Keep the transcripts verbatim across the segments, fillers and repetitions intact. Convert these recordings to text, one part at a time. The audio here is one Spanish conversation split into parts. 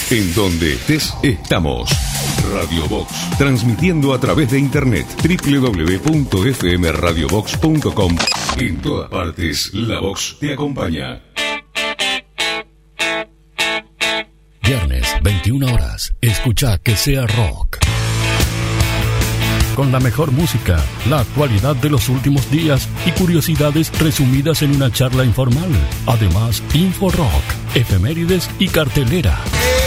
En donde estés, estamos. Radio Box, transmitiendo a través de internet doble u doble u doble u punto f m radio box punto com. En todas partes, la Box te acompaña. Viernes, veintiuna horas. Escucha Que Sea Rock. Con la mejor música, la actualidad de los últimos días y curiosidades resumidas en una charla informal. Además, Info Rock, efemérides y cartelera.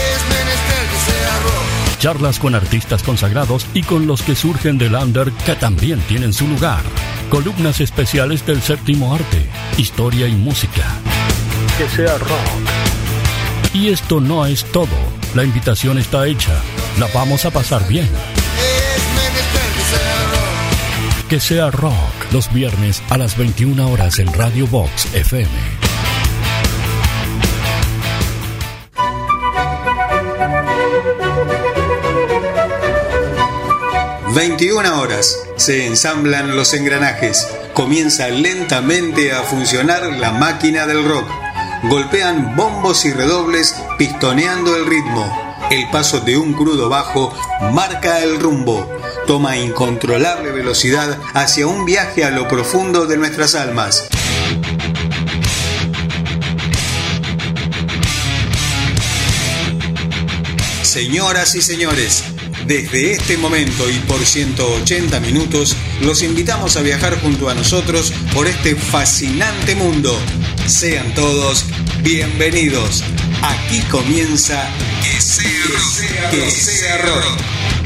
Charlas con artistas consagrados y con los que surgen del under que también tienen su lugar. Columnas especiales del séptimo arte, historia y música. Que sea rock. Y esto no es todo. La invitación está hecha. La vamos a pasar bien. Que sea rock. Los viernes a las veintiuna horas en Radio Box F M. veintiuna horas. Se ensamblan los engranajes. Comienza lentamente a funcionar la máquina del rock. Golpean bombos y redobles pistoneando el ritmo. El paso de un crudo bajo marca el rumbo. Toma incontrolable velocidad hacia un viaje a lo profundo de nuestras almas. Señoras y señores, desde este momento y por ciento ochenta minutos, los invitamos a viajar junto a nosotros por este fascinante mundo. Sean todos bienvenidos. Aquí comienza Que Sea Rock. Que Sea Rock.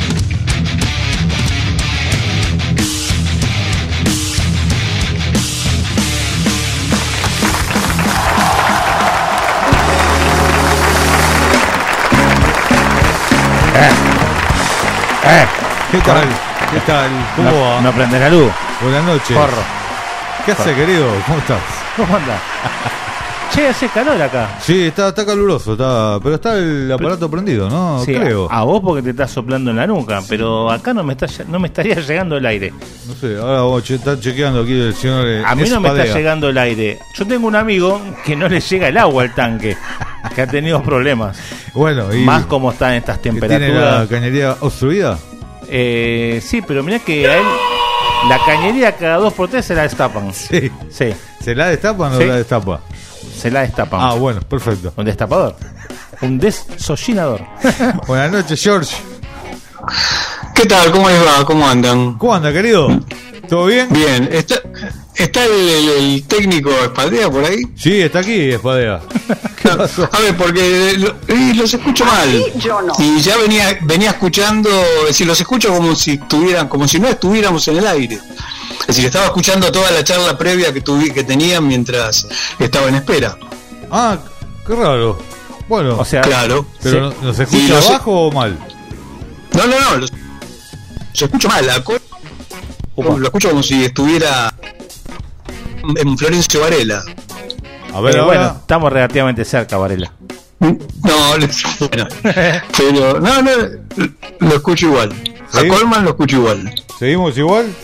Eh. Eh. ¿Qué tal? ¿Qué tal? ¿Cómo no, va? No prende la luz. Buenas noches. Corro. ¿Qué hace, querido? ¿Cómo estás? ¿Cómo anda? Che, hace calor acá. Sí, está, está caluroso, está, pero está el aparato pero, prendido, ¿no? Sí, creo. A, a vos porque te estás soplando en la nuca, pero acá no me está no me estaría llegando el aire. No sé, ahora vos che, está chequeando aquí el señor. Eh, a mí no Espadea. Me está llegando el aire. Yo tengo un amigo que no le llega el agua al tanque, que ha tenido problemas. Bueno, y más como están estas temperaturas. ¿Tiene la cañería obstruida? Eh, sí, pero mirá que a él la cañería cada dos por tres se la destapan. Sí. Sí. ¿Se la destapan o sí. la destapa? Se la destapan. Ah, bueno, perfecto. Un destapador. Un desollinador. Buenas noches, George. ¿Qué tal? ¿Cómo les va? ¿Cómo andan? ¿Cómo anda, querido? ¿Todo bien? Bien. ¿Está, está el, el, el técnico Espadea por ahí? Sí, está aquí, Espadea. ¿Qué pasó? A ver, porque lo, los escucho mal. Sí, yo no. Y ya venía venía escuchando, es decir, los escucho como si estuvieran, como si no estuviéramos en el aire. Es decir, estaba escuchando toda la charla previa que tuve, que tenían mientras estaba en espera. Ah, qué raro. Bueno, o sea, claro. ¿Pero sí. nos escucha los, bajo o mal? No, no, no, los, los escucho mal. La, lo, lo escucho como si estuviera en Florencio Varela. A ver, eh, ahora. Bueno, estamos relativamente cerca, Varela. No, bueno, pero no, no, lo escucho igual. A Colman lo escucho igual. ¿Seguimos igual?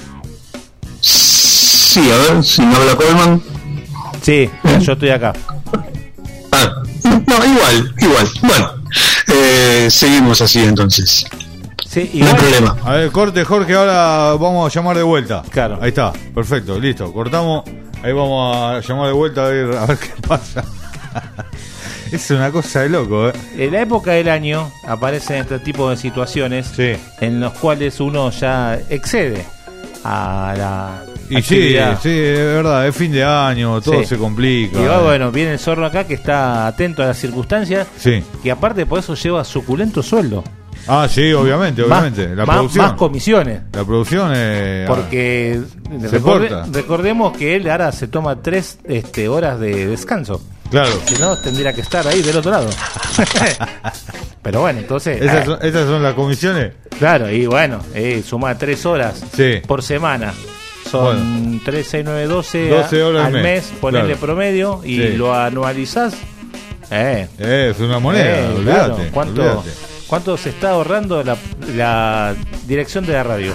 Sí, a ver, si me habla Colman. Sí, yo estoy acá. Ah, no, igual, igual. Bueno, eh, seguimos así entonces. Sí, igual. No hay problema. A ver, corte, Jorge, ahora vamos a llamar de vuelta. Claro. Ahí está, perfecto, listo, cortamos. Ahí vamos a llamar de vuelta a ver, a ver qué pasa. Es una cosa de loco, ¿eh? En la época del año aparecen este tipo de situaciones sí. en los cuales uno ya excede a la y actividad. sí, sí, es verdad, es fin de año, todo sí. se complica. Y va, bueno, viene el zorro acá que está atento a las circunstancias, sí. que aparte por eso lleva suculento sueldo. Ah, sí, obviamente, obviamente. Más, la más, producción. más comisiones. La producción es... Porque recorde, recordemos que él ahora se toma tres este, horas de descanso. Claro. Si no, tendría que estar ahí del otro lado. Pero bueno, entonces... ¿Esas, eh, son, ¿Esas son las comisiones? Claro, y bueno, eh, suma tres horas sí. por semana. Son bueno. tres, seis, nueve, doce, doce horas al mes, mes ponerle claro. promedio y sí. lo anualizás. Eh, eh, es una moneda, eh, olvídate. Claro. ¿Cuánto, olvídate. ¿Cuánto se está ahorrando la, la dirección de la radio?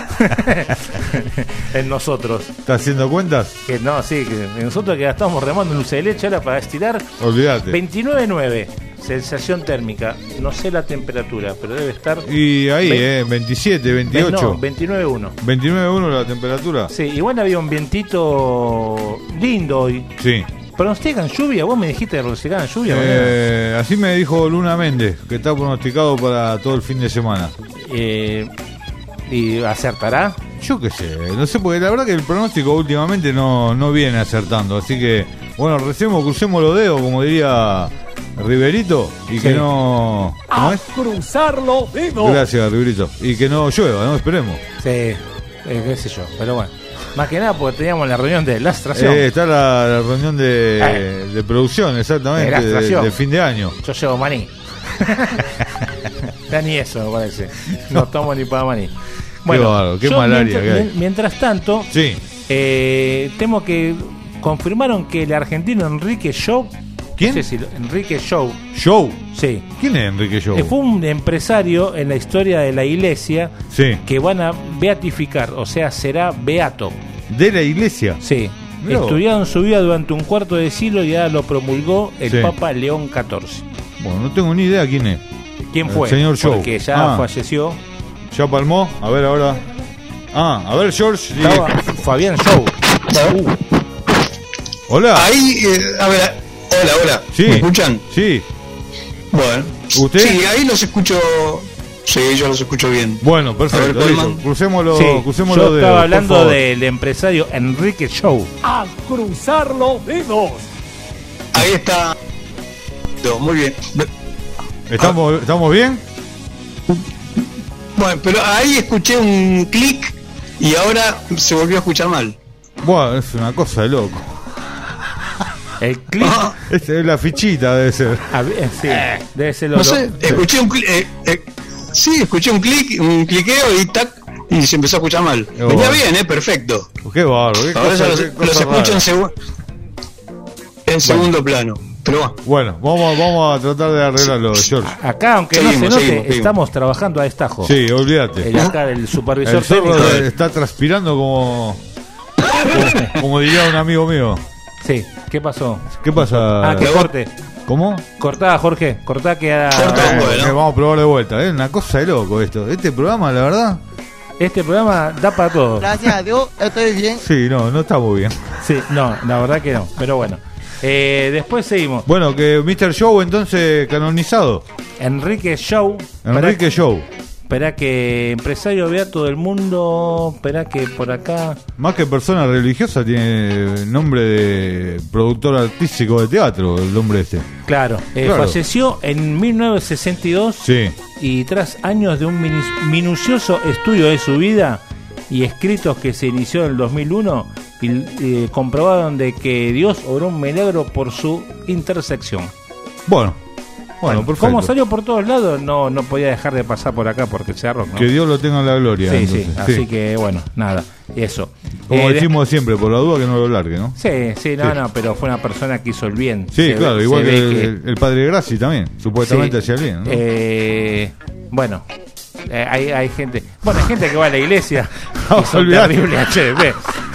En nosotros. ¿Estás haciendo cuentas? Que no, sí, que nosotros que gastamos remando en dulce de leche ahora para estirar. Olvídate. veintinueve nueve. sensación térmica, no sé la temperatura, pero debe estar... Y ahí, ve- eh, veintisiete, veintiocho. No, veintinueve uno. veintinueve uno la temperatura. Sí, igual había un vientito lindo hoy. Sí. ¿Pronostican lluvia? Vos me dijiste que pronosticaban lluvia. Eh, así me dijo Luna Méndez, que está pronosticado para todo el fin de semana. Eh, ¿Y acertará? Yo qué sé, no sé, porque la verdad que el pronóstico últimamente no, no viene acertando. Así que, bueno, recemos, crucemos los dedos, como diría Riverito, y Sí. que no... ¿Cómo es? Cruzar los dedos. Gracias, Riverito. Y que no llueva, ¿no? Esperemos. Sí, eh, qué sé yo, pero bueno. Más que nada porque teníamos la reunión de lastración. Eh, está la, la reunión de, Eh. de producción, exactamente, De de, lastración. de fin de año. Yo llevo maní. Ya ni eso me parece. No tomo ni para maní. Bueno, bárbaro, qué yo malaria mientras, que hay. mien- mientras tanto, Sí. eh, temo que confirmaron que el argentino Enrique Show. ¿Quién? No sé si lo- Enrique Show. Show. Sí. ¿Quién es Enrique Show? Eh, fue un empresario en la historia de la iglesia Sí. que van a beatificar, o sea, será beato. De la iglesia. Sí. Mirá vos. Estudiado en su vida durante un cuarto de siglo y ahora lo promulgó el Sí. Papa León catorce. Bueno, no tengo ni idea quién es. ¿Quién El fue? señor Show. Porque ya Ah. falleció. ¿Ya palmó? A ver ahora. Ah, a ver, George. sí. Estaba Fabián Show. Uh, Hola. Ahí, eh, a ver, hola, hola. Sí. ¿Me escuchan? Sí. Bueno. ¿Usted? Sí, ahí los escucho. Sí, yo los escucho bien. Bueno, perfecto. A ver, listo. Colman. Crucemos los, sí, crucemos yo los dedos, estaba por hablando favor. del empresario Enrique Show. A cruzar los dedos. Ahí está. No, muy bien. ¿Estamos, ¿Estamos bien? Bueno, pero ahí escuché un clic y ahora se volvió a escuchar mal. Bueno, es una cosa de loco. El clip. Ah, Es es la fichita, debe ser. a ver, sí, debe ser lo no sé, escuché un clic. Eh, eh, sí, escuché un clic, un cliqueo y tac, y se empezó a escuchar mal. Oh. Venía bien, eh, perfecto. Qué bárbaro. Qué Ahora cosa, ya los, qué los cosa escucho rara. en, segu- en segundo plano. Pero bueno. Bueno, vamos, vamos a tratar de arreglarlo, George. Acá, aunque Seguimos, no se note, seguimos, seguimos. estamos trabajando a destajo. Sí, olvídate. El acá del supervisor El zorro técnico. de- está transpirando como, como. Como diría un amigo mío. Sí, ¿qué pasó? ¿Qué pasa? Ah, que corte. ¿Cómo? Cortá, Jorge, cortá que a- Corta. Eh, bueno. eh, vamos a probar de vuelta. Es una cosa de loco esto. Este programa, la verdad. este programa da para todo. Gracias a Dios, estoy bien. Sí, no, no está muy bien. Sí, no, la verdad que no, pero bueno. Eh, después seguimos. Bueno, que mister Show entonces canonizado. Enrique Show. Enrique Show. Espera que empresario beato del mundo. Espera que por acá. Más que persona religiosa, tiene nombre de productor artístico de teatro, el hombre este. Claro, eh, Claro. falleció en mil novecientos sesenta y dos Sí. y tras años de un minu- minucioso estudio de su vida y escritos que se inició en el dos mil uno, y, eh, comprobaron de que Dios obró un milagro por su intersección. Bueno, bueno, Bueno, perfecto. como salió por todos lados, no, no podía dejar de pasar por acá porque se arroja. Que Dios lo tenga en la gloria. Sí, entonces. sí, así que bueno, nada, eso. Como Eh, de- decimos siempre, por la duda que no lo largue, ¿no? Sí, sí, no, Sí. no, pero fue una persona que hizo el bien. Sí, Se claro, ve- igual se que ve el, el padre Graci también, supuestamente sí, hacía el bien, ¿no? eh, bueno, eh, hay, hay gente, bueno, hay gente que va a la iglesia No, y son olvidate. terribles H D P.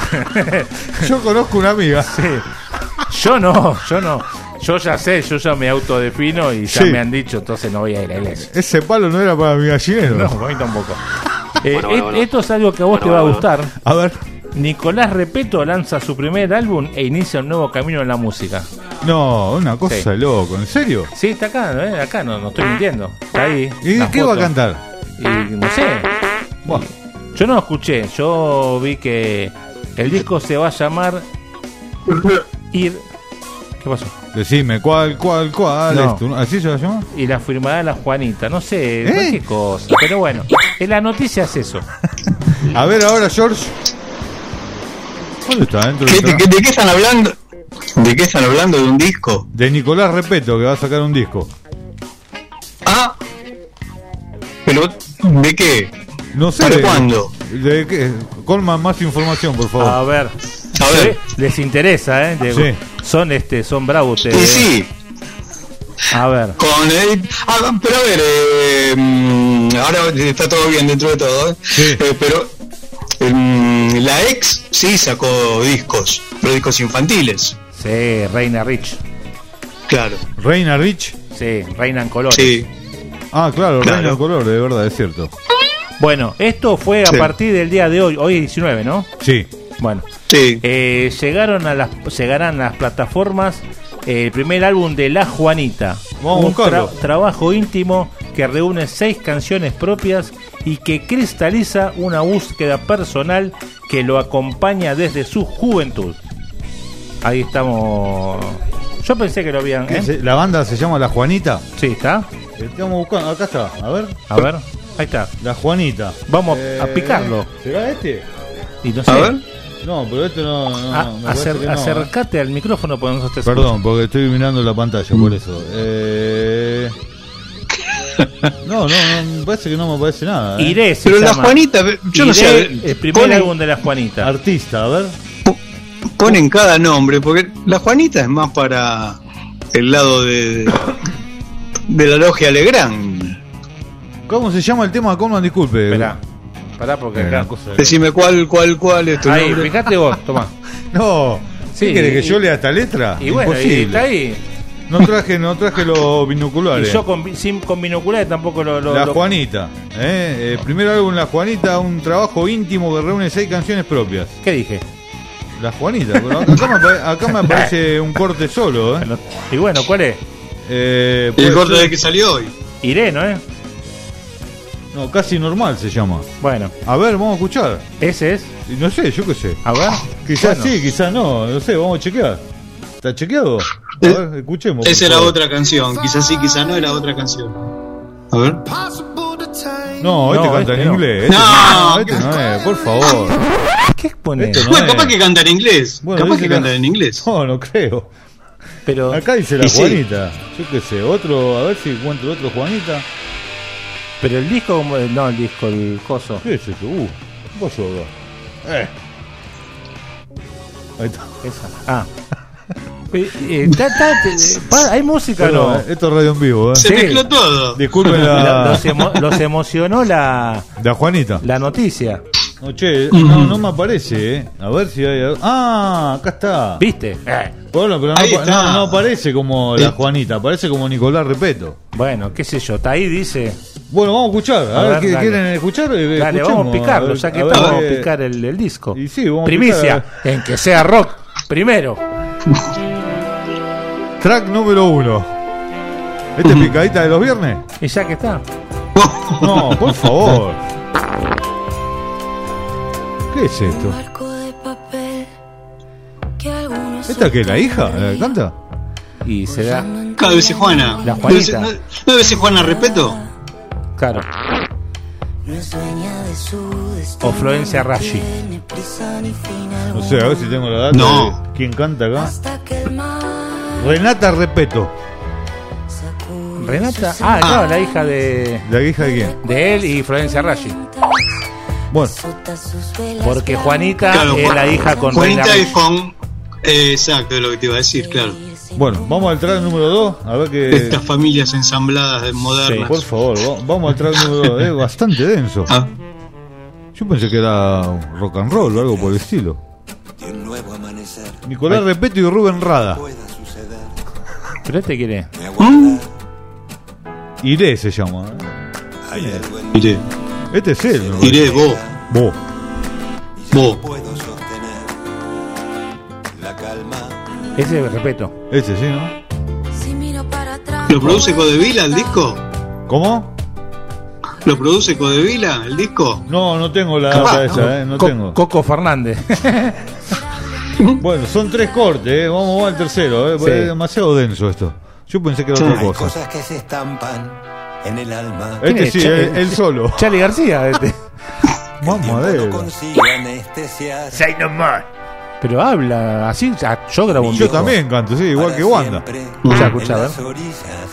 Yo conozco una amiga. Sí. Yo no, yo no. Yo ya sé, yo ya me autodefino y ya Sí. me han dicho, entonces no voy a ir a la iglesia. Ese palo no era para mi gallinero. No, a mí tampoco. Eh, Bueno, bueno, et- bueno. Esto es algo que a vos Bueno, te va a bueno, gustar. A ver. Nicolás Repeto lanza su primer álbum e inicia un nuevo camino en la música. No, una cosa Sí. de loco, ¿en serio? Sí, está acá, ¿eh? Acá no, no estoy mintiendo. Está ahí. ¿Y la qué va a foto. cantar? Y no sé. Buah. Yo no lo escuché. Yo vi que el disco se va a llamar Ir. ¿Qué pasó? Decime, ¿cuál, cuál, cuál No. es tu- ¿Así se va a llamar? Y la firmará la Juanita. No sé, ¿Eh? cualquier cosa. Pero bueno, en la noticia es eso. A ver ahora, George. ¿Dónde está? Dentro ¿Qué- del de, tra- qué- de qué están hablando? ¿De qué están hablando? ¿De un disco? De Nicolás Repeto, que va a sacar un disco. Ah, pero ¿de qué? No sé. ¿Para de- cuándo? ¿De qué? Colman más información, por A favor. ver. A ver. ¿Sí? Les interesa, ¿eh? De- Sí. Son este, son bravos ustedes. Y ¿eh? sí, A ver. con el... Ah, pero a ver, eh, mm, ahora está todo bien dentro de todo, ¿eh? Sí. Eh, pero mm, la ex sí sacó discos, pero discos infantiles. Sí, Reina Rich. Claro. Reina Rich. Sí, Reina en Colores. Sí. Ah, claro, Claro. Reina de Color, de verdad, es cierto. Bueno, esto fue a Sí. partir del día de hoy. Hoy es diecinueve, ¿no? Sí. Bueno, Sí. eh, llegaron a las, llegarán a las plataformas eh, el primer álbum de La Juanita. Vamos a un buscarlo. trabajo íntimo que reúne seis canciones propias y que cristaliza una búsqueda personal que lo acompaña desde su juventud. Ahí estamos. Yo pensé que lo habían. ¿Qué ¿eh? se- ¿La banda se llama La Juanita? Sí, está. Estamos buscando, acá está, a ver. A ver, ahí está. La Juanita. Vamos Eh, a picarlo. ¿Será este? Y no sé. A ver. No, pero este no. no, Ah, me parece acer- que no, ¿eh? acercate al micrófono porque nosotros te Perdón, porque estoy mirando la pantalla, por eso. Eh... No, no, no, me parece que no me parece nada. ¿eh? Iré, se Pero la llama. Juanita, yo no Iré, sé. el primer ponen, álbum de La Juanita. Artista, a ver. ponen cada nombre, porque la Juanita es más para el lado de, de la logia Legrand. ¿Cómo se llama el tema? Coman, disculpe. Esperá, pará porque Eh, acá. una cosa de- Decime cuál, cuál, cuál es tu Ahí, nombre. fíjate vos, tomá. No, Sí, ¿qué querés que y- yo lea esta letra? Y bueno, y Imposible. está ahí. No traje, no traje los binoculares. Y yo con, bi- sin, con binoculares tampoco lo. lo- La lo- Juanita, ¿eh? El primer álbum La Juanita, un trabajo íntimo que reúne seis canciones propias. ¿Qué dije? La Juanita, pero acá me, apare- acá me aparece un corte solo, ¿eh? Bueno, y bueno, ¿cuál es? Eh, El puede corte ser- de que salió hoy. Iré, ¿no es? No, Casi Normal se llama. Bueno, A ver, vamos a escuchar. ese es. Y no sé, yo qué sé. A ver. Quizás Bueno, sí, quizás no, no sé, vamos a chequear. ¿Está chequeado? A Eh, ver, escuchemos. por Esa era favor. otra canción. Quizás sí, quizás no era otra canción. A ver. No, este No, canta este en no. inglés. Este No. no, este no es, por favor. ¿qué pone? Este no Bueno, es. capaz que canta en inglés. Bueno, capaz dice que la- canta en inglés. No, no creo. Pero. Acá dice la Y sí. Juanita. Yo qué sé, otro, a ver si encuentro otro Juanita. Pero el disco, como- no, el disco, el coso. ¿Qué es esto? Uh, ¿qué pasó acá? Eh. Ahí está. Esa. Ah. Eh, eh, ta- ta- te- eh, pa- ¿Hay música o Perdón, no? eh, esto es radio en vivo, ¿eh? Se Sí. mezcló todo. Disculpen La- la, los, emo- los emocionó la, la Juanita. la noticia. No, che, no, no me aparece, ¿eh? A ver si hay... Ah, acá está. ¿Viste? Eh, Bueno, pero no, Ahí pa- está. no, no aparece como la Eh. Juanita, aparece como Nicolás Repeto. bueno, qué sé yo. Está ahí, dice. Bueno, vamos a escuchar. A, A ver, ver, ¿qué dale. quieren escuchar? Eh, Dale, escuchemos, vamos a picarlo. a ver- Ya que a ver estamos, vamos qué- a picar el, el disco. Y sí, vamos a Primicia, picar. en que sea rock. Primero. Track número uno. ¿Este es picadita de los viernes? Y ya que está. No, por favor. ¿Qué es esto? ¿Esta qué? ¿La hija? ¿La que canta? Y se da. Claro, debe ser Juana. La Juanita. ¿No, no debe ser Juana Repeto? Claro. O Florencia Rashi. No sé, a ver si tengo la data No. de quién canta acá. Renata Repeto. Renata. Ah, claro, la hija de, ¿La hija de quién? de él y Florencia Rashi. Bueno, Porque Juanita Claro, es la hija con Reina Juanita es Rashi. con. eh, exacto, es lo que te iba a decir, claro. bueno, vamos al track número dos. A ver qué. Estas familias ensambladas de modernas. Por favor, va- vamos al track número dos. Es bastante denso. Ah, Yo pensé que era rock and roll o algo por el estilo. Nicolás Repeto y Rubén Rada. ¿Pero este quién es? ¿Mm? Iré se llama. ¿eh? Iré, Este es él, ¿no? iré, vos, Vos. vos. Ese respeto. Ese sí, ¿no? ¿Lo produce Codevila el disco? ¿Cómo? ¿Lo produce Codevila el disco? No, no tengo la Capaz, data esa, ¿eh? No Co- tengo. Coco Fernández. Bueno, son tres cortes, ¿eh? Vamos al tercero, ¿eh? Porque Sí. es demasiado denso esto. Yo pensé que era Sí. otra Hay cosa. Cosas que se estampan en el alma. ¿Quién Este es? sí, Cha- él, él solo. Charlie García. Este. Mamadera. Consigue anestesiar. Pero habla así. ah, Yo grabo un Yo disco. también canto, sí, igual para que Wanda. siempre Escucha, escucha, en a las ver. orillas.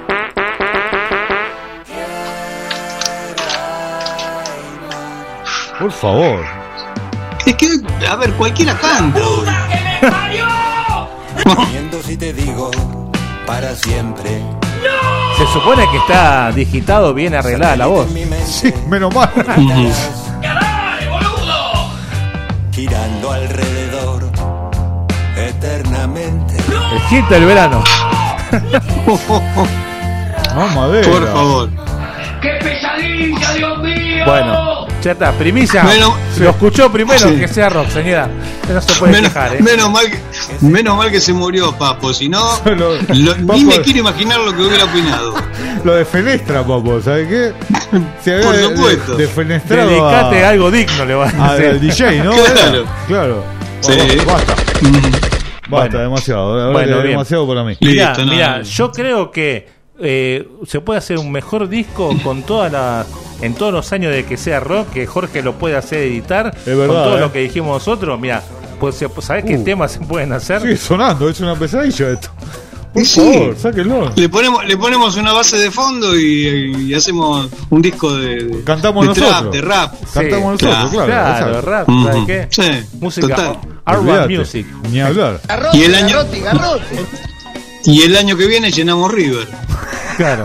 Por favor. Es que, a ver, cualquiera canta ahora. Miento si te digo para siempre. Se supone que está digitado, bien arreglada la voz. En mi mente, Sí, menos mal. girando alrededor eternamente. El hit del verano. Mamadera. Por favor. ¡Qué pesadilla, Dios mío! Bueno, ya está, primicia. Menos- Lo escuchó primero Sí. que sea rock, señora. No se puede Menos, quejar, ¿eh? menos mal que, menos mal que se murió Papo, si no, Lo- lo- ni Papo- me quiero imaginar lo que hubiera opinado. Lo de Fenestra, papo, ¿sabes qué? Se había Por de- supuesto. De, defenestrado Dedicate a, a algo digno, le va a a- decir. al D J, ¿no? Claro. Era, claro. Sí. Basta, Mm, basta, Bueno. demasiado. Ahora Bueno, es bien. demasiado para mí. Mirá, Listo, no, mirá, no. yo creo que eh, se puede hacer un mejor disco con todas las en todos los años de que sea rock, que Jorge lo puede hacer editar, Es verdad, con todo eh. lo que dijimos nosotros. Mira, pues, ¿sabés qué Uh. temas se pueden hacer? Sigue sonando, es una pesadilla esto. Por Y sí. favor, sáquenlo. Le ponemos, le ponemos una base de fondo y, y hacemos un disco de, de, Cantamos de nosotros. trap, de rap. Cantamos nosotros, claro. claro. Claro, exacto. rap, ¿sabes Ujú. qué? Sí, Música, total. urban Olvídate, music. Ni hablar. Y el año y el año que viene llenamos River. Claro.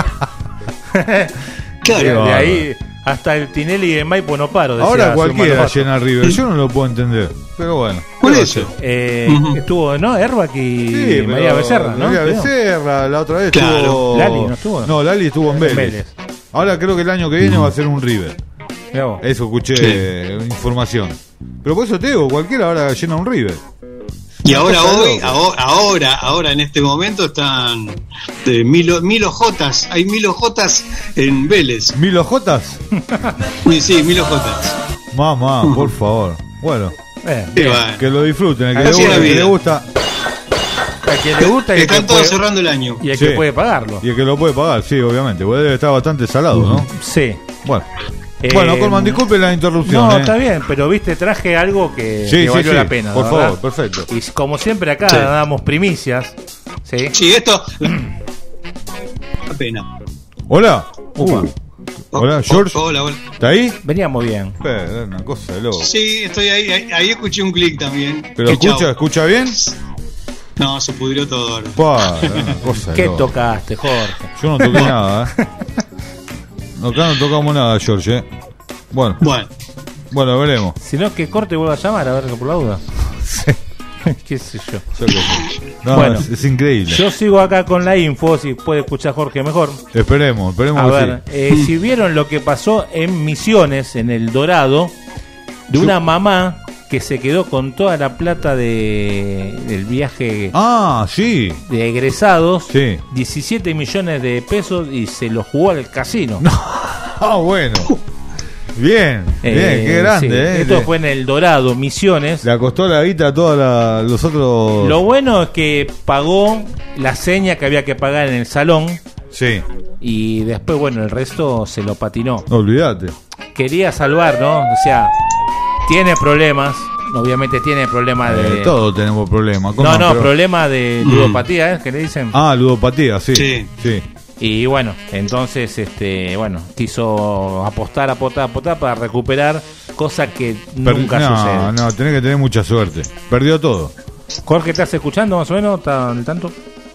Claro. de, de bárbaro. ahí hasta el Tinelli de Maipo no paro. decía Ahora Zulma cualquiera Lobato. llena River. Yo no lo puedo entender. Pero bueno. Por ¿qué va a eso. hacer? Eh, Ujú. Estuvo, ¿no? Herbach y Sí, María pero Becerra, ¿no? María Creo. Becerra, la otra vez Claro. estuvo. Lali, ¿no estuvo? No, Lali estuvo en Vélez. Vélez. Ahora creo que el año que viene va a ser un River. Mirá vos. Eso escuché Sí. eh, información. Pero por eso te digo, cualquiera ahora llena un River. Y ahora cosa de hoy, loco. ahora, ahora, ahora en este momento están de mil, mil ojotas, hay mil ojotas en Vélez. ¿Milo Jotas? Sí, sí, mil ojotas. Mamá, por favor. Bueno, Eh, Sí, bien. bueno. que lo disfruten. El que, le Así es gusta, la el que le vida. gusta Al que le gusta y el que Están todos puede, cerrando el año. y el Sí. que puede pagarlo. y el que lo puede pagar, sí, obviamente. Porque debe estar bastante salado, ¿no? Sí. Bueno. Eh, bueno, Colman, disculpe la interrupción. No, ¿eh? está bien, pero viste, traje algo que, Sí, que sí, valió sí. la pena. Por ¿no? favor, ¿verdad? perfecto. Y como siempre acá Sí. damos primicias. ¿sí? Sí, esto. Una pena. Hola. Upa. Uh. Hola, Oh, George. oh, hola, hola. ¿Está ahí? Veníamos bien. Eh, una cosa de loco. Sí, estoy ahí, ahí. Ahí escuché un clic también. ¿Pero Qué escucha, chau. escucha bien? No, se pudrió todo ahora. Pa, una cosa de ¿Qué loco. tocaste, Jorge? Yo no toqué nada, ¿eh? Acá no tocamos nada, George, ¿eh? Bueno, Bueno, bueno, veremos. Si no, que corte y vuelva a llamar, a ver, por la duda. ¿Qué sé yo? Yo qué sé. No, Bueno. es, es increíble. Yo sigo acá con la info, si puede escuchar Jorge mejor. Esperemos, esperemos A que ver, sí. eh, si vieron lo que pasó en Misiones, en El Dorado, de una mamá que se quedó con toda la plata de del viaje Ah, sí. de egresados, Sí. diecisiete millones de pesos y se lo jugó al casino. Ah, bueno. Bien, bien, Eh, qué grande, sí. ¿eh? Esto Le- fue en El Dorado, Misiones. Le costó la guita a todos los otros. Lo bueno es que pagó la seña que había que pagar en el salón Sí, y después, bueno, el resto se lo patinó. no olvídate. Quería salvar, ¿no? O sea, tiene problemas, obviamente tiene problemas de... Eh, todos tenemos problemas. no, Coman, no, pero- problema de ludopatía, ¿eh? Que le dicen. Ah, ludopatía, sí. Sí. Sí. Y bueno, entonces, este, bueno, quiso apostar, apostar, apostar para recuperar, cosa que Per- nunca no, sucede. no, tenés que tener mucha suerte. Perdió todo. Jorge, ¿estás escuchando más o menos? ¿Está al tanto?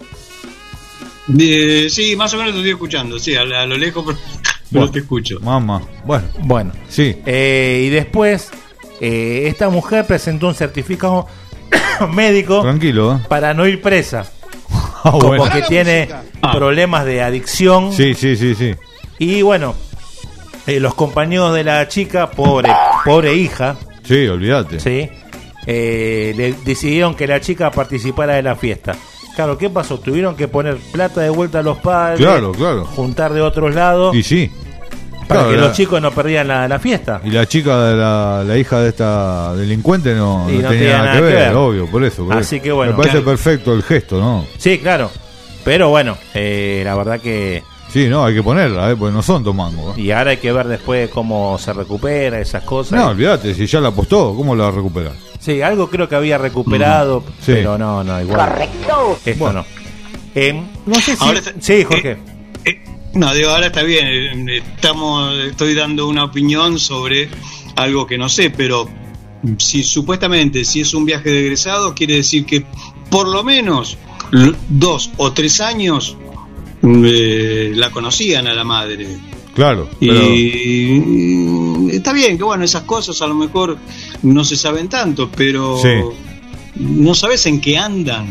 de- sí, más o menos te estoy escuchando. Sí, a, a lo lejos, pero, pero Bueno. te escucho. Mamá. Bueno, Bueno, sí. eh, y después, eh, esta mujer presentó un certificado médico Tranquilo, ¿eh? para no ir presa. Ah, Como bueno. que tiene problemas de adicción. Sí, sí, sí, sí. Y bueno, eh, los compañeros de la chica, pobre, pobre hija, Sí, olvídate. ¿sí? Eh, le decidieron que la chica participara de la fiesta. Claro, ¿qué pasó? Tuvieron que poner plata de vuelta a los padres, Claro, claro. juntar de otros lados, Y sí. para Claro, que la- los chicos no perdían la, la fiesta. Y la chica de la, la hija de esta delincuente no, Y no no tenía nada que ver, obvio, por eso. por Así eso. que bueno. Me parece Claro. perfecto el gesto, ¿no? Sí, claro. Pero bueno, eh, la verdad que... Sí, no, hay que ponerla, ¿eh? Porque no son tomangos. ¿eh? Y ahora hay que ver después cómo se recupera esas cosas. No, olvídate, si ya la apostó, ¿cómo la va a recuperar? Sí, algo creo que había recuperado, Sí. pero no, no, igual. Correcto. Esto Bueno. no. Eh, no sé si... Ahora está- sí, Jorge. eh, eh, no, digo, ahora está bien. eh, Estamos, estoy dando una opinión sobre algo que no sé, pero si supuestamente si es un viaje de egresado, quiere decir que por lo menos l- dos o tres años eh, la conocían a la madre. Claro, pero Y está bien que bueno, esas cosas a lo mejor no se saben tanto, pero Sí. no sabes en qué andan.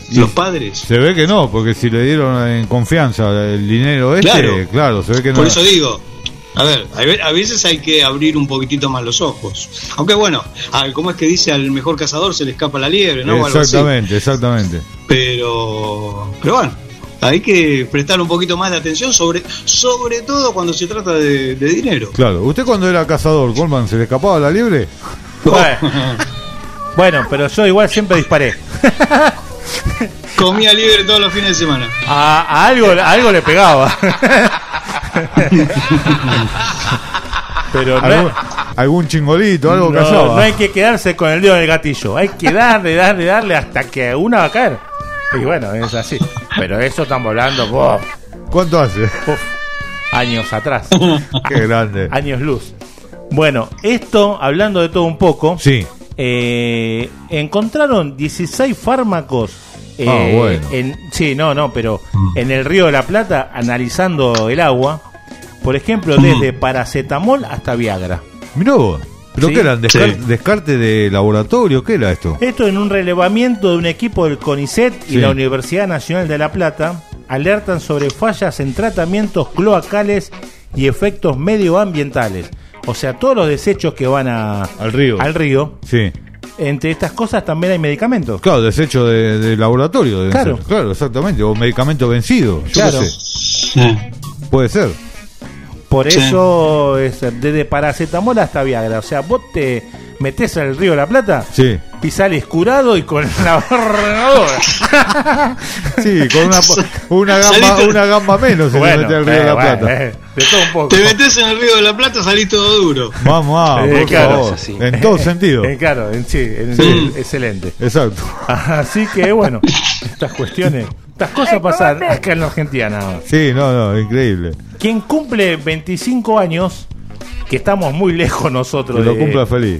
Y los padres. Se ve que no, porque si le dieron en confianza el dinero este, claro, claro se ve que no. Por eso digo, a ver, a veces hay que abrir un poquitito más los ojos. Aunque bueno, ¿cómo es que dice al mejor cazador se le escapa la liebre, ¿no? Exactamente, exactamente. Pero, pero bueno, hay que prestar un poquito más de atención, sobre sobre todo cuando se trata de, de dinero. Claro, ¿usted cuando era cazador, Goldman, se le escapaba la liebre? Bueno, bueno, pero yo igual siempre disparé. Comía liebre todos los fines de semana. A, a algo, a algo le pegaba. Pero no, ¿Algún, algún chingolito, algo no, cazaba. No hay que quedarse con el dedo en el gatillo. Hay que darle, darle, darle hasta que una va a caer. Y bueno, es así. Pero eso estamos hablando, ¡bof! ¿Cuánto hace? Uf, años atrás. Qué grande. Años luz. Bueno, esto, hablando de todo un poco, sí. eh, encontraron dieciséis fármacos. Eh, ah, bueno. en, sí, no, no, pero en el Río de la Plata, analizando el agua, por ejemplo, desde paracetamol hasta Viagra. Mirá vos. ¿Pero ¿Sí? qué eran? Descar Sí. ¿Descarte de laboratorio? ¿Qué era esto? Esto en un relevamiento de un equipo del CONICET y Sí. la Universidad Nacional de La Plata, alertan sobre fallas en tratamientos cloacales y efectos medioambientales. O sea, todos los desechos que van a, al río. al río. Sí. Entre estas cosas también hay medicamentos. Claro, desecho de, de laboratorio. Deben Claro. ser. Claro, exactamente. O medicamento vencido. Yo Claro. qué sé. Puede ser. Por Sí. eso, es desde paracetamol hasta Viagra. O sea, vos te metés al Río de la Plata Sí. y sales curado y con la barra. Sí, con una, una, gamba, Saliste- una gamba menos se Bueno, mete al Río eh, de la bueno, Plata. eh, de todo un poco. Te metés en el Río de la Plata, salís todo duro. Vamos, vamos, Eh, por claro, favor. es así. En todo sentido. Eh, claro, en- sí, en- Sí. excelente. Exacto. Así que bueno, estas cuestiones, estas cosas pasan acá en la Argentina nada más. Sí, no, no, increíble. Quien cumple veinticinco años, que estamos muy lejos nosotros Que lo de- cumpla feliz.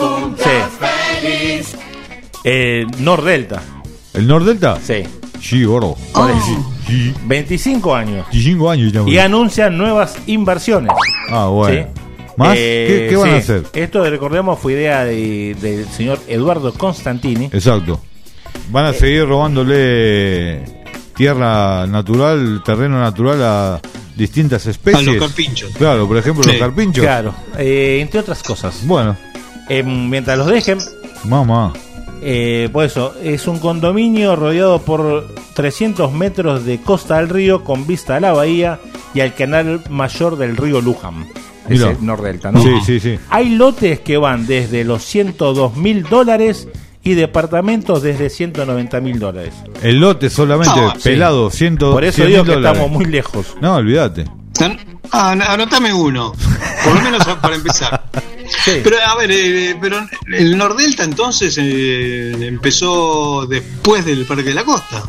Sí. Eh, Nordelta, ¿El Nordelta? sí. Sí, gordo. Sí. veinticinco años. veinticinco años ya. Y anuncian nuevas inversiones. Ah, bueno. ¿Sí? ¿Más? Eh, ¿Qué, qué van sí. a hacer? Esto, recordemos, fue idea de- del señor Eduardo Constantini. Exacto. Van a seguir robándole tierra natural, terreno natural a distintas especies. A los carpinchos. Claro, por ejemplo, Sí. los carpinchos. Claro, eh, entre otras cosas. Bueno, Eh, mientras los dejen, mamá. eh, por eso, es un condominio rodeado por trescientos metros de costa del río con vista a la bahía y al canal mayor del río Luján. Es Mirá. el Nordelta, ¿no? Sí, sí, sí. Hay lotes que van desde los ciento dos mil dólares y departamentos desde ciento noventa mil dólares. El lote solamente Ah, sí. pelado, cien, Por eso cien digo mil que dólares. estamos muy lejos. No, olvídate. An- ah, an- anotame uno, por lo menos para empezar. Sí. Pero a ver, eh, pero el Nordelta entonces eh, empezó después del Parque de la Costa.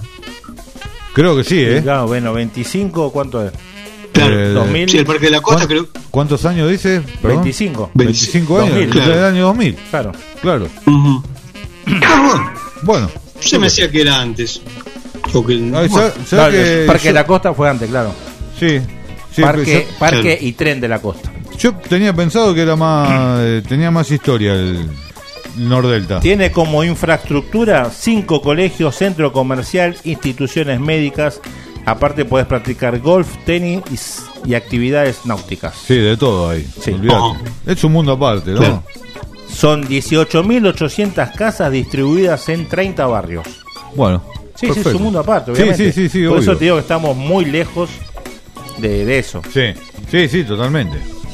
Creo que sí, ¿eh? Claro, bueno, veinticinco, ¿cuánto es? Claro, Eh, dos mil, sí, el Parque de la Costa ¿Cuán- creo. ¿Cuántos años dice? Perdón. veinticinco. veinticinco años, dos mil, desde claro. el año dos mil. Claro. Claro. Ujú. Ah, bueno, Bueno. se me decía que era antes. O que- Ay, bueno, ¿sabe- sabe Claro, que el Parque yo- de la Costa fue antes, claro. Sí. Sí, parque yo, parque claro. y tren de la costa. yo tenía pensado que era más eh, tenía más historia el Nordelta. Tiene como infraestructura cinco colegios, centro comercial, instituciones médicas. Aparte podés practicar golf, tenis y, s- y actividades náuticas. Sí, de todo ahí. Sí. Olvídate. Oh. Es un mundo aparte, ¿no? Claro. Son dieciocho mil ochocientas casas distribuidas en treinta barrios. Bueno. Sí, sí, perfecto. es un mundo aparte, Sí, obviamente. sí, sí, sí, Por obvio. eso te digo que estamos muy lejos de, de eso. Sí, sí, sí, totalmente.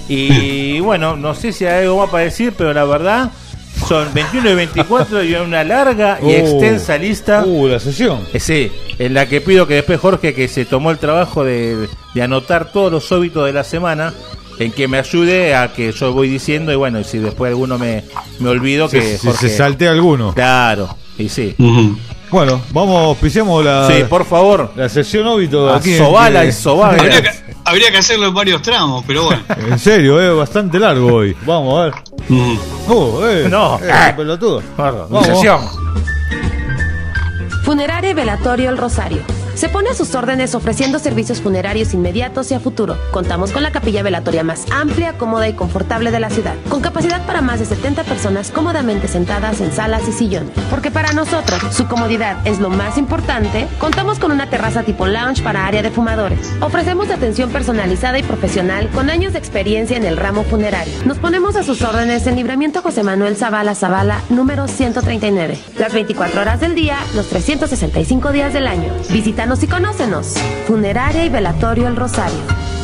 Y bueno, no sé si hay algo más para decir, pero la verdad son veintiuno y veinticuatro y una larga y Oh. extensa lista. Uh, la sesión. Eh, Sí, en la que pido que después Jorge, que se tomó el trabajo de, de anotar todos los óbitos de la semana, en que me ayude a que yo voy diciendo, y bueno, y si después alguno me, me olvido, Si, que si Jorge... se saltea alguno. Claro, y sí. Ujú. Bueno, vamos, pisemos la, Sí, por favor, la sesión óbito a aquí. en- sobala eh, y sobala. Habría, que, habría que hacerlo en varios tramos, pero bueno. En serio, es bastante largo hoy. Vamos a ver. Ujú. Uh, eh, No. eh, qué pelotudo. Barro, Vamos. sesión. Funeraria y Velatorio El Rosario. se pone a sus órdenes ofreciendo servicios funerarios inmediatos y a futuro. Contamos con la capilla velatoria más amplia, cómoda y confortable de la ciudad, con capacidad para más de setenta personas cómodamente sentadas en salas y sillones. Porque para nosotros, su comodidad es lo más importante, contamos con una terraza tipo lounge para área de fumadores. Ofrecemos atención personalizada y profesional con años de experiencia en el ramo funerario. Nos ponemos a sus órdenes en Libramiento José Manuel Zavala Zavala, número ciento treinta y nueve. Las veinticuatro horas del día, los trescientos sesenta y cinco días del año. Visítanos y conócenos. Funeraria y Velatorio El Rosario.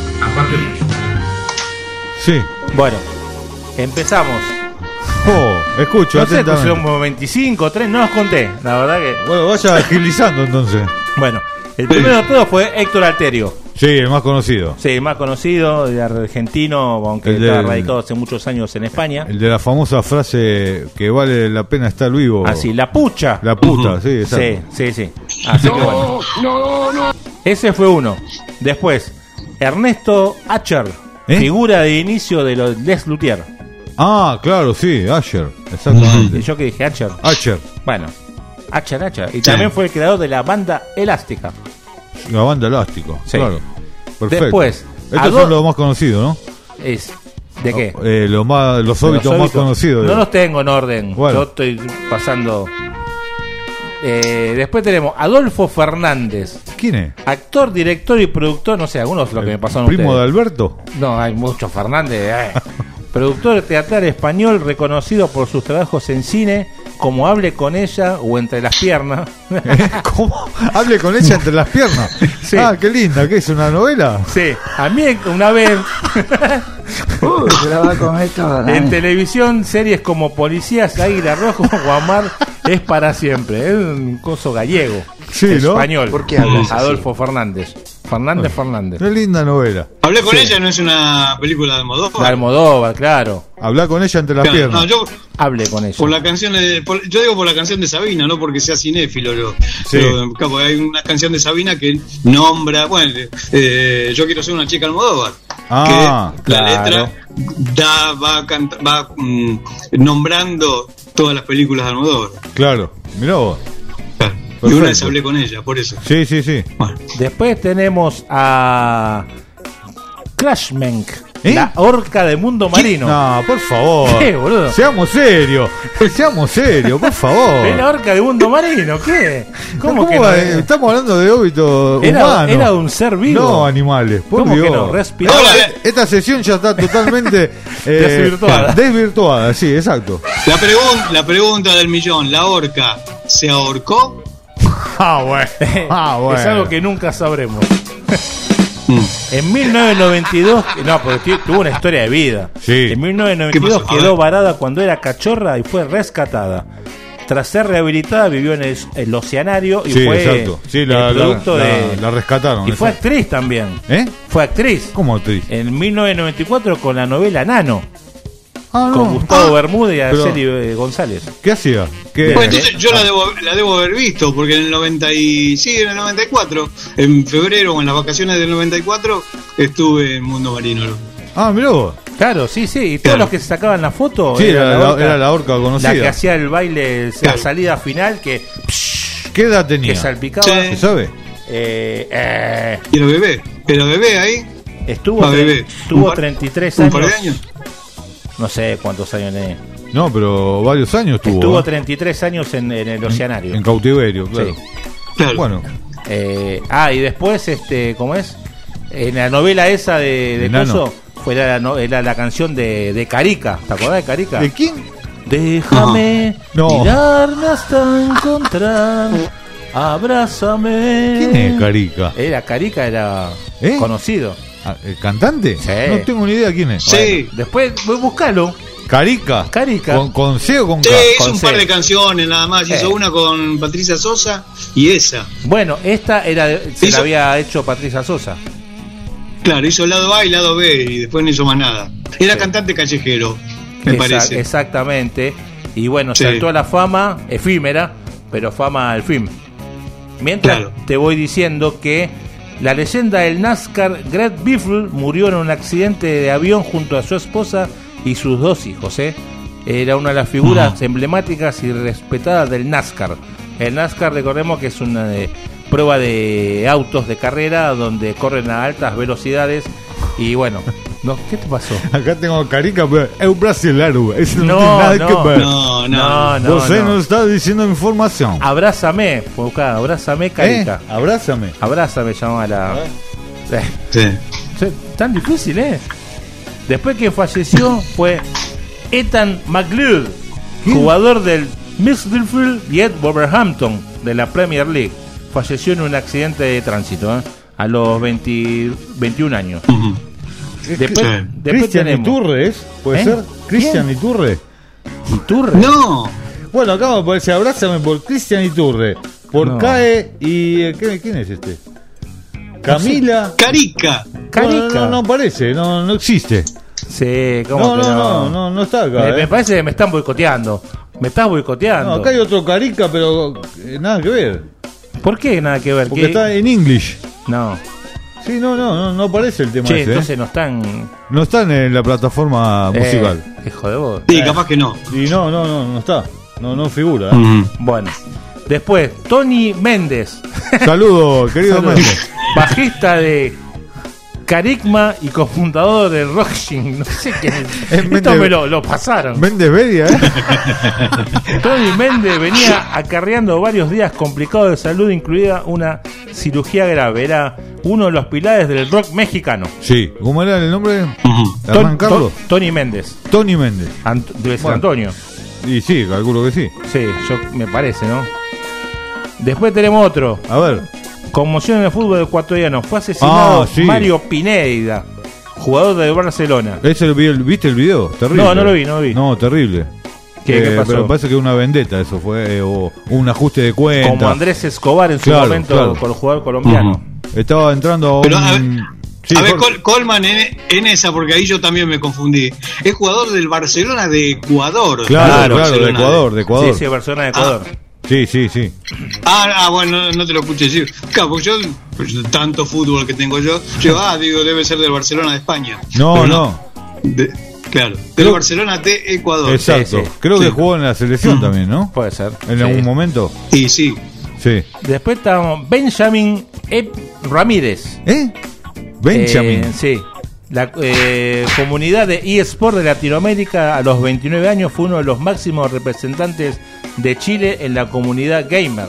Sí. Bueno, empezamos. Oh, escucho, No sé, atentamente. pusieron veinticinco, tres, no los conté. La verdad que. Bueno, vaya agilizando entonces. Bueno, el primero de todos fue Héctor Alterio. Sí, el más conocido. Sí, el más conocido, de argentino, aunque El estaba del- radicado hace muchos años en España. El de la famosa frase que vale la pena estar vivo. Así, la pucha. La puta, sí, exacto. Sí, sí, sí. Así que bueno. Ese fue uno. Después, Ernesto Acher, ¿Eh? figura de inicio de los Les Luthier. Ah, claro, sí, Asher, exactamente. Y yo que dije Acher. Asher, Bueno, Acher, Acher. Y también fue el creador de la banda Elástica. la banda Elástico, Sí. claro. Perfecto. Después, estos a son do- los más conocidos, ¿no? Es, ¿De qué? Eh, los más, los óbitos Los más óbitos. conocidos. No los tengo en orden. Bueno. Yo estoy pasando. Eh, después tenemos Adolfo Fernández. ¿Quién es? Actor, director y productor. No sé, algunos lo que me pasaron ¿Primo ustedes. de Alberto? No, hay muchos Fernández. eh. Productor teatral español reconocido por sus trabajos en cine, como Hable con ella o Entre las piernas. ¿Cómo? Hable con ella entre las piernas. Sí. Ah, qué linda. ¿Qué es una novela? Sí, a mí una vez Uy, se la va a comer toda. en televisión series como Policías, Águila Rojo o Amar es para siempre. Es un coso gallego. Sí, ¿no? Español. ¿Por qué hablas así? Adolfo Fernández. Fernández Fernández. Qué linda novela. Hablé con Sí. ella, no es una película de De Almodóvar. Almodóvar, claro. Habla con ella entre las Claro, piernas. no, yo Hable con ella. por la canción de, por- yo digo por la canción de Sabina, no porque sea cinéfilo, lo- Sí. pero, claro, hay una canción de Sabina que nombra, bueno, eh, yo quiero ser una chica Almodóvar, Ah, que la claro. letra da, va, canta- va mm, nombrando todas las películas de Almodóvar. Claro. Mirá vos. Claro. Y Perfecto. una vez hablé con ella, por eso. Sí, sí, sí. Bueno. Después tenemos a Crashmenk, ¿Eh? la orca de mundo marino. No, por favor. ¿Qué, boludo? Seamos serios. Seamos serios, por favor. ¿Es la orca de mundo marino? ¿Qué? ¿Cómo, ¿Cómo que no? va? Estamos hablando de óbito Era, humano. era un ser vivo. No, animales. Por ¿Cómo Dios. que no? Respiraba. Ahora, Esta sesión ya está totalmente eh, Desvirtuada. Desvirtuada, sí, exacto. La, pregun- la pregunta del millón, ¿la orca se ahorcó? Ah, bueno. Ah, bueno. Es algo que nunca sabremos. Mm. En mil novecientos noventa y dos, no, porque tu- tuvo una historia de vida. Sí. En mil novecientos noventa y ¿Qué dos pasó? A quedó ver. varada cuando era cachorra y fue rescatada. Tras ser rehabilitada, vivió en el, el Oceanario y Sí, fue exacto. Sí, la, el la- producto la- de. la rescataron. y fue exacto. actriz también. ¿Eh? Fue actriz. ¿Cómo actriz? En mil novecientos noventa y cuatro con la novela Nano, Ah, no. con Gustavo Bermúdez y Pero- Araceli eh, González. ¿Qué hacía? ¿Qué? Bueno, entonces yo la debo, la debo haber visto, porque en el noventa y sí, en el noventa y cuatro, en febrero o en las vacaciones del noventa y cuatro, estuve en Mundo Marino. ¿no? Ah, mirá vos. Claro, sí, sí. Y todos Claro. los que se sacaban la foto. Sí, era la- era la orca conocida. La que hacía el baile, la Claro. salida final, que, ¿Qué edad tenía? que salpicaba. Sí. ¿Se sabe? Eh, eh, Y era bebé, era bebé ahí, estuvo Ah, tre- bebé. tuvo Un par- treinta y tres un años. par de años. No sé cuántos años tenía. No, pero varios años tuvo. Estuvo ¿eh? treinta y tres años en, en el Oceanario. En cautiverio, claro. Sí. Claro. Bueno, Eh, ah, y después, este, ¿cómo es? En la novela esa de, de Enano. Coso, fue la, no- era la canción de, de Carica. ¿Te acordás de Carica? ¿de quién? Déjame No. mirarme hasta encontrar, abrázame. ¿Quién es Carica? Era Carica, era ¿Eh? conocido. Ah, ¿el cantante? Sí. No tengo ni idea quién es. Sí. Bueno, después, bu- buscalo. Carica. Carica. ¿Con, con C o con Sí, K? hizo con un par C. de canciones nada más, hizo Eh. una con Patricia Sosa y esa. Bueno, esta era de- se la Hizo- había hecho Patricia Sosa. Claro, hizo lado A y lado B y después no hizo más nada. Era Sí. cantante callejero, me Exa- parece. Exactamente. Y bueno, Sí. saltó a la fama efímera, pero fama al fin. Mientras Claro. te voy diciendo que la leyenda del NASCAR, Greg Biffle, murió en un accidente de avión junto a su esposa y sus dos hijos. ¿eh? Era una de las figuras emblemáticas y respetadas del NASCAR. El NASCAR, recordemos que es una de, prueba de autos de carrera donde corren a altas velocidades y bueno, no, ¿qué te pasó? Acá tengo Carica, pero es un brasileño, eso no, No, tiene nada no, que ver. No, no. No, no, Usted no. nos está diciendo información. Abrázame, buscá, abrázame, Carica. ¿Eh? Abrázame. Abrázame, llamaba la. Sí. Sí. Sí, tan difícil, ¿eh? Después que falleció fue Ethan McLeod, jugador del Middlesbrough y Ed Wolverhampton de la Premier League. Falleció en un accidente de tránsito, ¿eh? A los veinte, veintiún años. Ujú. Después, Sí. después Cristian tenemos Iturre, ¿es? ¿Puede ¿Eh? ser? Cristian Iturre. Iturre. No. Bueno, acá me aparece abrázame por Cristian Iturre. Por No. CAE y... eh, ¿qué- ¿Quién es este? Camila. Carica. Carica. No, no, no, no aparece, no, no existe. Sí, ¿cómo No, que no, no? no, no, no está acá. Me, eh. me parece que me están boicoteando. Me estás boicoteando. No, acá hay otro Carica, pero eh, nada que ver. ¿Por qué nada que ver? Porque ¿Qué? está en English. No. Sí, no, no, no, no aparece el tema Che, ese. entonces ¿eh? no están. No están en la plataforma musical. Eh, hijo de vos. Sí, capaz que no. Y no, no, no, no está. No, no figura. ¿eh? Ujú. Bueno. Después, Tony Méndez, Saludos, querido Saludos. Méndez. bajista de Carigma y cofundador de Rockshing. No sé qué es. Esto Méndez- me lo, lo pasaron. Méndez Bedia, ¿eh? Tony Méndez venía acarreando varios días complicados de salud, incluida una cirugía grave. Era uno de los pilares del rock mexicano. Sí, ¿cómo era el nombre? Ujú. Hernán Ton- Carlos. Ton- Tony Méndez. Tony Méndez. Ant- debe ser Bueno. Antonio. Y sí, calculo que sí. Sí, yo me parece, ¿no? Después tenemos otro. A ver. Conmoción en el fútbol ecuatoriano. Fue asesinado Ah, sí. Mario Pineda, jugador de Barcelona. ¿Ese lo vi- ¿Viste el video? Terrible. No, no lo vi, no lo vi. No, terrible. ¿Qué, qué Eh, pasó? Pero parece que una vendetta eso fue, eh, o un ajuste de cuenta. Como Andrés Escobar en su Claro, momento claro. con el jugador colombiano. Estaba entrando a Pero, un... a ver, Sí, a ver, Jorge. Col- Colman en, en esa, porque ahí yo también me confundí. Es jugador del Barcelona de Ecuador. Claro, Ah, claro, de Barcelona Ecuador, de Ecuador. Sí, sí, Barcelona de Ecuador. Sí, sí, sí. Ah, ah, bueno, no, no te lo escuché decir. Claro, porque yo, pues, tanto fútbol que tengo yo, yo, ah, digo, debe ser del Barcelona de España. No, Pero no. De- claro, del Creo- Barcelona de Ecuador. Exacto. sí, sí. Creo que Sí. jugó en la selección también, ¿no? Puede ser. En Sí. algún momento. Y sí. Sí. Después estamos Benjamin E. Ramírez. ¿Eh? Benjamin. Eh, sí. La eh, comunidad de eSport de Latinoamérica a los veintinueve años fue uno de los máximos representantes de Chile en la comunidad gamer.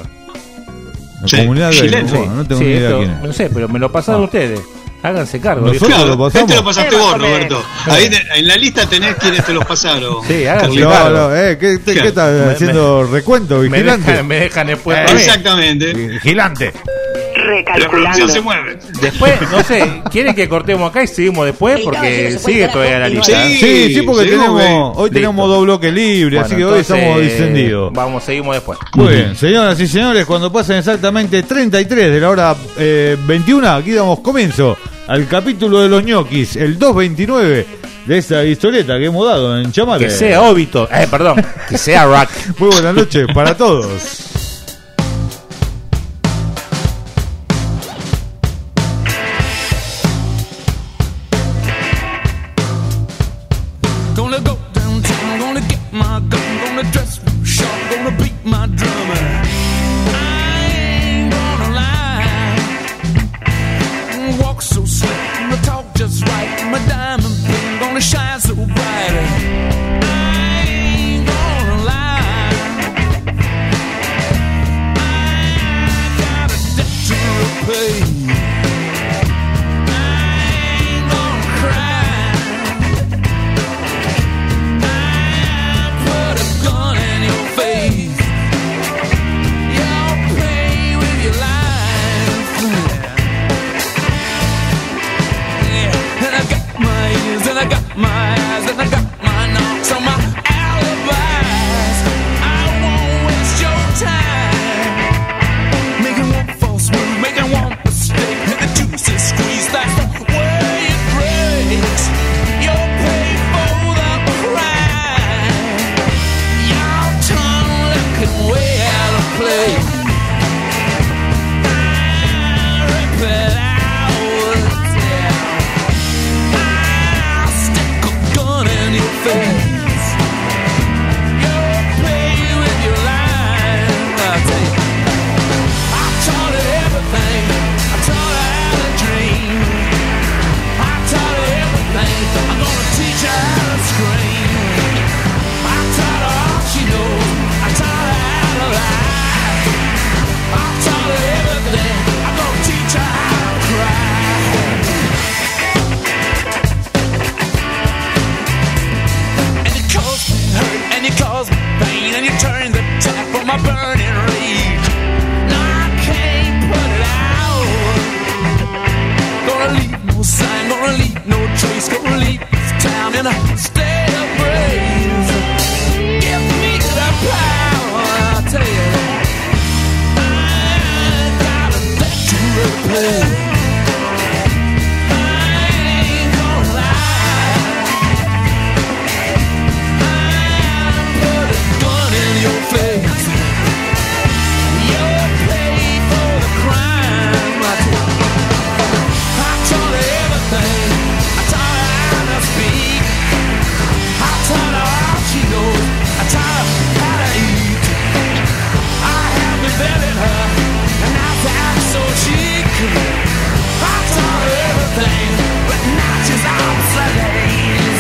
La Sí, comunidad de... chileno. Bueno, no tengo Sí, ni idea esto, quién es. no sé, pero me lo pasaron Ah. ustedes. Háganse cargo. Nosotros viejo. lo Claro, pasamos. este lo pasaste Eh, vos, más o menos. Roberto. Ahí te- en la lista tenés quienes te los pasaron. Sí, háganse Carlito. No, cargo. no, eh, ¿qué, te- Claro. qué estás Me- haciendo recuento, me, vigilante? dejan, me dejan después. Eh, a mí. Exactamente. Vigilante. La producción se mueve. Después, no sé, ¿quieren que cortemos acá y seguimos después? Porque sigue todavía la lista. Sí, Sí, sí, porque seguimos tenemos, bien. hoy Listo. tenemos dos bloques libres, Bueno, así que hoy entonces, estamos distendidos. Vamos, seguimos después. Muy bien, señoras y señores, cuando pasen exactamente treinta y tres de la hora eh, veintiuno, aquí damos comienzo al capítulo de los ñoquis, el doscientos veintinueve de esta historieta que hemos dado en Chamare. Que sea óbito, eh, perdón, que sea rock. Muy buenas noches para todos. Gonna go downtown, gonna get my gun, gonna dress sharp, gonna beat my drum. I ain't gonna lie, walk so slick, gonna talk just right, my diamond ring gonna shine so bright. I ain't gonna lie, I got a debt to repay. And I I'm gonna teach her how to scream. I taught her all she knows. I taught her how to lie. I taught her everything. I'm gonna teach her how to cry. And you cause me hurt, and you cause me pain, and you turn the tap on my burning rage. No, I can't put it out. Gonna leave no sign, gonna leave no trace, gonna leave this town in a state of praise. Give me the power, I'll tell you that. I got a debt to repay. I ain't gonna lie. I put a gun in your face. You'll pay for the crime. I tell you. I taught her everything. I taught her how to speak. I taught her all she knows. I taught her how to eat. I have been vetting her, and now to act so chic. I taught her everything, but now she's obsolete.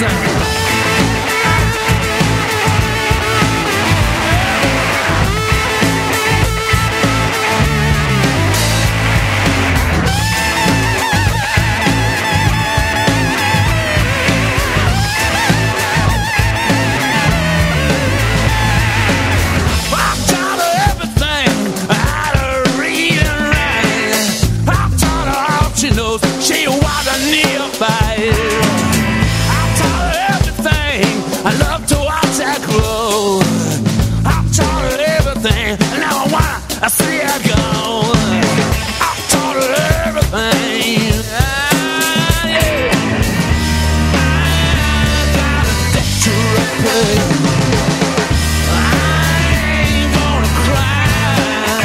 She was a neophyte. I taught her everything. I love to watch her grow. I taught her everything. And now I wanna see her go. I taught her everything. Ah, yeah. I got a debt to repay. I ain't gonna cry.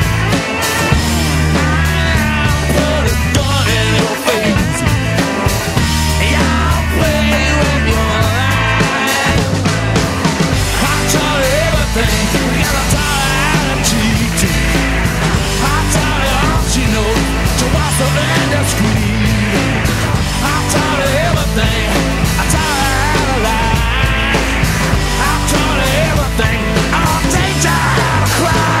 Put a gun in your face. Y'all play with your life. I taught her everything. We got a taught her how to cheat. I taught her all she knows. To watch the band and scream. I taught her everything. I taught her how to lie. I taught her everything. I'll teach her how to cry.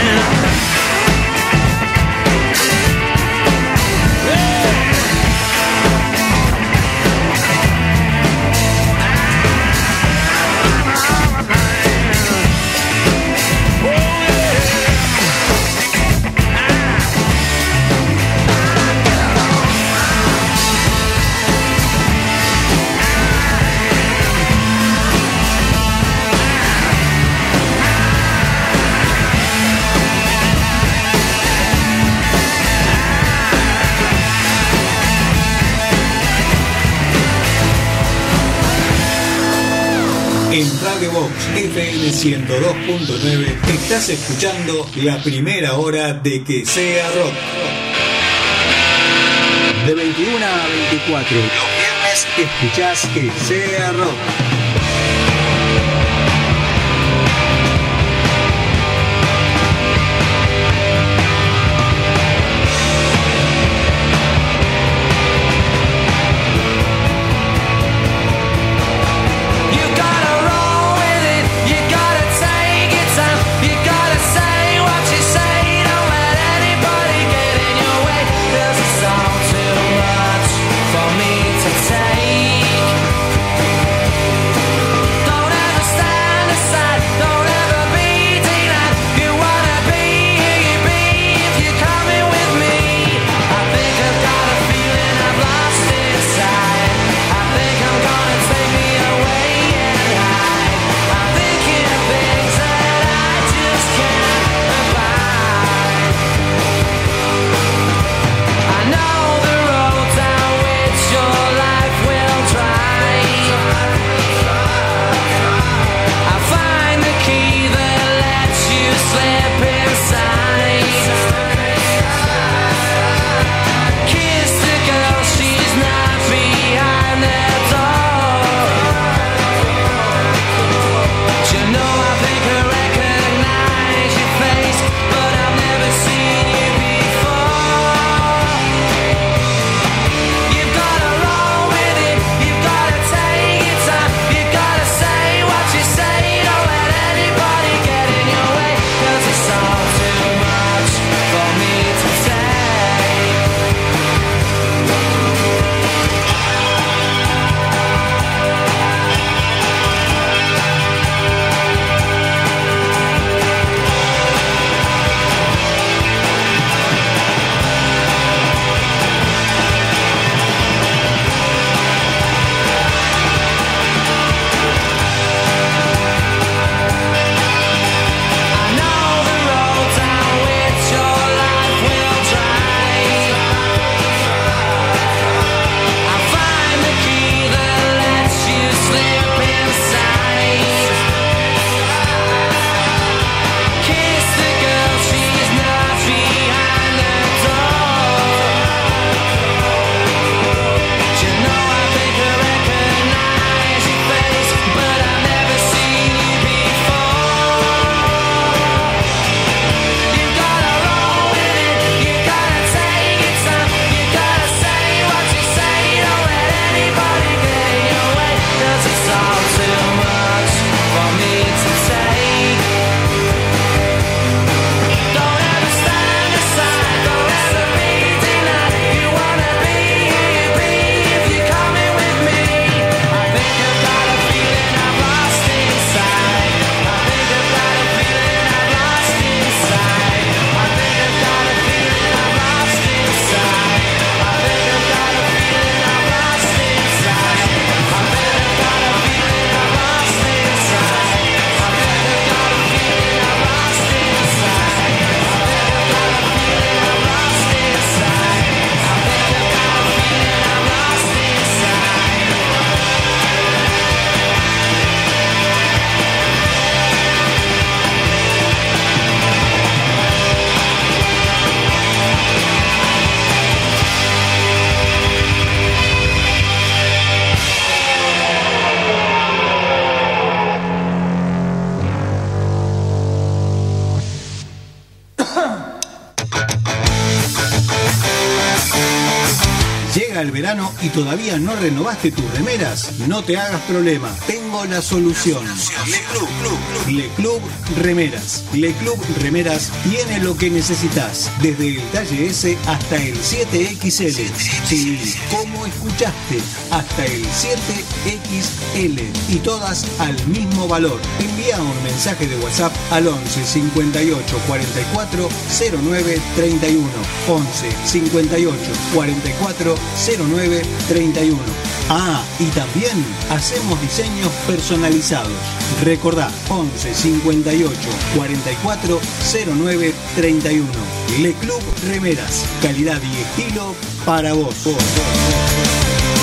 En Radio Box F M ciento dos punto nueve estás escuchando la primera hora de Que Sea Rock. De veintiuno a veinticuatro, los viernes escuchás Que Sea Rock. For me to take llega el verano y todavía no renovaste tus remeras, no te hagas problema. Tengo la solución. Le Club, Club, Le Club Remeras. Le Club Remeras tiene lo que necesitas, desde el talle S hasta el siete equis ele. Sí, como escuchaste, hasta el siete equis ele. Y todas al mismo valor. Envía un mensaje de WhatsApp al once cincuenta y ocho cuarenta y cuatro cero nueve treinta y uno. once cincuenta y ocho cuarenta y cuatro cero nueve treinta y uno. Ah, y también hacemos diseños personalizados. Recordá, once cincuenta y ocho cuarenta y cuatro cero nueve treinta y uno. Le Club Remeras, calidad y estilo para vos. vos, vos, vos.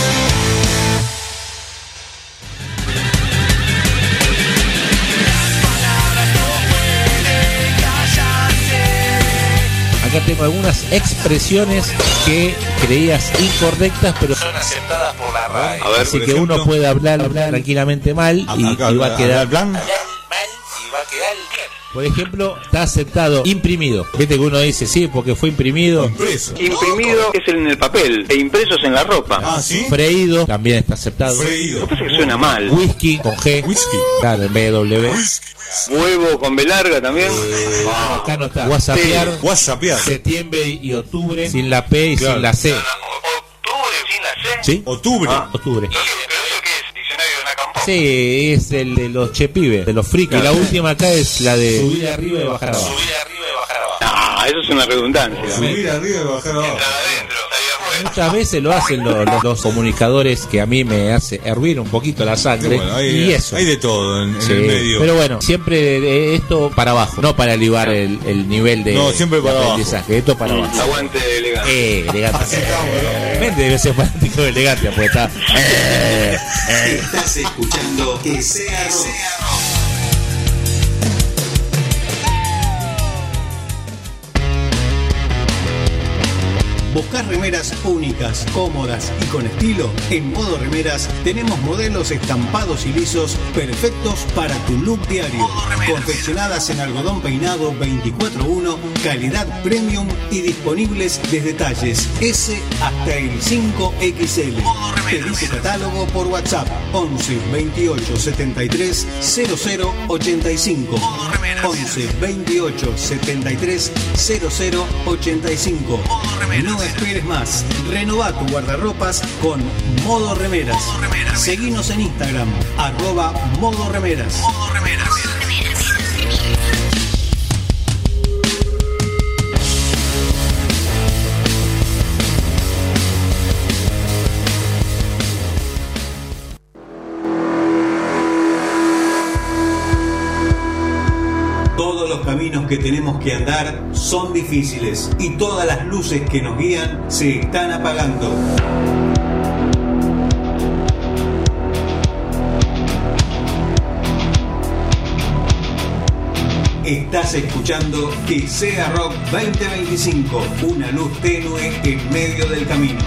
Acá tengo algunas expresiones que creías incorrectas, pero son aceptadas por la RAE. A ver, así por que ejemplo, uno puede hablar, hablar tranquilamente mal y, acá, y va a quedar plan. mal y va a quedar bien. Por ejemplo, está aceptado imprimido. Viste que uno dice sí porque fue imprimido. Impreso. Imprimido es en el papel e impresos en la ropa. Ah, ¿sí? Freído también está aceptado. Freído. Lo que pasa es que suena mal. Whisky con G. Whisky. Claro, en vez de W. Huevo con B larga también. Eh, acá no está. WhatsAppear. Sí. WhatsAppear. Septiembre y octubre sin la P y Claro. sin la C. Octubre sin la C. ¿Sí? Octubre. Ah, octubre. ¿Pero eso qué es? ¿Diccionario de una campaña? Sí, es el de los chepibes, de los frikis. Y la última acá es la de subir arriba y bajar abajo. Subir arriba y bajar abajo. Ah, eso es una redundancia. Subir arriba y bajar abajo. Entrar adentro, salir afuera. Muchas veces lo hacen los, los, los comunicadores, que a mí me hace hervir un poquito la sangre. Bueno, hay, y eso. hay de todo en, en Sí, el medio. pero bueno, siempre de esto para abajo, no para elevar el, el nivel de, No, siempre para de abajo. aprendizaje, esto para abajo. Aguante elegante. Eh, elegante. Así estamos, ¿no? Mente debe ser fanático de elegante, porque está. Eh, eh. Estás escuchando Que Sea Rock. ¿Buscás remeras únicas, cómodas y con estilo? En Modo Remeras tenemos modelos estampados y lisos perfectos para tu look diario. Confeccionadas en algodón peinado veinticuatro uno, calidad premium y disponibles desde talles S hasta el cinco equis ele. Pedí tu catálogo por WhatsApp once veintiocho setenta y tres cero cero ochenta y cinco. once veintiocho setenta y tres cero cero ochenta y cinco. No esperes más. Renová tu guardarropas con Modo Remeras. Seguinos en Instagram, arroba Modo Remeras. Todos los caminos que tenemos que andar son difíciles y todas las luces que nos guían se están apagando. Estás escuchando Que Sea Rock veinte veinticinco, una luz tenue en medio del camino.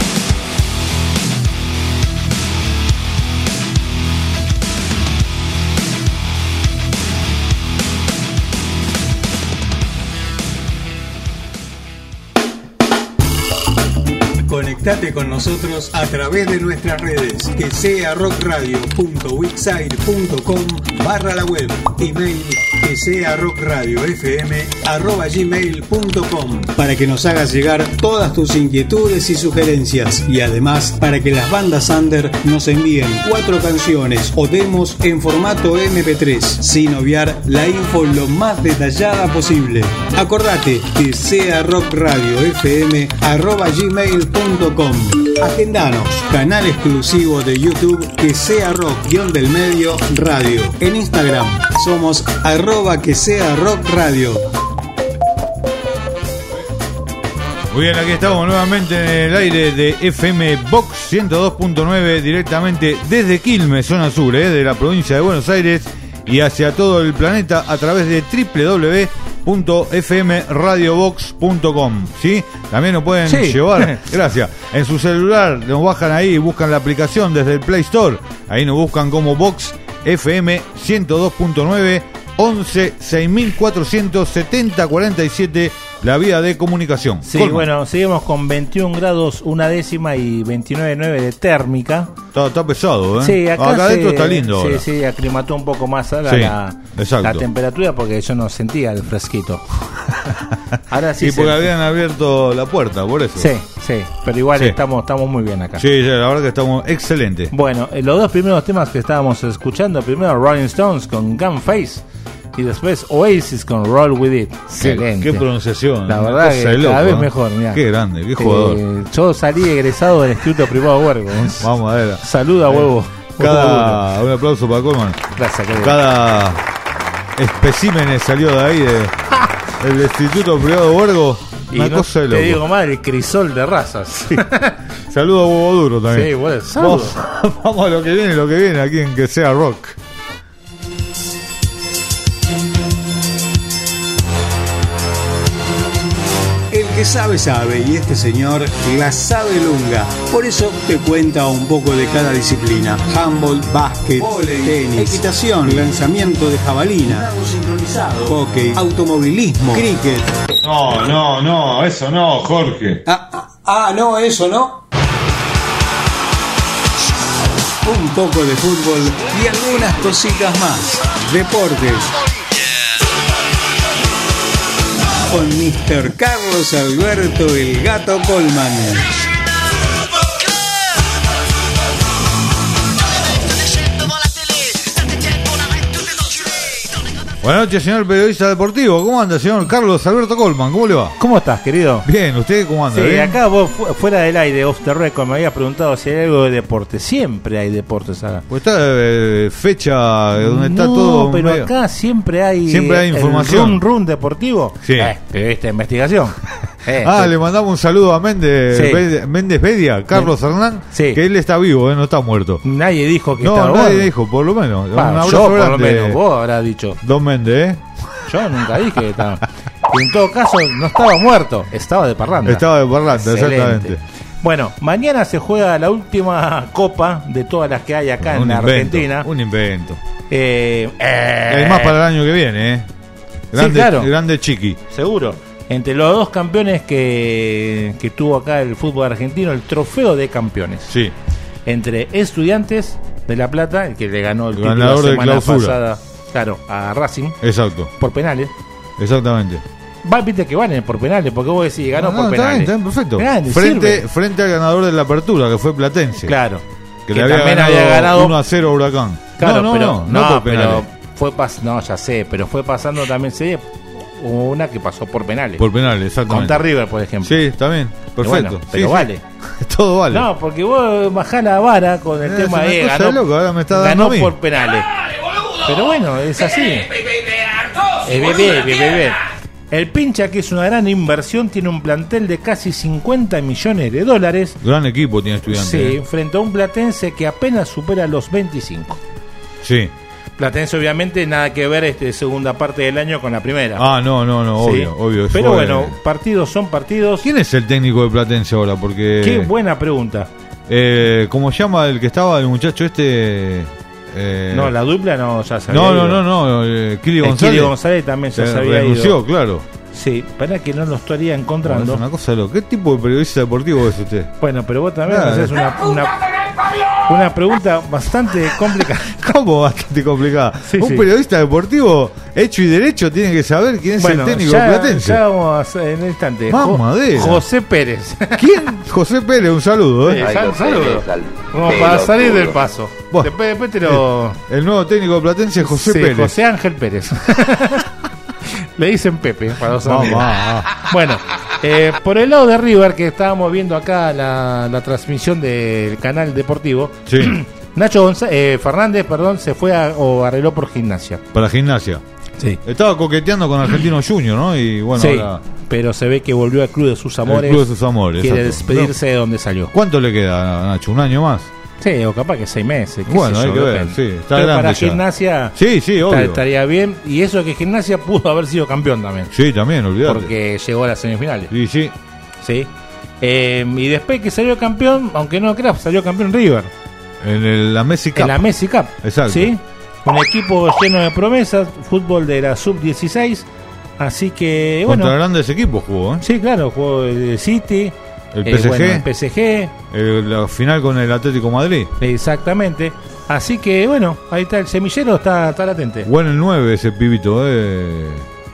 Conectate con nosotros a través de nuestras redes, que sea rock radio punto wixsite punto com barra la web, email que sea rock radio fm arroba gmail punto com, para que nos hagas llegar todas tus inquietudes y sugerencias, y además para que las bandas under nos envíen cuatro canciones o demos en formato eme pe tres, sin obviar la info lo más detallada posible. Acordate, que sea rock radio fm arroba gmail punto com. Agendanos, canal exclusivo de YouTube Que Sea Rock guión del medio radio. En Instagram somos arroba Que Sea Rock Radio. Muy bien, aquí estamos nuevamente en el aire de F M Box ciento dos punto nueve, directamente desde Quilmes, zona sur, eh, de la provincia de Buenos Aires, y hacia todo el planeta a través de doble u doble u doble u punto f m radio box punto com, ¿sí? También nos pueden Sí. llevar, gracias, en su celular, nos bajan ahí y buscan la aplicación desde el Play Store, ahí nos buscan como Box F M ciento dos punto nueve, once seis mil cuatrocientos setenta cuarenta y siete la vía de comunicación. Sí, Colman. bueno, seguimos con veintiún grados, una décima y veintinueve punto nueve de térmica. Está, está pesado, ¿eh? Sí, acá, acá se, adentro está lindo. Sí, ahora. sí, aclimató un poco más ahora Sí, la, exacto. la temperatura porque yo no sentía el fresquito. Ahora sí. Y porque se... habían abierto la puerta, por eso. Sí, sí, pero igual Sí. estamos estamos muy bien acá. Sí, sí, la verdad que estamos excelentes. Bueno, eh, los dos primeros temas que estábamos escuchando, primero Rolling Stones con Gunface y después Oasis con Roll With It. Qué, Excelente. qué pronunciación. La una verdad cosa que de loco, cada vez ¿eh? mejor, mirá. Qué grande, qué jugador. Eh, yo salí egresado del Instituto Privado Huergo. Vamos a ver. Saluda, huevo. Cada, un aplauso para Colman. Gracias, querido. Cada especímen salió de ahí, de, del Instituto Privado Huergo. Y Una no cosa de te loco. digo mal, el crisol de razas. Saludo a Huevo Duro también. Sí, bueno, saludo. Vamos, vamos a lo que viene, lo que viene aquí en Que Sea Rock. El que sabe, sabe, y este señor la sabe lunga. Por eso te cuenta un poco de cada disciplina. Handball, básquet, vóley, tenis, equitación, lanzamiento de jabalina, sincronizado, hockey, automovilismo, cricket. No, no, no, eso no, Jorge. Ah, ah, ah, no, eso no. Un poco de fútbol y algunas cositas más. Deportes. Con mister Carlos Alberto El Gato Colman. Buenas noches, señor periodista deportivo. ¿Cómo anda, señor Carlos Alberto Colman? ¿Cómo le va? ¿Cómo estás, querido? Bien, ¿usted cómo anda? Sí, ¿Bien? acá vos fu- fuera del aire, off the record, me habías preguntado si hay algo de deporte. Siempre hay deportes acá. Pues está eh, fecha donde está no, todo. pero medio- acá siempre hay Siempre hay el información. run run deportivo. Sí. Eh, periodista de investigación. Eh, Ah, te- le mandamos un saludo a Méndez, Sí. Be- Méndez Bedia, Carlos Hernán, Sí. que él está vivo, eh, no está muerto. Nadie dijo que No, estaba nadie bueno. dijo, por lo menos. Va, un abrazo yo por lo grande, menos, vos habrás dicho. Don Méndez, ¿eh? Yo nunca dije que estaba. Y en todo caso, no estaba muerto, estaba de parranda. Estaba de parlante, Excelente. exactamente. Bueno, mañana se juega la última copa de todas las que hay acá un en invento, Argentina. Un invento. Eh, eh, Hay más para el año que viene, ¿eh? Grande, claro. grande Chiqui. Seguro. Entre los dos campeones que, que tuvo acá el fútbol argentino, el trofeo de campeones. Sí. Entre Estudiantes de La Plata, el que le ganó el título la Ganador de semana clausura. pasada, claro, a Racing, Exacto, por penales. exactamente. Va, viste que valen por penales, porque vos decís, ganó No, por no, está penales. bien, está bien, perfecto. Grande, frente, sirve. frente al ganador de la apertura, que fue Platense. Claro. Que, Que le había también ganado, había ganado uno a cero a Huracán. Claro, no, no, pero, no, no, por penales. pero fue pas no, ya sé, pero fue pasando también serie una que pasó por penales. Por penales, exactamente. Contra River, por ejemplo. Sí, está bien, perfecto. Bueno, Sí, pero sí. vale. Todo vale. No, porque vos bajás la vara con el Es tema una de cosa ganó, de loco, ahora me está dando ganó a mí. por penales. Pero bueno, es así. Es bien, bien, bien, bien. El Pincha, que es una gran inversión, tiene un plantel de casi cincuenta millones de dólares. Gran equipo tiene Estudiantes. Sí, ¿eh? frente a un Platense que apenas supera los veinticinco. Sí. Platense, obviamente, nada que ver este segunda parte del año con la primera. Ah, no, no, no, Sí. obvio, obvio. Pero fue- bueno, partidos son partidos. ¿Quién es el técnico de Platense ahora? Porque. Qué buena pregunta. Eh, ¿Cómo llama el que estaba el muchacho este? Eh, No, la dupla no, ya sabía. no, no, no, no, eh, Kili El González. Kili González también ya Se se había renunció, ido. claro. Sí, para que no lo estaría No, encontrando. es una cosa de loco. ¿Qué tipo de periodista deportivo es usted? Bueno, pero vos también Ah, haces una, una, una pregunta bastante complicada. ¿Cómo? Bastante complicada. Sí, Un sí. periodista deportivo hecho y derecho tiene que saber quién es Bueno, el técnico ya, de Platense. ya vamos a hacer en el instante. Jo- Mamadera. José Pérez. ¿Quién? José Pérez, un saludo. ¿eh? Sí, sal- saludo. Como para salir del paso. Bueno, después, después te lo. El nuevo técnico de Platense es José Sí, Pérez. José Ángel Pérez. Le dicen Pepe para los Vamos, amigos. ah, Bueno, eh, por el lado de River, que estábamos viendo acá la, la transmisión del canal deportivo, Sí, Nacho Gonza- eh, Fernández, perdón, se fue a, o arregló por Gimnasia. para Gimnasia. Sí. Estaba coqueteando con Argentino Junior, ¿no? Y bueno, Sí, ahora. pero se ve que volvió al club de sus amores. El club de sus amores. Quiere exacto. despedirse de donde salió. ¿Cuánto le queda, Nacho? ¿Un año más? Sí, o capaz que seis meses. qué Bueno, sé hay yo, que ver, depende. sí, está Pero grande para ya. Gimnasia Sí, sí, esta- obvio. estaría bien. Y eso que Gimnasia pudo haber sido campeón también. Sí, también, olvídate. Porque llegó a las semifinales. Sí, sí. Sí. Eh, y después que salió campeón, aunque no creas, salió campeón River. En el- la Messi Cup. En la Messi Cup. Exacto. ¿Sí? Un equipo lleno de promesas, fútbol de la sub dieciséis. Así que, bueno. Contra grandes equipos jugó, ¿eh? Sí, claro, jugó el City, el eh, P S G, bueno, el P S G. El, la final con el Atlético Madrid. Exactamente. Así que, bueno, ahí está el semillero, está, está latente. Bueno, el nueve ese pibito, eh.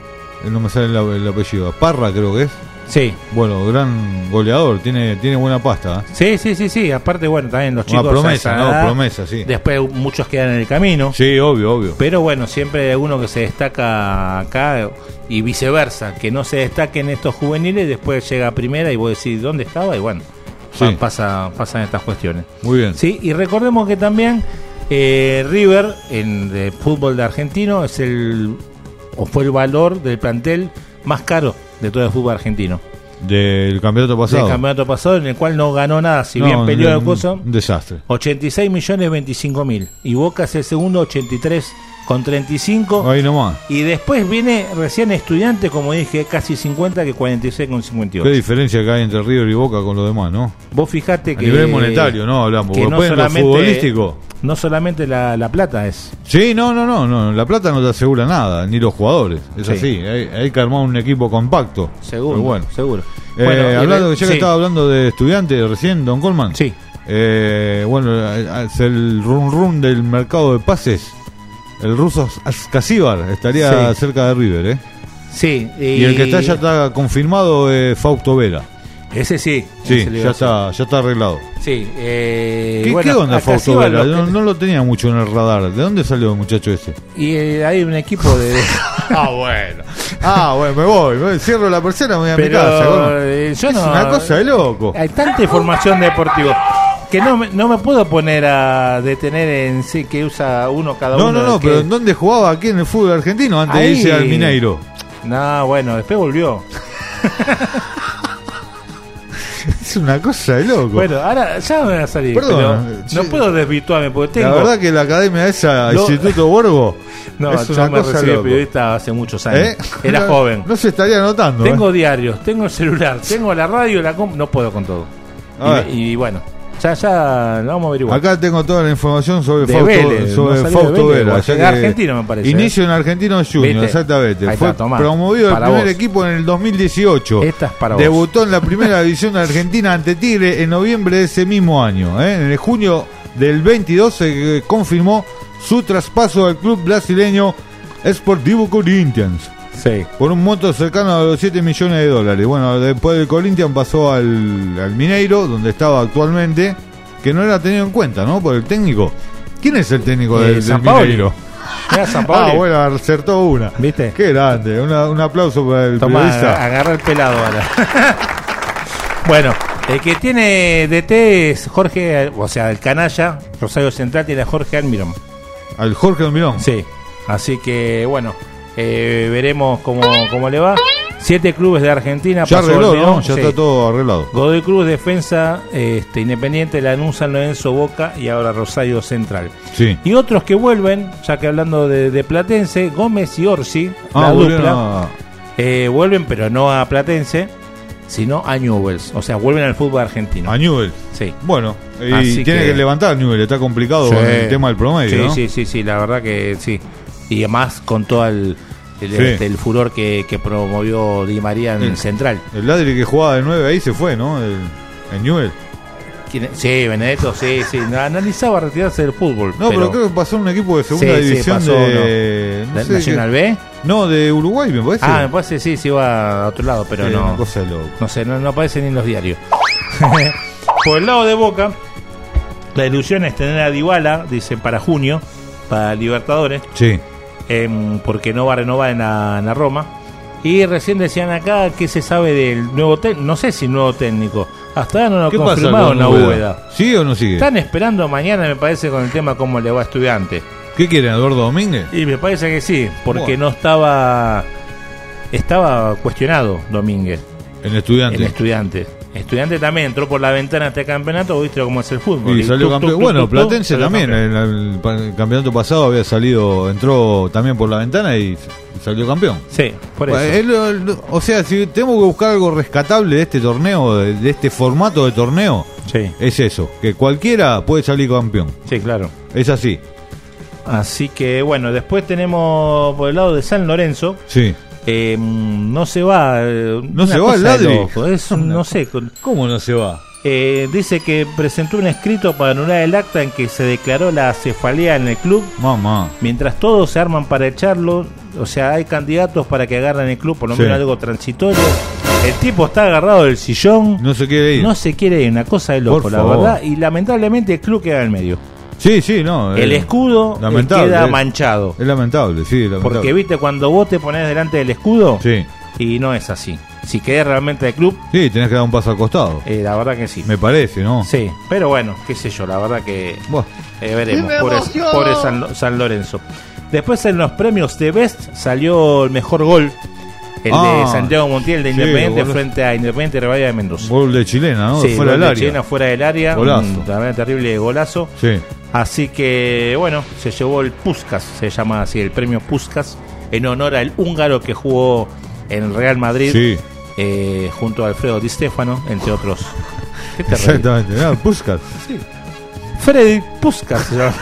No me sale el, el apellido. Parra creo que es. Sí. Bueno, gran goleador, tiene tiene buena pasta. ¿eh? Sí, sí, sí, sí. Aparte, bueno, también los chicos. Una promesa, no, edad, promesa, sí. Después muchos quedan en el camino. Sí, obvio, obvio. Pero bueno, siempre hay uno que se destaca acá y viceversa, que no se destaque en estos juveniles, después llega a primera y vos decís dónde estaba y bueno, sí. pasa, pasan estas cuestiones. Muy bien. Sí, y recordemos que también eh, River, en el fútbol de argentino, es el o fue el valor del plantel más caro de todo el fútbol argentino. Del campeonato pasado. Del campeonato pasado, en el cual no ganó nada, si no, bien peleó el coso. Un desastre. ochenta y seis millones veinticinco mil. Y Boca es el segundo, ochenta y tres con treinta y cinco. Ahí nomás. Y después viene recién Estudiante, como dije, casi cincuenta, que cuarenta y seis con cincuenta y ocho. Qué diferencia que hay entre River y Boca con lo demás, ¿no? Vos fijate que. A nivel monetario, ¿no? Hablamos. Que no después solamente, en lo futbolístico. No solamente la, la plata es. Sí, no, no, no, no. La plata no te asegura nada, ni los jugadores. Es sí. así. Hay, hay que armar un equipo compacto. Seguro. Bueno. Seguro. Eh, bueno, hablando, el, ya sí. que estaba hablando de Estudiantes recién, Don Colman. Sí. Eh, bueno, es el run run del mercado de pases. El ruso Askasibar estaría sí. cerca de River, ¿eh? Sí. Y... y el que está ya está confirmado es Fausto Vera. Ese sí. Sí, ese ya está, ya está arreglado. Sí. Eh, ¿Qué, bueno, ¿Qué onda Fausto Vera? Que... No, no lo tenía mucho en el radar. ¿De dónde salió el muchacho ese? Y eh, hay un equipo de... ah, bueno. Ah, bueno, me voy. Me cierro la persiana, me voy a Pero, mi casa. Bueno. Eh, yo es no, una cosa de loco. Hay tanta información deportiva que no me, no me puedo poner a detener en sí que usa uno cada no, uno. No, no, no, que... pero ¿en dónde jugaba aquí en el fútbol argentino antes Ahí... de irse al Mineiro? No, bueno, después volvió. Es una cosa de loco. Bueno, ahora ya me va a salir. Perdón, pero sí. No puedo desvirtuarme porque tengo. La verdad que la academia esa, Lo... Instituto Borgo. No, es yo una me cosa recibí loco. periodista hace muchos años. ¿Eh? Era no, joven. No se estaría notando. Tengo ¿eh? diarios, tengo el celular, tengo la radio, la comp... no puedo con todo. Y, y bueno, ya ya lo vamos a averiguar. Acá tengo toda la información sobre de Fausto, Vélez, sobre no Fausto Vélez, Vera. En argentino me parece. Inicio en Argentino Junior, ¿viste? Exactamente. Ahí Fue está, promovido el primer vos. equipo en el dos mil dieciocho. Esta es para Debutó vos. en la primera división de Argentina ante Tigre en noviembre de ese mismo año. ¿eh? En el junio del veintidós se confirmó su traspaso al club brasileño Sportivo Corinthians. Sí. Por un monto cercano a los siete millones de dólares. Bueno, después del Corinthians pasó al, al Mineiro, donde estaba actualmente, que no era tenido en cuenta, ¿no? Por el técnico. ¿Quién es el técnico eh, del, del Mineiro? San ah, bueno, acertó una. ¿Viste? Qué grande. Una, un aplauso para el Tomá, periodista. Agarra el pelado ahora. Bueno, el que tiene D T es Jorge, o sea, el canalla, Rosario Central tiene a Jorge Almirón. ¿Al Jorge Almirón? Sí. Así que, bueno, eh, veremos cómo, cómo le va. Siete clubes de Argentina. Ya pasó arregló, Almirón, ¿no? Ya sí. está todo arreglado. Godoy Cruz, Defensa este, Independiente, Lanús, San Lorenzo, Boca y ahora Rosario Central. Sí. Y otros que vuelven, ya que hablando de, de Platense, Gómez y Orsi, ah, la dupla, a... eh, vuelven, pero no a Platense, sino a Newell's. O sea, vuelven al fútbol argentino. A Newell's. Sí. Bueno, y Así tiene que... que levantar Newell's, está complicado sí. con el tema del promedio, sí, ¿no? Sí, sí, sí, la verdad que sí. Y además con todo el, el, sí. este, el furor que, que promovió Di María en el, Central. El Ladri que jugaba de nueve ahí se fue, ¿no? El, el Newell's. Sí, Benedetto, sí, sí. Analizaba retirarse del fútbol. No, pero, pero creo que pasó un equipo de segunda sí, división sí, pasó, no. de... no sé ¿Nacional qué... B? No, de Uruguay, me parece. Ah, me parece, sí, sí va a otro lado, pero sí, no. Una cosa loca. No sé, no, no aparece ni en los diarios. Por el lado de Boca, la ilusión es tener a Dybala, dicen, para junio, para Libertadores. Sí. Eh, porque no va a renovar en la, en la Roma. Y recién decían acá que se sabe del nuevo técnico. No sé si nuevo técnico. Hasta ahora no lo ha confirmado en la bóveda. ¿Sigue o no sigue? Están esperando mañana, me parece, con el tema cómo le va a Estudiante. ¿Qué quieren, Eduardo Domínguez? Y me parece que sí, porque bueno. no estaba estaba cuestionado Domínguez. En Estudiante. En Estudiante. Estudiante también entró por la ventana de este campeonato, viste cómo es el fútbol. Y, y salió tuc, campeón. Tuc, bueno, tuc, Platense tuc, también. En el, el campeonato pasado había salido, entró también por la ventana y salió campeón. Sí, por eso. El, el, o sea, si tenemos que buscar algo rescatable de este torneo, de, de este formato de torneo, sí. es eso, que cualquiera puede salir campeón. Sí, claro. Es así. Así que bueno, después tenemos por el lado de San Lorenzo. Sí. Eh, no se va. Eh, no se va el Ladri. Es un, no sé. Con, ¿Cómo no se va? Eh, dice que presentó un escrito para anular el acta en que se declaró la cefalea en el club. Mamá. Mientras todos se arman para echarlo, o sea, hay candidatos para que agarren el club, por lo menos sí. algo transitorio. El tipo está agarrado del sillón. No se quiere ir. No se quiere ir, una cosa de loco, por la favor. verdad. Y lamentablemente el club queda en el medio. Sí, sí, no. El eh, escudo queda es, manchado. Es lamentable, sí, lamentable. Porque, viste, cuando vos te ponés delante del escudo, sí. y no es así. Si querés realmente del club, sí, tenés que dar un paso al costado. Eh, la verdad que sí. Me parece, ¿no? Sí, pero bueno, qué sé yo, la verdad que bueno. eh, veremos. Pobre, pobre San, San Lorenzo. Después en los premios de Best salió el mejor gol. El ah, de Santiago Montiel de Independiente sí, frente a Independiente Rivadavia de Mendoza. Gol de chilena, ¿no? Sí, fuera gol del de área. chilena fuera del área. Golazo. Un también terrible golazo. Sí. Así que, bueno, se llevó el Puskás, se llama así, el premio Puskás, en honor al húngaro que jugó en el Real Madrid, sí. eh, junto a Alfredo Di Stéfano, entre otros. ¿Qué te Exactamente, no, Puskás. Sí. Freddy Puskás se llama.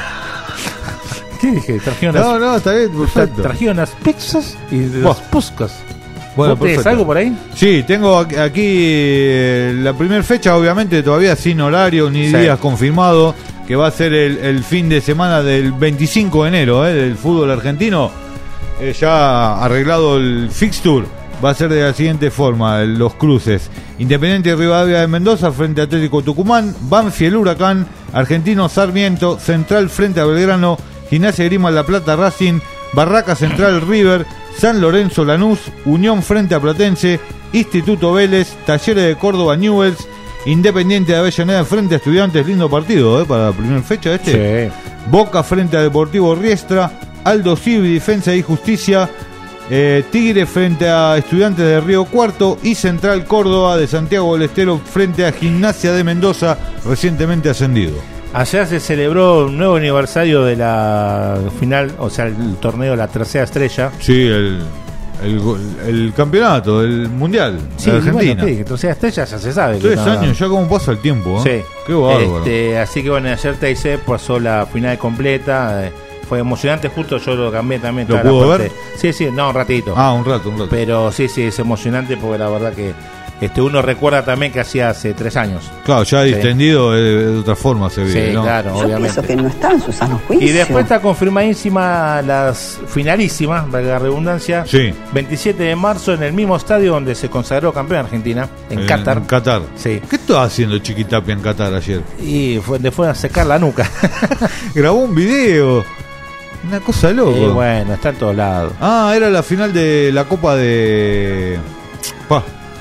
¿Qué dije? Trajeron no, unas, no, está bien, perfecto. Trajeron unas pizzas y de los Puskás. Bueno, ¿Vos tenés algo por ahí? Sí, tengo aquí eh, la primera fecha, obviamente todavía sin horario ni sí. días confirmado, que va a ser el, el fin de semana del veinticinco de enero eh, del fútbol argentino. Eh, ya arreglado el fixture, va a ser de la siguiente forma: los cruces: Independiente Rivadavia de Mendoza frente a Atlético Tucumán, Banfield Huracán, Argentino Sarmiento, Central frente a Belgrano, Gimnasia Grima La Plata Racing, Barraca Central River, San Lorenzo Lanús, Unión frente a Platense, Instituto Vélez, Talleres de Córdoba Newell's, Independiente de Avellaneda frente a Estudiantes. Lindo partido, ¿eh? Para la primera fecha este. Sí. Boca frente a Deportivo Riestra, Aldo Civi, Defensa y Justicia, eh, Tigre frente a Estudiantes de Río Cuarto y Central Córdoba de Santiago del Estero frente a Gimnasia de Mendoza, recientemente ascendido. Ayer se celebró un nuevo aniversario de la final, o sea, el torneo de la tercera estrella. Sí, el, el, el campeonato, el mundial sí, de Argentina. Bueno, sí, tercera estrella ya se sabe. Tres que años, ya como pasa el tiempo. ¿eh? Sí. Qué bárbaro. Este, así que bueno, ayer T I C pasó la final completa. Eh, fue emocionante, justo yo lo cambié también. ¿Lo pudo ver? Sí, sí, no, un ratito. Ah, un rato, un rato. Pero sí, sí, es emocionante porque la verdad que este uno recuerda también que hacía hace tres años. Claro, ya sí. distendido de, de otra forma se vive, sí, ¿no? claro, Yo obviamente. pienso que no está en su sano juicio. Y después está confirmadísima las finalísimas, valga la redundancia. Sí. veintisiete de marzo en el mismo estadio donde se consagró campeón Argentina, en, en Qatar. En Qatar. Sí. ¿Qué estaba haciendo Chiquitapia en Qatar ayer? Y fue, le fueron a secar la nuca. Grabó un video. Una cosa loca. Y bueno, está en todos lados. Ah, era la final de la Copa de... Pa.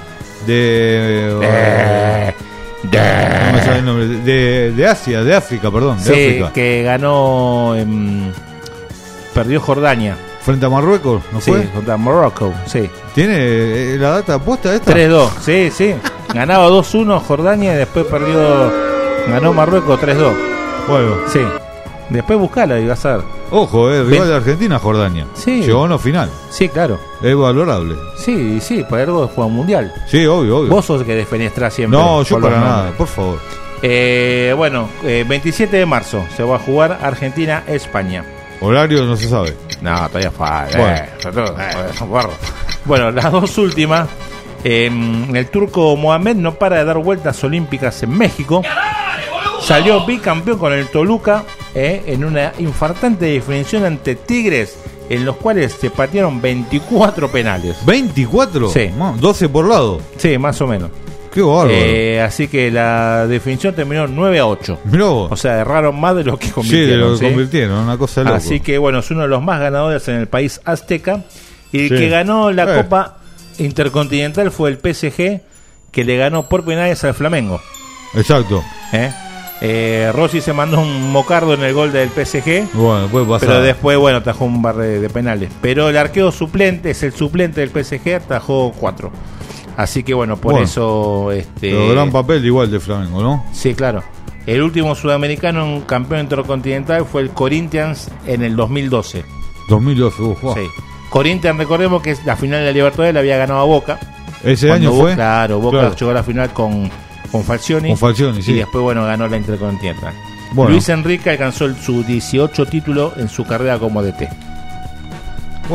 De... Eh, de... No me sale el nombre. De, de Asia, de África, perdón. De sí, África. que ganó... Eh, perdió Jordania. ¿Frente a Marruecos? ¿No sí, fue? contra Morocco, sí. ¿Tiene eh, la data puesta esta? tres dos, sí, sí. Ganaba dos uno Jordania y después perdió... Ganó Marruecos tres dos. Bueno. Sí. Después buscala y vas a ver. Ojo, eh, rival de Argentina, Jordania. Sí. Llegó a una final. Sí, claro. Es valorable. Sí, sí, para algo juega un mundial. Sí, obvio, obvio. Vos sos el que defenestrás siempre. No, yo para nada, por favor. Eh, bueno, eh, veintisiete de marzo se va a jugar Argentina-España. Horario no se sabe. No, todavía falta. Bueno. Eh, bueno, las dos últimas. Eh, el turco Mohamed no para de dar vueltas olímpicas en México. Salió bicampeón con el Toluca eh, en una infartante definición ante Tigres, en los cuales se patearon veinticuatro penales. ¿veinticuatro? Sí. doce por lado. Sí, más o menos. Qué bárbaro. Eh, así que la definición terminó nueve a ocho. Mirá vos. O sea, erraron más de lo que convirtieron. Sí, de lo que ¿sí? convirtieron, una cosa loca. Así que bueno, es uno de los más ganadores en el país azteca. Y el sí. que ganó la eh. Copa Intercontinental fue el P S G, que le ganó por penales al Flamengo. Exacto. ¿Eh? Eh, Rossi se mandó un mocardo en el gol del P S G. Bueno, puede pasar. Pero después, bueno, atajó un par de, de penales. Pero el arquero suplente, es el suplente del P S G, atajó cuatro. Así que bueno, por bueno, eso... este pero gran papel igual de Flamengo, ¿no? Sí, claro. El último sudamericano en campeón intercontinental fue el Corinthians en el dos mil doce. dos mil doce, uh, wow. Sí. Corinthians, recordemos que la final de la Libertadores la había ganado a Boca. ¿Ese Cuando año Boca, fue? Claro, Boca Claro. llegó a la final con, con Falcioni. Con Falcioni, sí. Y después, bueno, ganó la Intercontinental. Bueno. Luis Enrique alcanzó el, su dieciocho título en su carrera como D T. Bueno,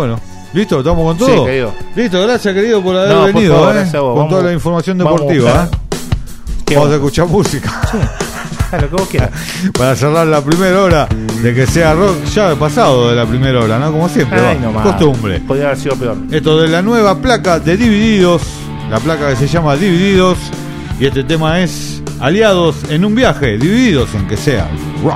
¿Listo? ¿Estamos con todo? Sí, querido. Listo, gracias, querido, por haber No, por venido, favor, ¿eh? gracias a vos. Con Vamos- toda la información vamos a deportiva, buscar- ¿eh? ¿Qué Vamos a vamos? escuchar música. Ah, lo que vos quieras. Para cerrar la primera hora de que sea rock, ya pasado de la primera hora, ¿no? Como siempre, Ay, va. nomás. Costumbre. Podría haber sido peor. Esto de la nueva placa de Divididos, la placa que se llama Divididos, y este tema es Aliados en un viaje, divididos en que sea rock.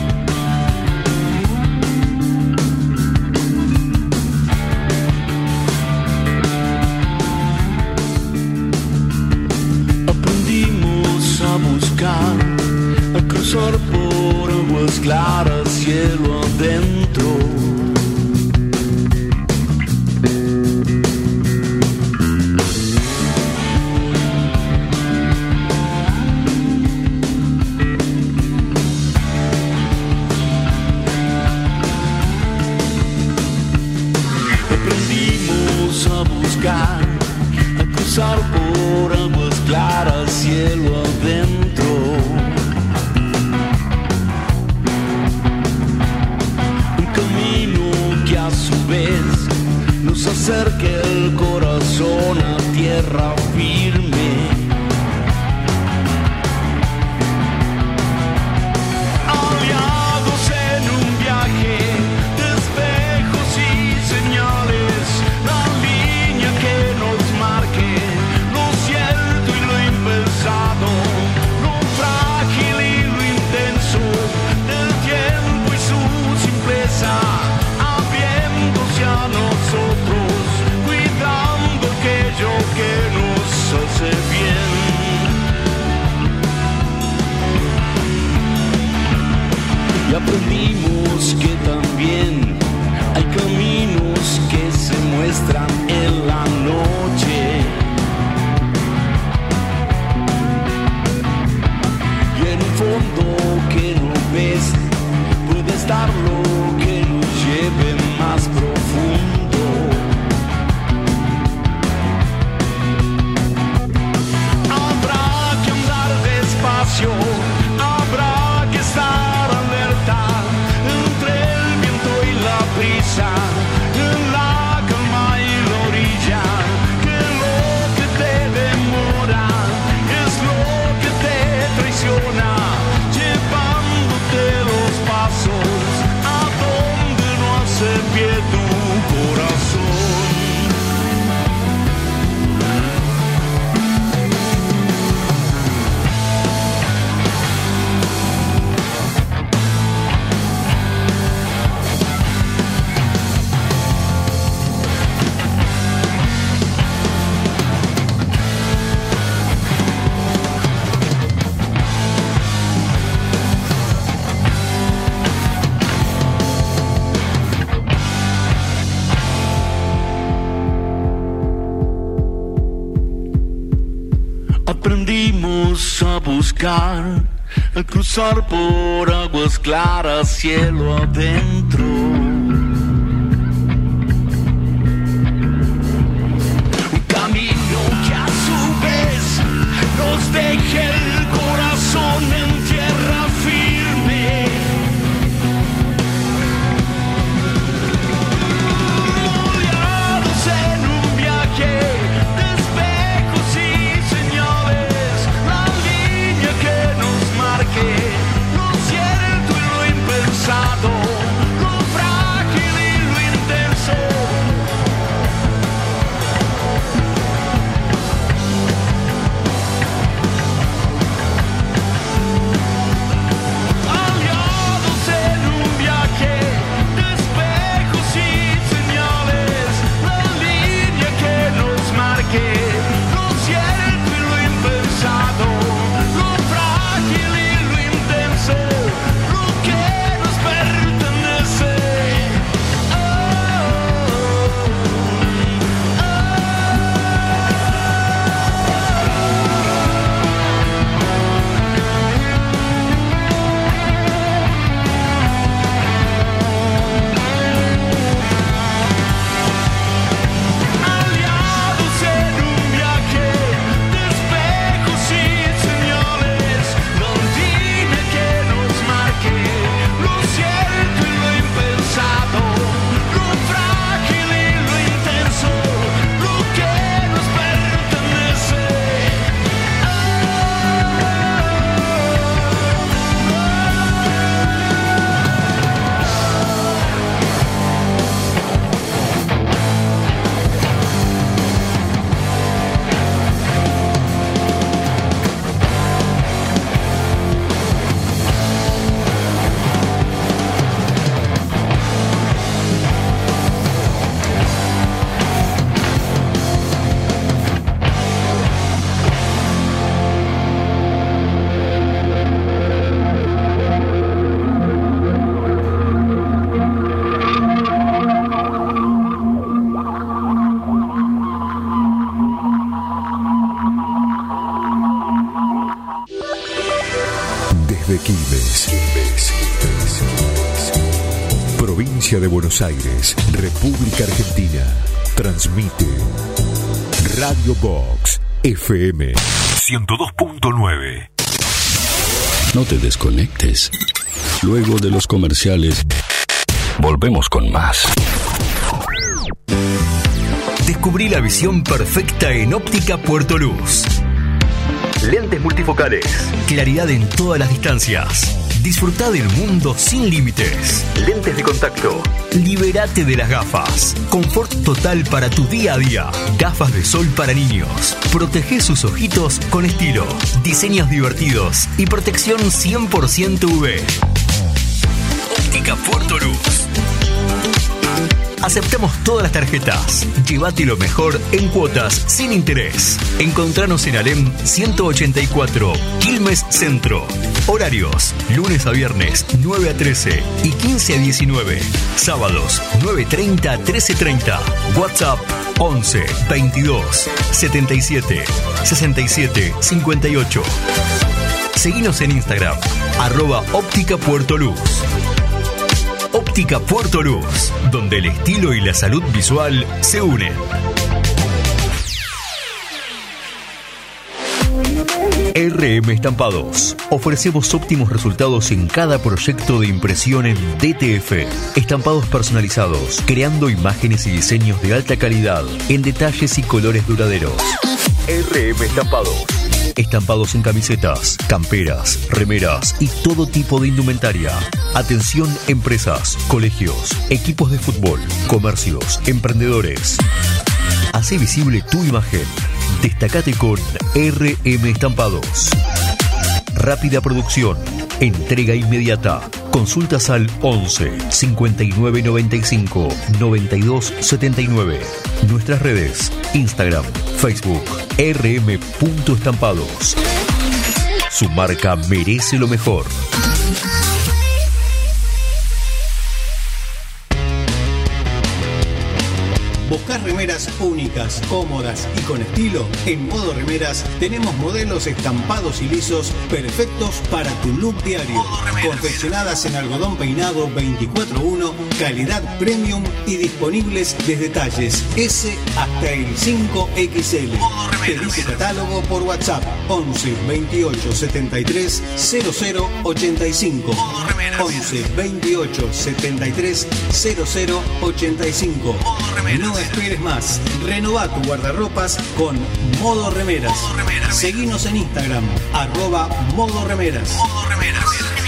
Aprendimos a buscar, a cruzar por aguas claras, cielo adentro. Aprendimos a buscar, a cruzar por aguas claras, cielo adentro. Un camino que a su vez nos acerque el corazón a tierra firme. Aliados en un viaje de espejos y señales, la línea que nos marque lo cierto y lo impensado, lo frágil y lo intenso del tiempo y su simpleza, abriéndose a nosotros, cuidando aquello que nos hace bien. Y aprendimos que también hay caminos que se muestran en la noche. Y en un fondo que no ves puede estar lo que nos lleve más profundo. Habrá que andar despacio, habrá que estar alerta entre el viento y la brisa, en la calma y la orilla, que lo que te demora es lo que te traiciona, llevándote los pasos a donde no hace pie tu corazón. Aprendimos a buscar, a cruzar por aguas claras, cielo adentro. Un camino que a su vez nos deje el corazón en tierra firme. Aliados en un viaje de espejos y señales, la línea que nos marque lo cierto y lo impensado, lo frágil Provincia de Buenos Aires, República Argentina. Transmite Radio Box F M ciento dos punto nueve. No te desconectes. Luego de los comerciales, volvemos con más. Descubrí la visión perfecta en Óptica Puerto Luz. Lentes multifocales, claridad en todas las distancias. Disfrutá del mundo sin límites. Lentes de contacto. Libérate de las gafas. Confort total para tu día a día. Gafas de sol para niños. Protege sus ojitos con estilo. Diseños divertidos y protección cien por ciento U V. Óptica Puerto Luz. Aceptamos todas las tarjetas. Llévate lo mejor en cuotas sin interés. Encontranos en Alem ciento ochenta y cuatro, Quilmes Centro. Horarios: lunes a viernes nueve a trece y quince a diecinueve. Sábados nueve treinta a trece treinta. WhatsApp once veintidós setenta y siete sesenta y siete cincuenta y ocho. Seguinos en Instagram, arroba Óptica Puerto Luz. Óptica Puerto Luz, donde el estilo y la salud visual se unen. R M Estampados. Ofrecemos óptimos resultados en cada proyecto de impresión en D T F. Estampados personalizados, creando imágenes y diseños de alta calidad en detalles y colores duraderos. R M Estampados. Estampados en camisetas, camperas, remeras y todo tipo de indumentaria. Atención empresas, colegios, equipos de fútbol, comercios, emprendedores. Hace visible tu imagen. Destacate con R M Estampados. Rápida producción. Entrega inmediata. Consultas al once cincuenta y nueve noventa y cinco noventa y dos setenta y nueve. Nuestras redes: Instagram, Facebook, R M punto estampados. Su marca merece lo mejor. ¿Buscás remeras únicas, cómodas y con estilo? En Modo Remeras tenemos modelos estampados y lisos perfectos para tu look diario. Confeccionadas en algodón peinado veinticuatro uno, calidad premium y disponibles desde talles S hasta el cinco equis ele. Pedí tu catálogo por WhatsApp once veintiocho setenta y tres cero cero ochenta y cinco. once veintiocho setenta y tres cero cero ochenta y cinco. No esperes más. Renová tu guardarropas con Modo Remeras. Seguinos en Instagram, arroba Modo Remeras. Modo Remeras.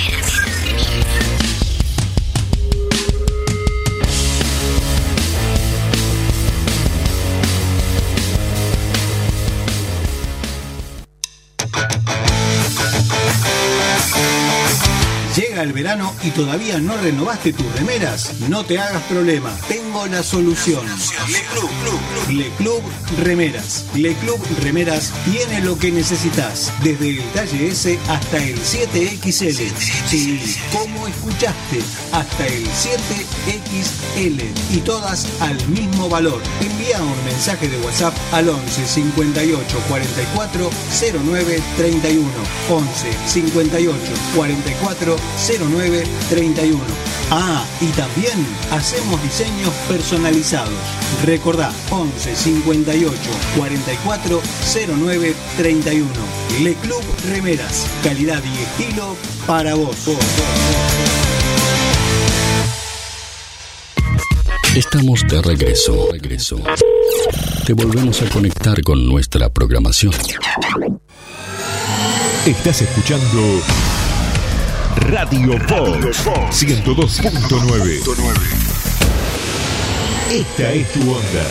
Llega el verano y todavía no renovaste tus remeras. No te hagas problema. Tengo la solución. Le Club, Club, Le Club Remeras. Le Club Remeras tiene lo que necesitas. Desde el talle S hasta el siete equis ele. Sí, como escuchaste, hasta el siete equis ele. Y todas al mismo valor. Envía un mensaje de WhatsApp al once cincuenta y ocho cuarenta y cuatro cero nueve treinta y uno. once cincuenta y ocho cuarenta y cuatro cero nueve treinta y uno. Ah, y también hacemos diseños personalizados. Recordá, once cincuenta y ocho cuarenta y cuatro cero nueve treinta y uno. Le Club Remeras, calidad y estilo para vos. vos, vos, vos. Estamos de regreso. regreso. Te volvemos a conectar con nuestra programación. Estás escuchando Radio Box ciento dos punto nueve. Esta es tu onda.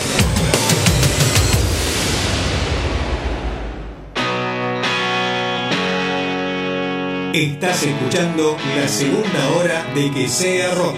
Estás escuchando la segunda hora de Que Sea Rock.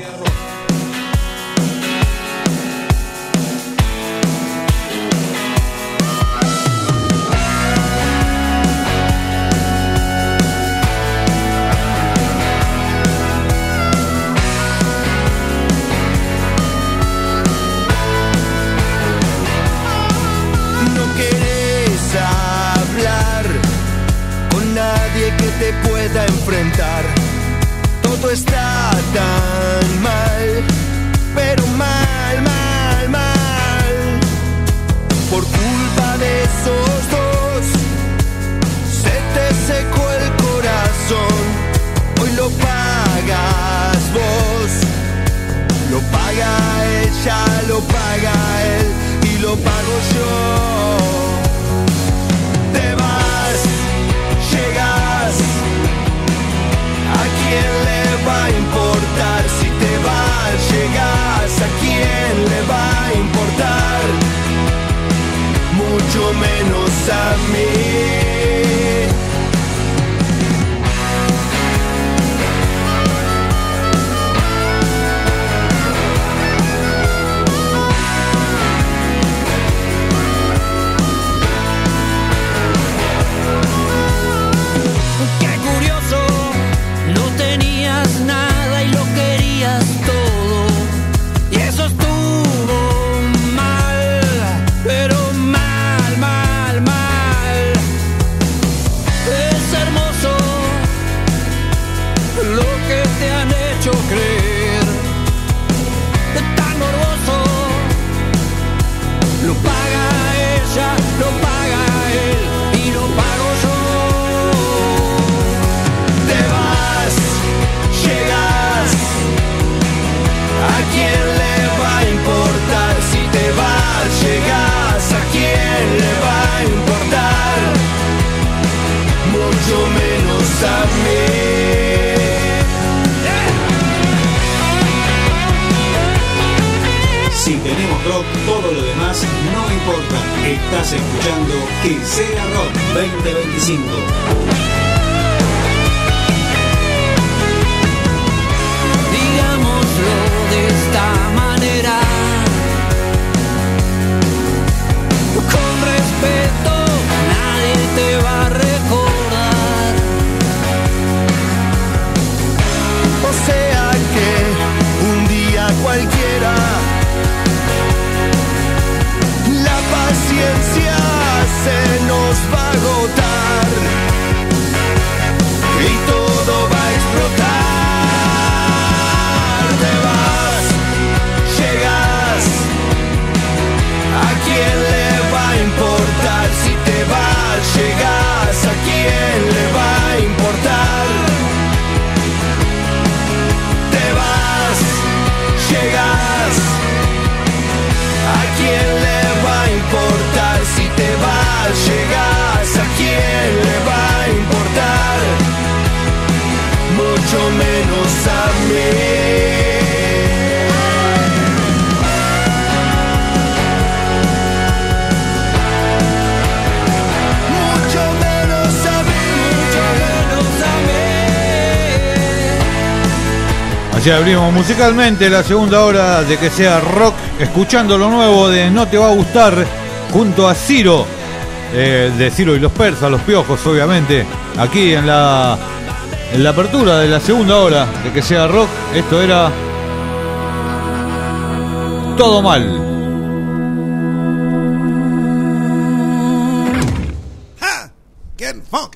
Pueda enfrentar, todo está tan mal quién le va a importar, mucho menos a mí. Nada y lo querías todo, y eso estuvo mal, pero mal, mal, mal. Es hermoso lo que te han hecho creer, tan morboso. Lo paga ella, lo paga él y lo pago yo. Te vas, llegas, ¿a quién le va a importar? Si te vas, llegas, ¿a quién le va a importar? Mucho menos a mí. Si tenemos rock, todo lo demás no importa. Estás escuchando Que Sea Rock veinte veinticinco. De esta manera, con respeto, nadie te va a recordar. O sea que un día cualquiera la paciencia se nos va a agotar y todo va a explotar. ¿A quién le va a importar? Si te vas, llegas, ¿a quién le va a importar? Te vas, llegas, ¿a quién le va a importar? Si te vas, llegas, ¿a quién le va a importar? Mucho menos a mí. Así abrimos musicalmente la segunda hora de Que Sea Rock, escuchando lo nuevo de No Te Va a Gustar, junto a Ciro, eh, de Ciro y los Persas, los Piojos, obviamente, aquí en la, en la apertura de la segunda hora de Que Sea Rock. Esto era Todo Mal. Ha! Getting funky.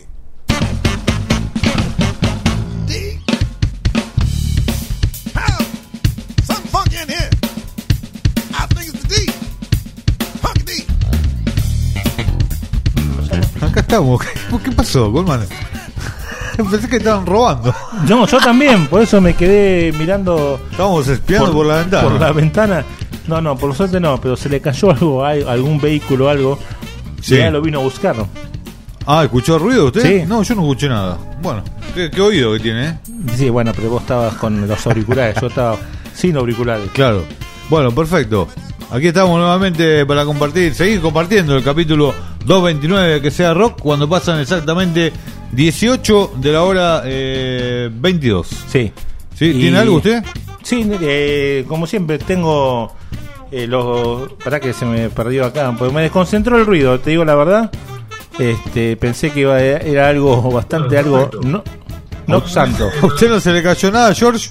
Acá estamos. ¿Qué pasó, Goldman? Pensé que estaban robando. No, yo también, por eso me quedé mirando. Estábamos espiando por, por la ventana. Por la ventana. No, no, por suerte no, pero se le cayó algo, algún vehículo o algo. Sí. Y ya lo vino a buscar. Ah, ¿escuchó ruido usted? Sí. No, yo no escuché nada. Bueno, qué, qué oído que tiene, ¿eh? Sí, bueno, pero vos estabas con los auriculares, yo estaba sin auriculares. Claro. Bueno, perfecto. Aquí estamos nuevamente para compartir, seguir compartiendo el capítulo doscientos veintinueve de Que Sea Rock, cuando pasan exactamente dieciocho de la hora eh, veintidós. Sí. ¿Sí? ¿Tiene Y... algo usted? Sí, eh, como siempre tengo eh, los... Pará que se me perdió acá, porque me desconcentró el ruido, te digo la verdad. Este, pensé que iba, era algo bastante algo no, no santo. ¿A usted no se le cayó nada, George?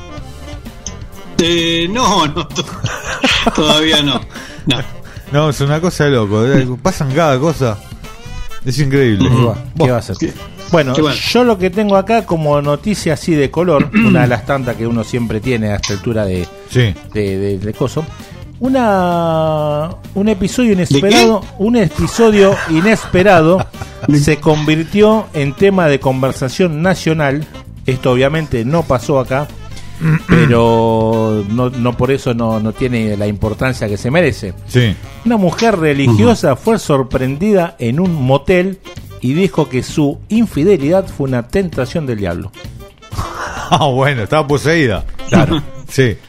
Eh, no, no, to- todavía no. No. No, es una cosa de loco. Pasan cada cosa. Es increíble. Uh-huh. ¿Qué va a hacer? Bueno, bueno, yo lo que tengo acá como noticia así de color, una de las tantas que uno siempre tiene a esta altura de, sí. de, de, de coso, una un episodio inesperado, un episodio inesperado se convirtió en tema de conversación nacional. Esto obviamente no pasó acá, pero no, no por eso no, no tiene la importancia que se merece. Sí. Una mujer religiosa fue sorprendida en un motel y dijo que su infidelidad fue una tentación del diablo. Ah, bueno, estaba poseída. Claro. Sí.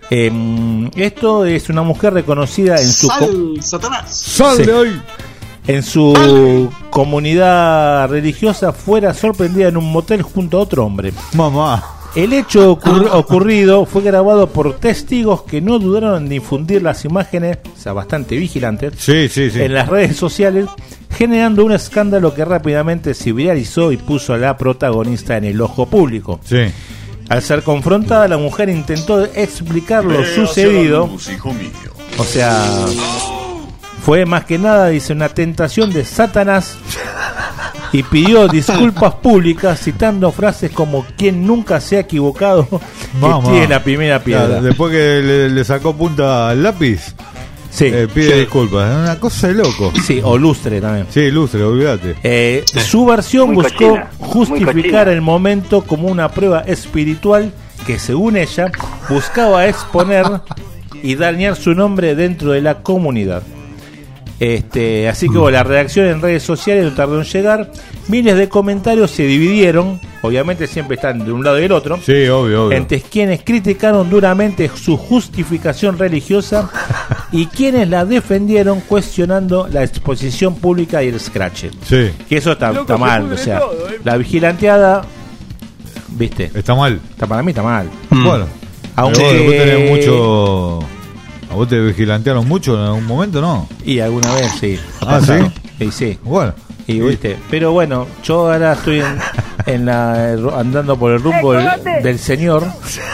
Eh, esto es una mujer reconocida en su Sal, co- Satanás. ¡Sal Sí. de ahí! en su comunidad religiosa fuera sorprendida en un motel junto a otro hombre. Mamá. El hecho ocurri- ocurrido fue grabado por testigos que no dudaron en difundir las imágenes, o sea, bastante vigilantes, Sí, sí, sí. en las redes sociales, generando un escándalo que rápidamente se viralizó y puso a la protagonista en el ojo público. Sí. Al ser confrontada, la mujer intentó explicar lo sucedido. O sea, fue más que nada, dice, una tentación de Satanás, y pidió disculpas públicas citando frases como "quien nunca se ha equivocado que Mamá. tiene la primera piedra". Claro, después que le, le sacó punta al lápiz, Sí, eh, pide sí. disculpas. Es una cosa de loco. Sí, o lustre también. Sí, lustre, olvídate. Eh, su versión Muy buscó cochina, muy justificar cochina. el momento como una prueba espiritual que, según ella, buscaba exponer y dañar su nombre dentro de la comunidad. Este, así que bueno, la reacción en redes sociales no tardó en llegar. Miles de comentarios se dividieron. Obviamente siempre están de un lado y del otro. Sí, obvio, obvio. Entre quienes criticaron duramente su justificación religiosa y quienes la defendieron cuestionando la exposición pública y el scratch. Sí. Que eso está, Loco, está se mal. pudre O sea, todo, ¿eh? la vigilanteada, viste, Está mal. está, para mí está mal. Bueno. Aunque- Pero vos, vos tenés mucho... ¿A vos te vigilantearon mucho en algún momento, no? Y alguna vez sí. Ah, ¿sí? Y sí. Bueno. Y viste, pero bueno, yo ahora estoy en, en la andando por el rumbo del, del Señor.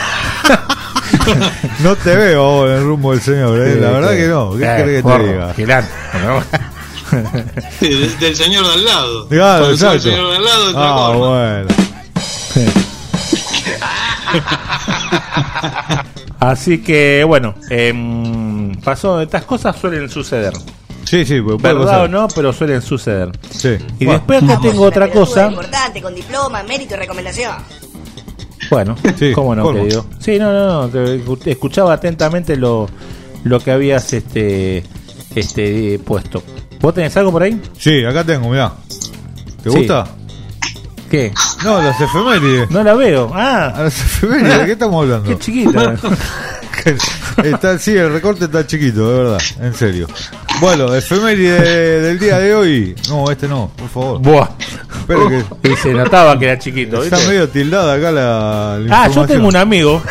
No te veo vos en el rumbo del señor, ¿eh? La verdad que no. ¿Qué Eh, querés que porro, te diga? gigante. Sí, del, del señor de al lado. Claro, Cuando sos el exacto. señor de al lado, otra Ah, cosa. bueno. Así que bueno, em, pasó, estas cosas suelen suceder. Sí, sí, puede puede Verdad pasar. o no, pero suelen suceder. Sí. Y Bueno. después acá tengo otra cosa. Importante, con diploma, mérito y recomendación. Bueno, Sí, cómo no, ¿cómo? querido. Sí, no, no, no, te escu- escuchaba atentamente lo, lo que habías este este puesto. ¿Vos tenés algo por ahí? Sí, acá tengo, mirá. ¿Te Sí. gusta? ¿Qué? No, las efemérides. No la veo. Ah, A las efemérides, ¿de qué estamos hablando? qué chiquita. Está, sí, el recorte está chiquito, de verdad, en serio. Bueno, efeméride del día de hoy. No, este no, por favor. Buah. Espere que Y se notaba que era chiquito, está ¿viste? medio tildada acá la, la Ah, yo información. tengo un amigo.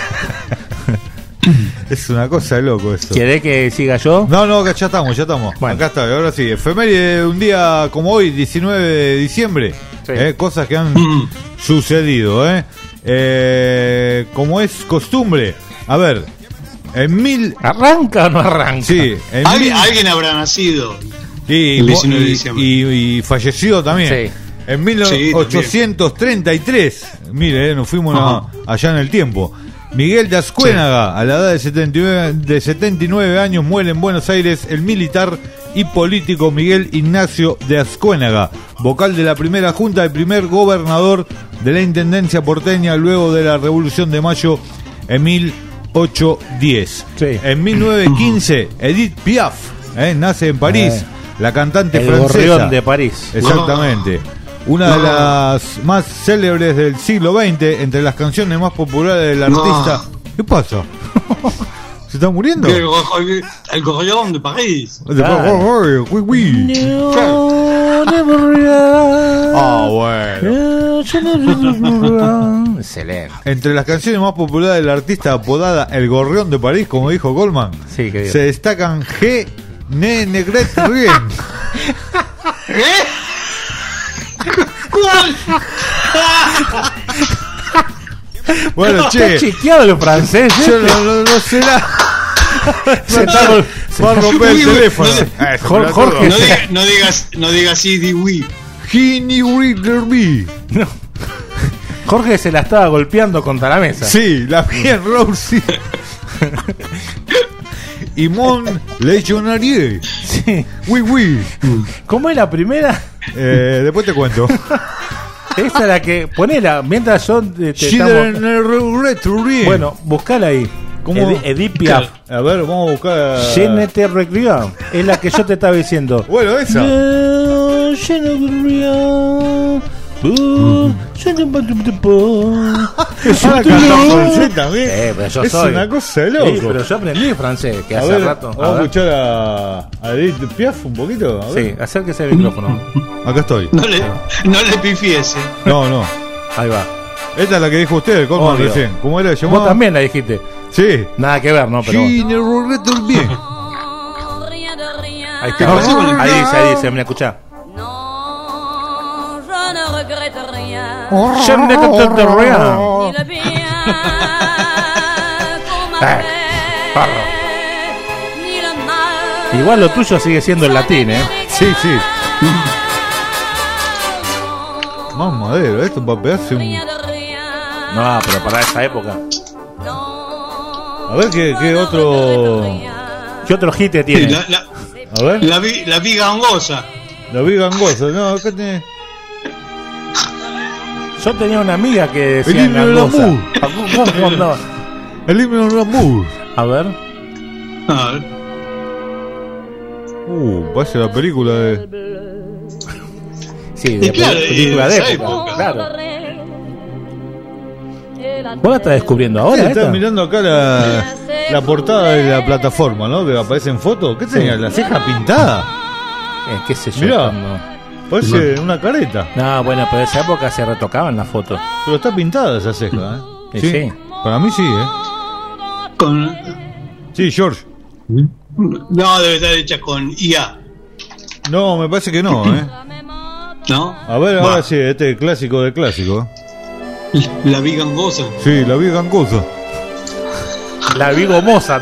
Es una cosa de loco esto. ¿Querés que siga yo? No, no, acá ya estamos, ya estamos. Bueno. Acá está, ahora sí. Efeméride de un día como hoy, diecinueve de diciembre. Sí. Eh, cosas que han sucedido, ¿eh? Eh, como es costumbre. A ver, en mil... ¿Arranca o no arranca? Sí, en Alguien, mil... alguien habrá nacido. Y, el diecinueve de y- diciembre. y- y fallecido también. Sí. En mil ochocientos treinta y tres, mire, eh, nos fuimos Ajá. a- allá en el tiempo. Miguel de Ascuénaga, a la edad de setenta y nueve, de setenta y nueve años, muere en Buenos Aires el militar y político Miguel Ignacio de Ascuénaga, vocal de la primera junta y primer gobernador de la Intendencia porteña luego de la Revolución de Mayo en mil ochocientos diez. Sí. En mil novecientos quince, Edith Piaf, eh, nace en París, Eh. la cantante El francesa. gorrión de París. Exactamente. Una de las más célebres del siglo veinte, entre las canciones más populares del No. artista. ¿Qué pasa? ¿Se está muriendo? El, go- el gorrión de París. Ah, oui, oui. Ah, bueno. Excelente. Entre las canciones más populares del artista apodada El Gorrión de París, como dijo Goldman, Sí, querido. se destacan G. Ne Negret Rien. ¿Eh? ¿Cuál? Bueno, Está che, chequeado los franceses. yo no, no, no sé nada. Se está gol- Va a romper el Uy, uy, teléfono. no, Ah, ese Jorge- pelotudo. Jorge- No, diga- no digas, no digas así, di oui. Gini Ridley. No. Jorge se la estaba golpeando contra la mesa. Sí, la bien Rosie. Y Mon Legionnaire. Sí. Oui, oui. ¿Cómo es la primera? Eh, después te cuento. Esa es la que. Ponela, mientras yo te, te Children estamos- Regret Rien. Bueno, buscala ahí. ¿Cómo? Edi- Edith Piaf. A ver, vamos a buscar. Je ne te regrette. Es la que yo te estaba diciendo. Bueno, esa. Je ne te regrette. Uh, yo no me Eso te francés también. Eh, pero yo es soy. una cosa de loco. Sí, pero yo aprendí francés, que a hace ver, rato. Vamos a, a escuchar a, a Edith Piaf un poquito. A ver. Sí, acérquese el micrófono. Acá estoy. No le, no le pifiese. No, no. Ahí va. Esta es la que dijo usted, el Colman Obvio. recién. ¿Cómo era? ¿Llamaba? Vos también la dijiste. Sí. Nada que ver, ¿no? Pero Sí, ne regrette bien. ahí está. Ahí dice, ahí dice, me escuchá. Je ne regrette rien. Eh, parro. Igual lo tuyo sigue siendo el latín, ¿eh? Sí, sí. Más madero, esto para pegarse un... No, pero para esa época. A ver qué, qué otro... ¿Qué otro hit te tiene? La, la, A ver. la, vi, la vi gangosa. La vi gangosa, no, acá tiene... Yo tenía una amiga que El decía himno del gangosa. amor. ¿Cómo no? El himno del amor. A ver. A ver. Uh, parece la película de... Sí, de Y claro, película de de esa época. época. Claro. Vos la estás descubriendo ahora, Sí, esta? estás mirando acá la, la portada de la plataforma, ¿no? Que aparece en foto. ¿Qué tenía? ¿La ceja pintada? Eh, qué sé yo. Mirá. cuando- Parece una careta. No, bueno, pero en esa época se retocaban las fotos. Pero está pintada esa ceja, ¿eh? Y sí. Para mí sí, ¿eh? Con, Sí, George. no, debe estar hecha con I A. No, me parece que no, ¿eh? ¿No? A ver, Va. ahora sí, este es clásico de clásico. La vi gangosa. Sí, la vi gangosa. La Vigo Mozart.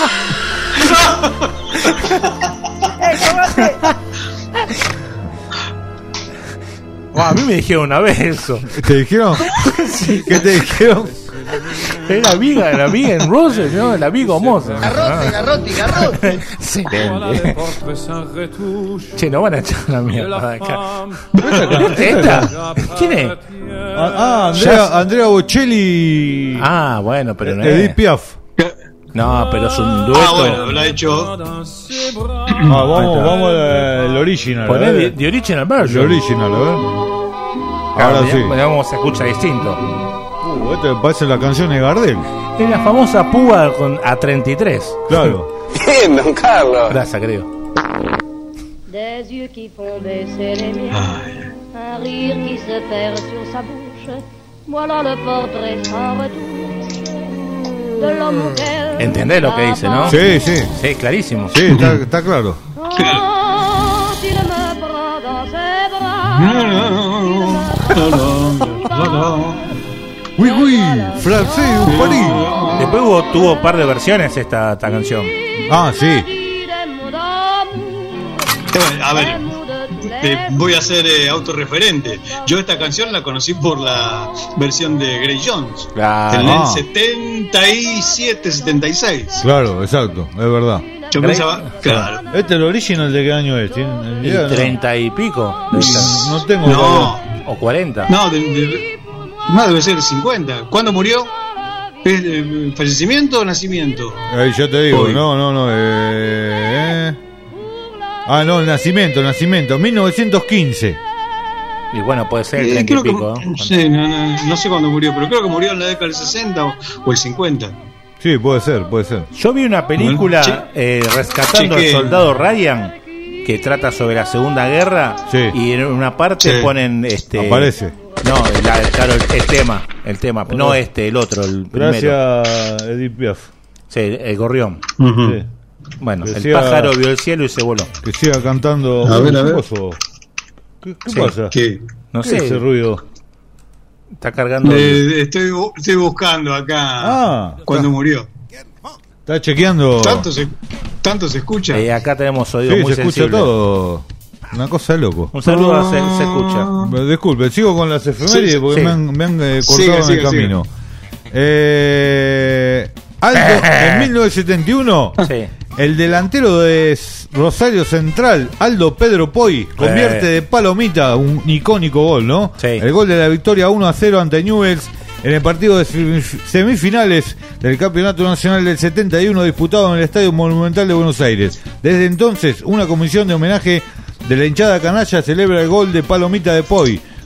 Oh, a mí me dijeron una vez eso. ¿Te dijeron? ¿Qué te dijeron? Era Viga, la Viga en Rose, ¿no? La Vigo Mozart. Garrote, garrote, garrote. Excelente. Che, no van a echar la mierda de acá. ¿Esta? ¿Esta? ¿Quién es? Ah, ah, Andrea, Andrea Bocelli. Ah, bueno, pero no Edith es. Piaf. No, pero es un dueto. Ah, bueno, lo ha hecho. Ah, vamos, vamos al original. Poné a the, ver. the original El version. original, a ver. Claro, Ahora sí. mirá cómo se escucha distinto. Uh, esto me parece la canción de Gardel. Es la famosa púa con A treinta y tres. Claro. Bien, don Carlos. Gracias, querido. Des yeux qui font baisser les miens, un rire qui se perd sur sa bouche, voilà le portrait sans retouche de l'homme auquel... ¿Entendés lo que dice, no? Sí, sí. Sí, clarísimo. Sí, está, está claro. Quand il me prend dans ses bras, Uy, uy, francés, un parí. Después hubo, tuvo un par de versiones esta, esta canción. Ah, sí. Eh, A ver, eh, voy a ser eh, autorreferente. Yo esta canción la conocí por la versión de Grace Jones. Claro. En el Ah. setenta y siete, setenta y seis. Claro, exacto, es verdad. Yo pensaba, claro. ¿Este el original de qué año es? ¿Tienen idea, no? treinta y pico. No tengo No, O cuarenta. no, de- de- no debe ser cincuenta. ¿Cuándo murió? ¿Es, eh, ¿Fallecimiento o nacimiento? Ahí ya te digo, Hoy. no, no, no. Eh... Ah, no, nacimiento, nacimiento, mil novecientos quince. Y bueno, puede ser el Eh, treinta y creo que, pico. ¿no? sí, no, no, no sé cuándo murió, pero creo que murió en la década del sesenta o, o el cincuenta. Sí, puede ser, puede ser. Yo vi una película Che- eh, rescatando al cheque- soldado Ryan que trata sobre la Segunda Guerra Sí. y en una parte Sí. ponen este Aparece. no la- claro el, el tema el tema no este el otro el primero. Gracias, Edith Piaf. Sí, el gorrión. Sí. Bueno, Decía- el pájaro vio el cielo y se voló. Que siga cantando. A ver, a ¿Qué ver. pasó? ¿Qué, qué Sí. pasa? ¿Qué? No ¿Qué sé, es ese ruido? está cargando. Eh, estoy, bu- estoy buscando acá Ah, cuando está, murió. está chequeando. ¿Tanto se, tanto se escucha? Eh, acá tenemos oídos Sí, muy se escucha sensibles. todo. Una cosa de loco. Un saludo a se, se escucha. Disculpe, sigo con las efemérides Sí, porque sí. me han, me han eh, cortado Siga, en el siga, camino. Eh, Aldo, en mil novecientos setenta y uno, Sí. el delantero de S- Rosario Central, Aldo Pedro Poi, convierte Eh. de palomita un icónico gol, ¿no? Sí. El gol de la victoria uno a cero ante Newell's en el partido de semif- semifinales del Campeonato Nacional del setenta y uno disputado en el Estadio Monumental de Buenos Aires. Desde entonces, una comisión de homenaje de la hinchada canalla celebra el gol de palomita de Poi,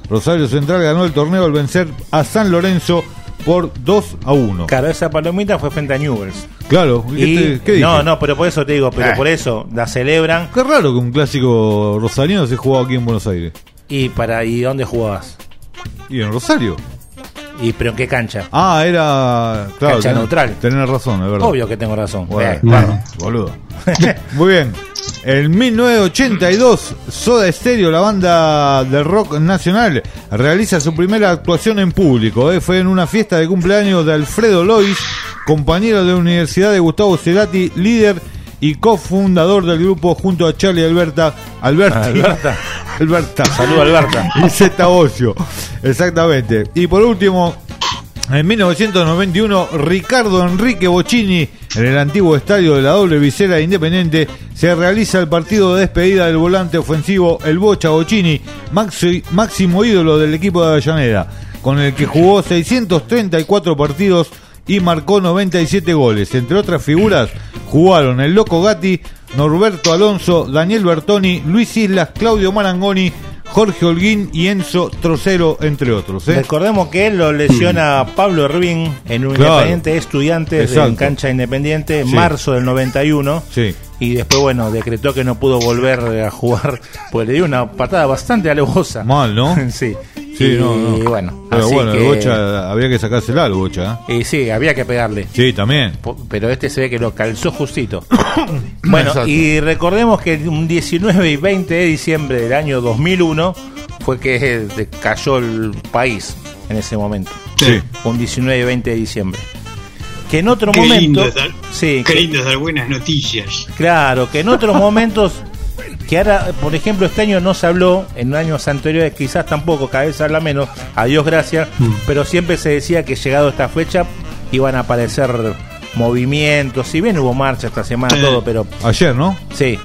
Rosario Central ganó el torneo al vencer a San Lorenzo por dos a uno. Claro, esa palomita fue frente a Newell's. Claro, ¿qué, y, te, ¿qué dije? No, no, pero por eso te digo, pero Eh. por eso la celebran. Qué raro que un clásico rosarino se jugaba aquí en Buenos Aires. ¿Y para y dónde jugabas? ¿Y en Rosario? ¿Y pero en qué cancha? Ah, era... Claro, Cancha tenés, neutral. Tenés razón, es verdad. Obvio que tengo razón. Bueno, Eh, bueno, boludo. Muy bien. En mil novecientos ochenta y dos, Soda Stereo, la banda de rock nacional, realiza su primera actuación en público. ¿eh? Fue en una fiesta de cumpleaños de Alfredo Lois, compañero de la Universidad de Gustavo Cerati, líder y cofundador del grupo junto a Charlie Alberta. Alberti. Alberta. Alberta. Saludos, Alberta. Y Zeta Ocio. Exactamente. Y por último, en mil novecientos noventa y uno, Ricardo Enrique Bocchini, en el antiguo estadio de la doble visera de Independiente, se realiza el partido de despedida del volante ofensivo El Bocha Bocchini, maxi, máximo ídolo del equipo de Avellaneda, con el que jugó seiscientos treinta y cuatro partidos y marcó noventa y siete goles. Entre otras figuras, jugaron el Loco Gatti, Norberto Alonso, Daniel Bertoni, Luis Islas, Claudio Marangoni, Jorge Holguín y Enzo Trocero, entre otros. ¿eh? Recordemos que él lo lesiona a Pablo Ervin en un Claro. Independiente Estudiantes Exacto. en cancha Independiente en Sí. marzo del noventa y uno. Sí. Y después, bueno, decretó que no pudo volver a jugar, pues le dio una patada bastante alevosa. Mal, ¿no? sí. Sí, y no, no. bueno, Pero así bueno, que, el Bocha, había que sacársela al Bocha. ¿eh? Y sí, había que pegarle. Sí, también. Po- Pero este se ve que lo calzó justito. Bueno, Exacto. y recordemos que un diecinueve y veinte de diciembre del año dos mil uno fue que eh, cayó el país en ese momento. Sí. Un diecinueve y veinte de diciembre. Que en otro Qué momento... lindo es dar, sí, qué que- lindo es dar buenas noticias. Claro, que en otros momentos, que ahora, por ejemplo, este año no se habló, en años anteriores quizás tampoco, cada vez se habla menos, a Dios gracias, pero siempre se decía que llegado esta fecha iban a aparecer movimientos, si bien hubo marcha esta semana, Sí. todo, pero... Ayer, ¿no? Sí,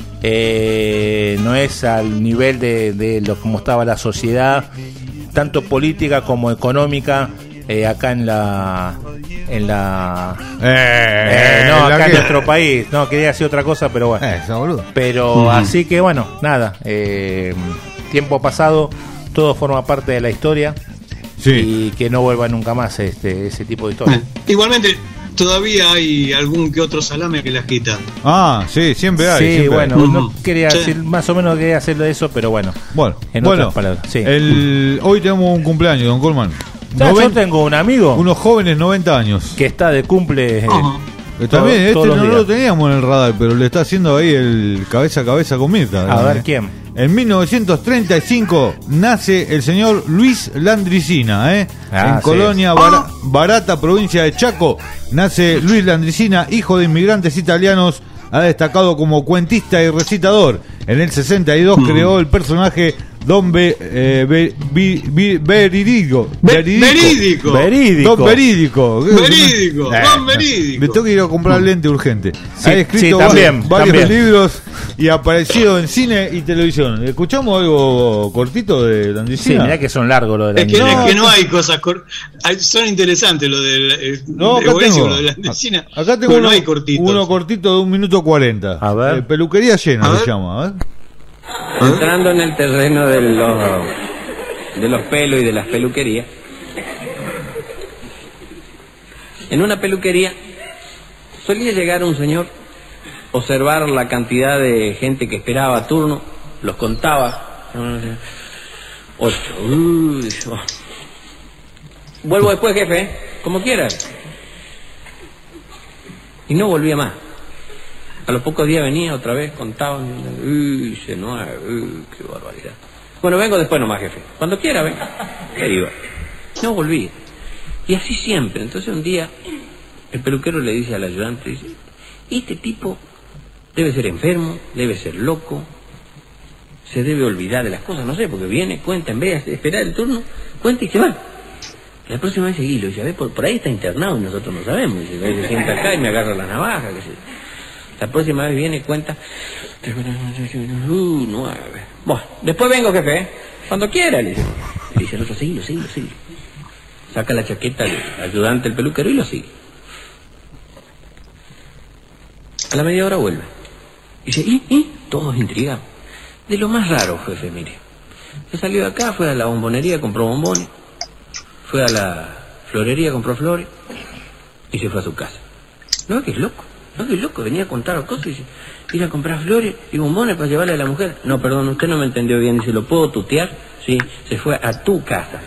eh, no es al nivel de, de lo como estaba la sociedad, tanto política como económica, eh, acá en la... En la Eh, eh, no, ¿la acá en qué? nuestro país. No, quería decir otra cosa, pero bueno. Eh, esa boludo. Pero Ujú. así que bueno, nada. eh, tiempo pasado, todo forma parte de la historia. Y que no vuelva nunca más este ese tipo de historia. Igualmente, todavía hay algún que otro salame que las quita. Ah, sí, siempre hay. Sí, siempre bueno, hay. no quería Sí. decir, más o menos quería hacerlo de eso, pero bueno. Bueno, en bueno, otras palabras. Sí. el, hoy tenemos un cumpleaños, don Colman. Ya, Noven- yo tengo un amigo Unos jóvenes noventa años. que está de cumple. eh, Que todo- también, este todos no los lo días. teníamos en el radar, pero le está haciendo ahí el cabeza a cabeza con Mirta. A ¿eh? ver quién. En mil novecientos treinta y cinco nace el señor Luis Landricina, ¿eh? Ah, en sí. Colonia Bara- Barata, provincia de Chaco, nace Luis Landricina, hijo de inmigrantes italianos. Ha destacado como cuentista y recitador. En el sesenta y dos creó el personaje Don Be, eh, Be- Bi- Bi- Verídico. Verídico. Verídico. Don Verídico. Verídico, Eh, Don Verídico. Me tengo que ir a comprar lente urgente. Sí, ha escrito sí, va- también, varios también. libros y ha aparecido en cine y televisión. ¿Escuchamos algo cortito de Sí, Landricina? mirá que son largos los de la Es que, niña. es que no hay cosas cor- hay- son interesantes lo del eh, No, de acá buenísimo tengo. lo de la medicina. Acá tengo pero uno, no hay cortitos. uno cortito de un minuto cuarenta. A ver. Eh, peluquería llena A se ver. llama. A ver. Entrando en el terreno de los, de los pelos y de las peluquerías. En una peluquería solía llegar un señor, observar la cantidad de gente que esperaba turno, los contaba. Ocho. Uy, oh. Vuelvo después, jefe, ¿eh? Como quieras. Y no volvía más. A los pocos días venía otra vez, contaban, uy, se no, uy, qué barbaridad. Bueno, vengo después nomás, jefe. Cuando quiera, venga. Ahí iba. No volví. Y así siempre. Entonces un día, el peluquero le dice al ayudante, dice, este tipo debe ser enfermo, debe ser loco, se debe olvidar de las cosas, no sé, porque viene, cuenta, en vez de esperar el turno, cuenta y se va. La próxima vez seguí, lo dice, a ver, por, por ahí está internado y nosotros no sabemos. Dice, "Ve, se sienta acá y me agarra la navaja, qué sé yo". La próxima vez viene y cuenta. Uh, nueve. Bueno, después vengo, jefe, ¿eh? Cuando quiera, le dice. Le dice el otro, seguilo, seguilo, seguilo. Saca la chaqueta al ayudante, el peluquero, y lo sigue. A la media hora vuelve. Dice, ¿y? ¿y? Todos intrigados. De lo más raro, jefe, mire. Se salió de acá, fue a la bombonería, compró bombones, fue a la florería, compró flores y se fue a su casa. No, que es loco, no, que es loco, venía a contar cosas y dice, ir a comprar flores y bombones para llevarle a la mujer. No, perdón, usted no me entendió bien, dice, ¿lo puedo tutear? Sí, se fue a tu casa.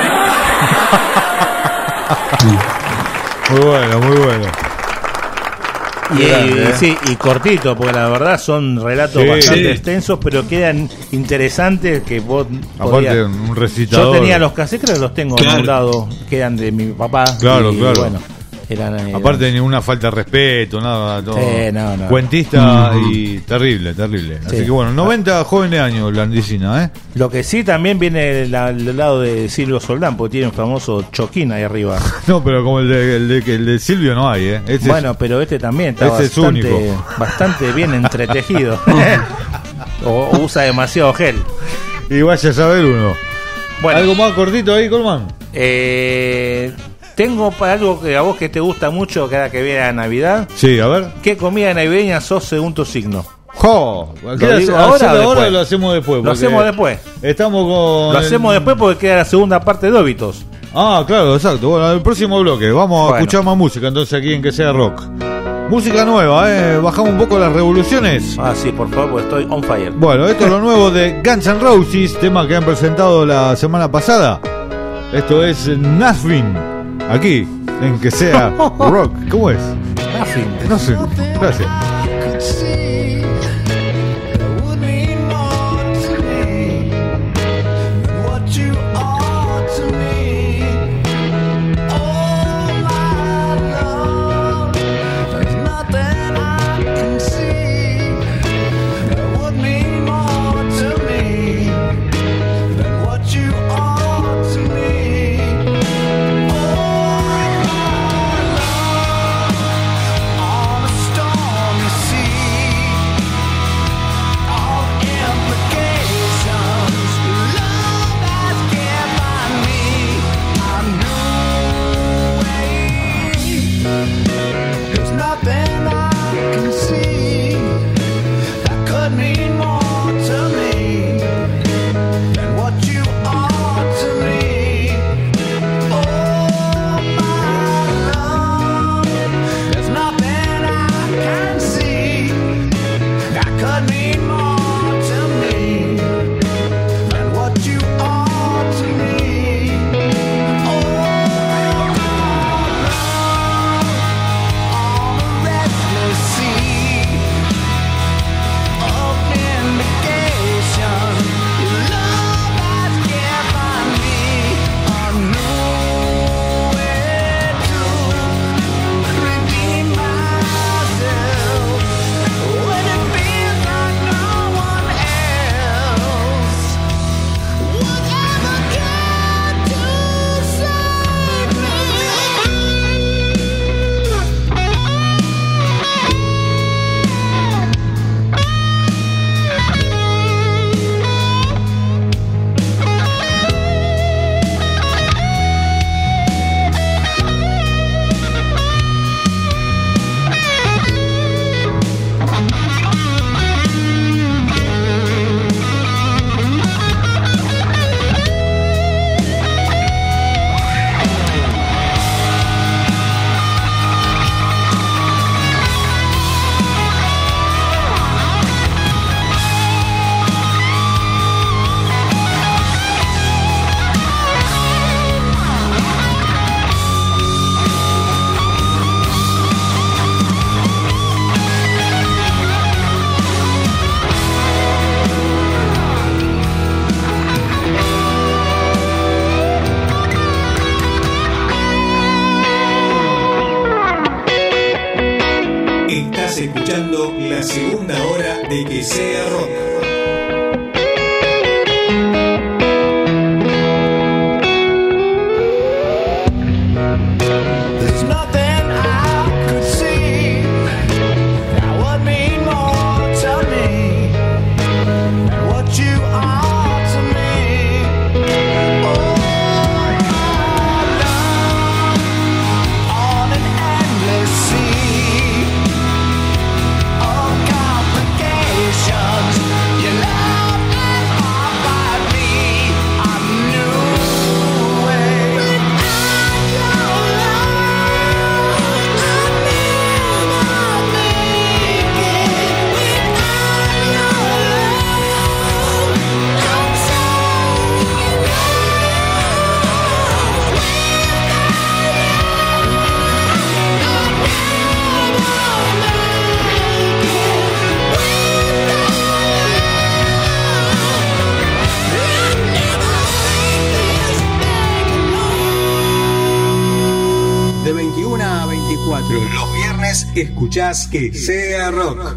Muy bueno, muy bueno. Y, Grande, ¿eh? sí, y cortito, porque la verdad son relatos Sí. bastante Sí. extensos, pero quedan interesantes que vos Aparte, podías- un recitador. Yo tenía los cassettes, creo que los tengo Claro. en un lado, quedan de mi papá. Claro, y, claro. Bueno, eran, eran- Aparte, ninguna falta de respeto, nada, todo. Sí, no, no. Cuentista y terrible, terrible. Así Sí. que bueno, noventa jóvenes años, Landicina, ¿eh? Lo que sí también viene del, del lado de Silvio Soldán, porque tiene un famoso choquín ahí arriba. No, pero como el de, el de, el de Silvio no hay, ¿eh? Ese Bueno, es- pero este también está ese es bastante, único. bastante bien entretejido. o, o usa demasiado gel. Y vaya a saber uno. Bueno. ¿Algo más cortito ahí, Colman? Eh, tengo para algo que a vos que te gusta mucho, cada que viene la Navidad. Sí, a ver. ¿Qué comida navideña sos según tu signo? Jo, ¿Lo ¿qué digo hace- ahora hacerlo o ahora después? o lo hacemos después? Lo Porque hacemos después. Estamos con. Lo hacemos después porque queda la segunda parte de Óbitos. Ah, claro, exacto. Bueno, el próximo bloque. Vamos a Bueno. escuchar más música entonces aquí en Que Sea Rock. Música nueva, ¿eh? Bajamos un poco las revoluciones. Ah, sí, por favor, porque estoy on fire. Bueno, esto es lo nuevo de Guns N' Roses, tema que han presentado la semana pasada. Esto es Nothing, aquí, en Que Sea Rock. ¿Cómo es? Nothing. Nothing. Gracias. There's nothing I can see that could mean more to me than what you are to me. Oh, my love, there's nothing I can see that could mean more to me than what you are to me. Oh, restless sea of indication. Your love has given me a new way to redeem myself when it feels like no one else would ever care to save me. Estás escuchando la segunda hora de Que Sea Rock. There's nothing I could see that would mean more to me than what you are to me. Oh, my love, on an endless sea of complications. escuchás Que Sea Rock.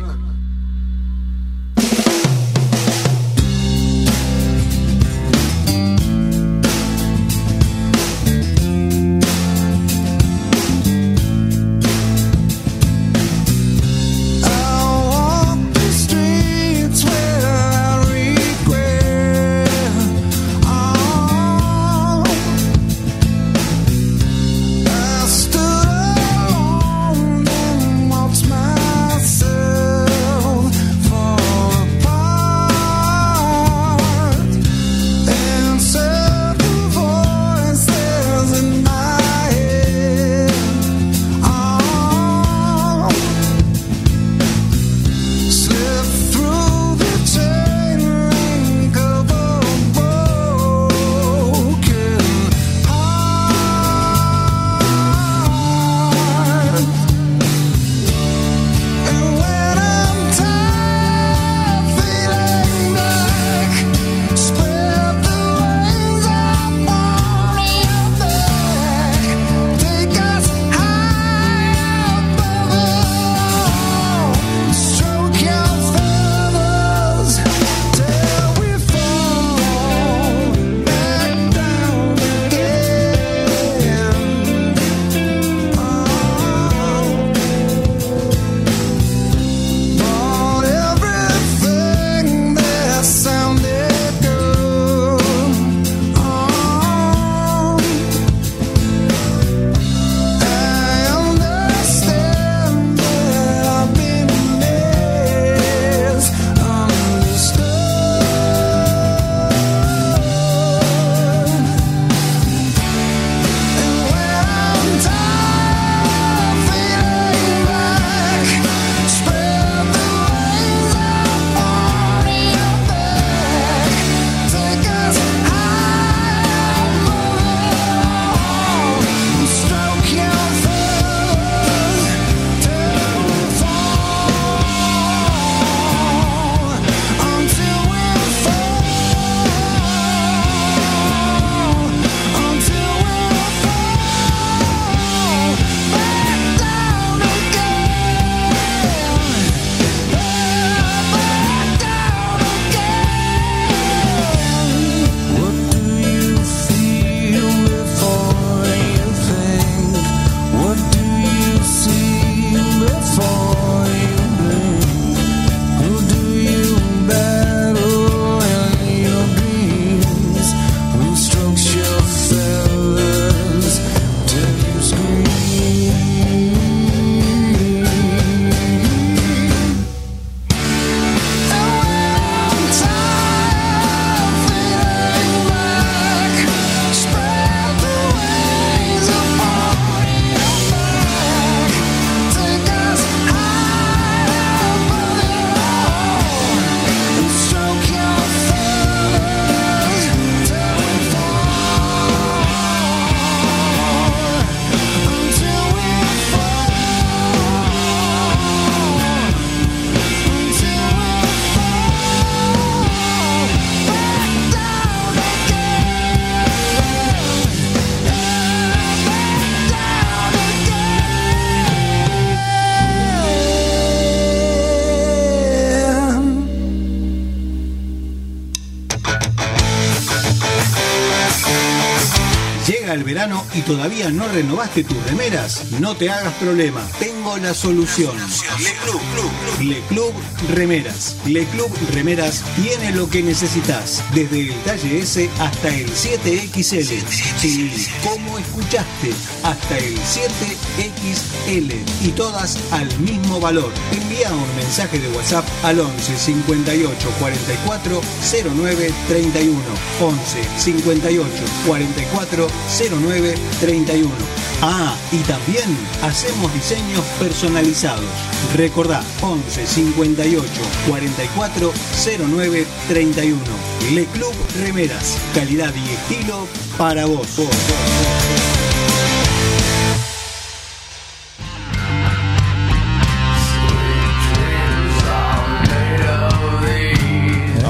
El verano y todavía no renovaste tus remeras, no te hagas problema, tengo la solución. Le Club, Club, Le Club Remeras. Le Club Remeras tiene lo que necesitas, desde el talle S hasta el siete equis ele. Sí, como escuchaste, hasta el siete equis ele y todas al mismo valor. Envía un mensaje de WhatsApp al once cincuenta y ocho cuarenta y cuatro cero nueve treinta y uno. once cincuenta y ocho cuarenta y cuatro cero nueve treinta y uno. Ah, y también hacemos diseños personalizados. Recordá, once cincuenta y ocho cuarenta y cuatro cero nueve treinta y uno. Le Club Remeras, calidad y estilo para vos. vos, vos, vos.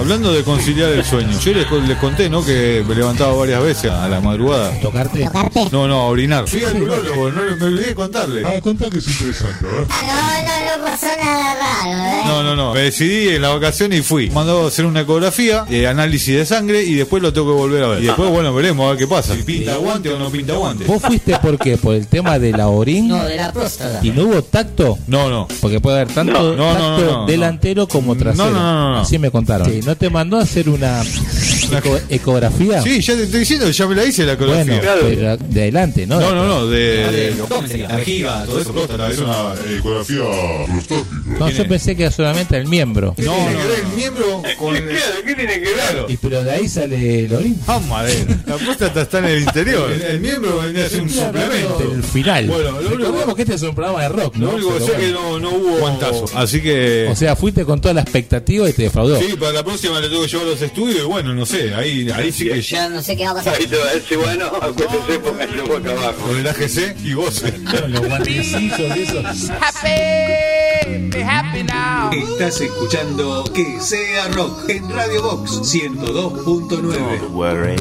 Hablando de conciliar el sueño, yo les, les conté, ¿no? Que me levantaba varias veces a la madrugada. ¿Tocarte? ¿Tocarte? No, no, a orinar. Fui al urologo, no, me olvidé de contarle. Ah, contá que es interesante, ¿eh? No, no, no pasó nada raro, ¿eh? No, no, no. Me decidí en la vacación y fui. Mandó a hacer una ecografía, eh, análisis de sangre y después lo tengo que volver a ver. Y después, bueno, veremos a ver qué pasa. Si pinta guante o no pinta guante. ¿Vos fuiste por qué? ¿Por el tema de la orín? No, de la próstata. ¿Y no hubo tacto? No, no. Porque puede haber tanto No, no, tacto no, no, no, delantero como trasero. No, no, no, no. Así me contaron. Sí, ¿no te mandó a hacer una eco ecografía? Sí, ya te estoy diciendo, ya me la hice la ecografía. Bueno, pero de adelante, ¿no? No, no, no, de... de vejiga, todo eso, próstata. Es una ecografía prostática. No, yo pensé que era solamente el miembro. No, no, el miembro con el... ¿Qué tiene que ver? Y pero de ahí sale el orín. Ah, madre. La próstata está en el interior. El, el miembro vendría a ser un suplemento. El final. Bueno, lo único que este es un programa de rock, ¿no? Lo único que sé es que no, no hubo guantazo. Así que... O sea, fuiste con toda la expectativa y te defraudó. Sí, para la próxima le tengo que llevar los estudios y bueno, no sé, ahí, ahí sí que... Yo no sé qué va a pasar. Ahí te va a decir, bueno, acuérdese, póngase boca abajo. Con el A G C y goce. Los guantecillos de esos. Happy, be happy now. Estás escuchando Que Sea Rock en Radio Box ciento dos punto nueve. Don't worry.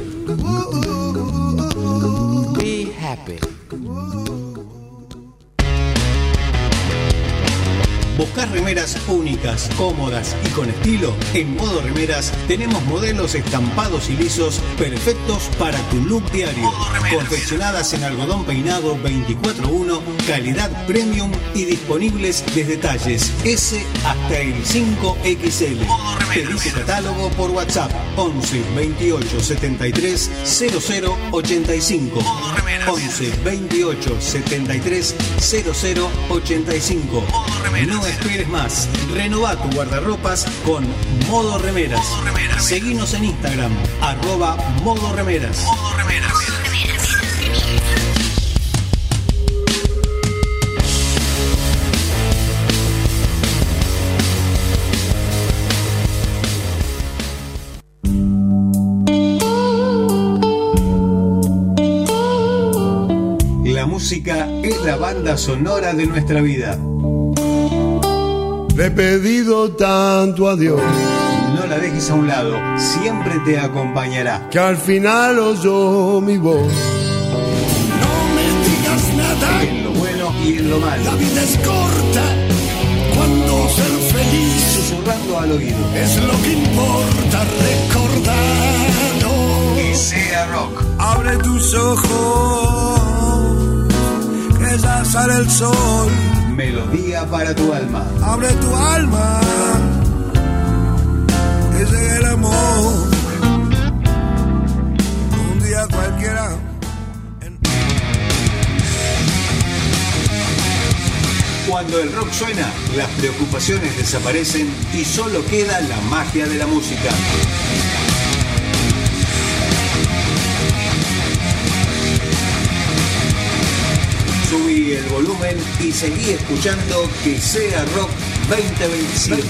Be happy. ¿Buscás remeras únicas, cómodas y con estilo? En Modo Remeras tenemos modelos estampados y lisos perfectos para tu look diario. Confeccionadas en algodón peinado veinticuatro uno, calidad premium y disponibles desde talles S hasta el cinco equis ele. Pedí tu catálogo por WhatsApp once veintiocho setenta y tres cero cero ochenta y cinco. once veintiocho setenta y tres cero cero ochenta y cinco. No esperes más. Renová tu guardarropas con Modo Remeras. Seguinos en Instagram, arroba Modo Remeras. Modo Remeras. La música es la banda sonora de nuestra vida. Le he pedido tanto a Dios, no la dejes a un lado, siempre te acompañará. Que al final oyó mi voz. No me digas nada. En lo bueno y en lo malo. La vida es corta cuando ser feliz. Susurrando al oído. Es lo que importa recordar. No. Que sea rock. Abre tus ojos, que ya sale el sol. Melodía para tu alma. Abre tu alma, que llegue el amor. Un día cualquiera. Cuando el rock suena, las preocupaciones desaparecen y solo queda la magia de la música. Subí el volumen y seguí escuchando Que Sea Rock veinte veinticinco.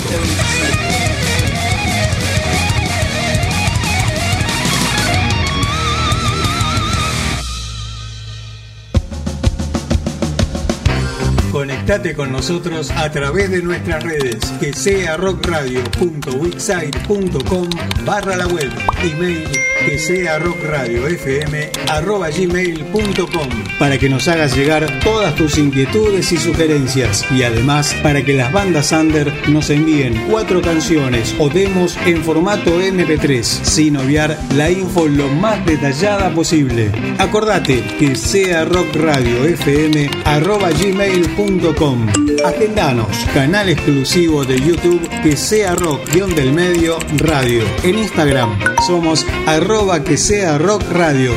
Conectate con nosotros a través de nuestras redes, que sea rockradio punto wixsite punto com barra la web, email que sea rockradiofm arroba gmail punto com, para que nos hagas llegar todas tus inquietudes y sugerencias, y además para que las bandas under nos envíen cuatro canciones o demos en formato eme pe tres, sin obviar la info lo más detallada posible. Acordate, que sea rockradiofm arroba gmail punto com. Agendanos, canal exclusivo de YouTube Que Sea Rock guión del medio radio. En Instagram somos arroba que sea rock radio.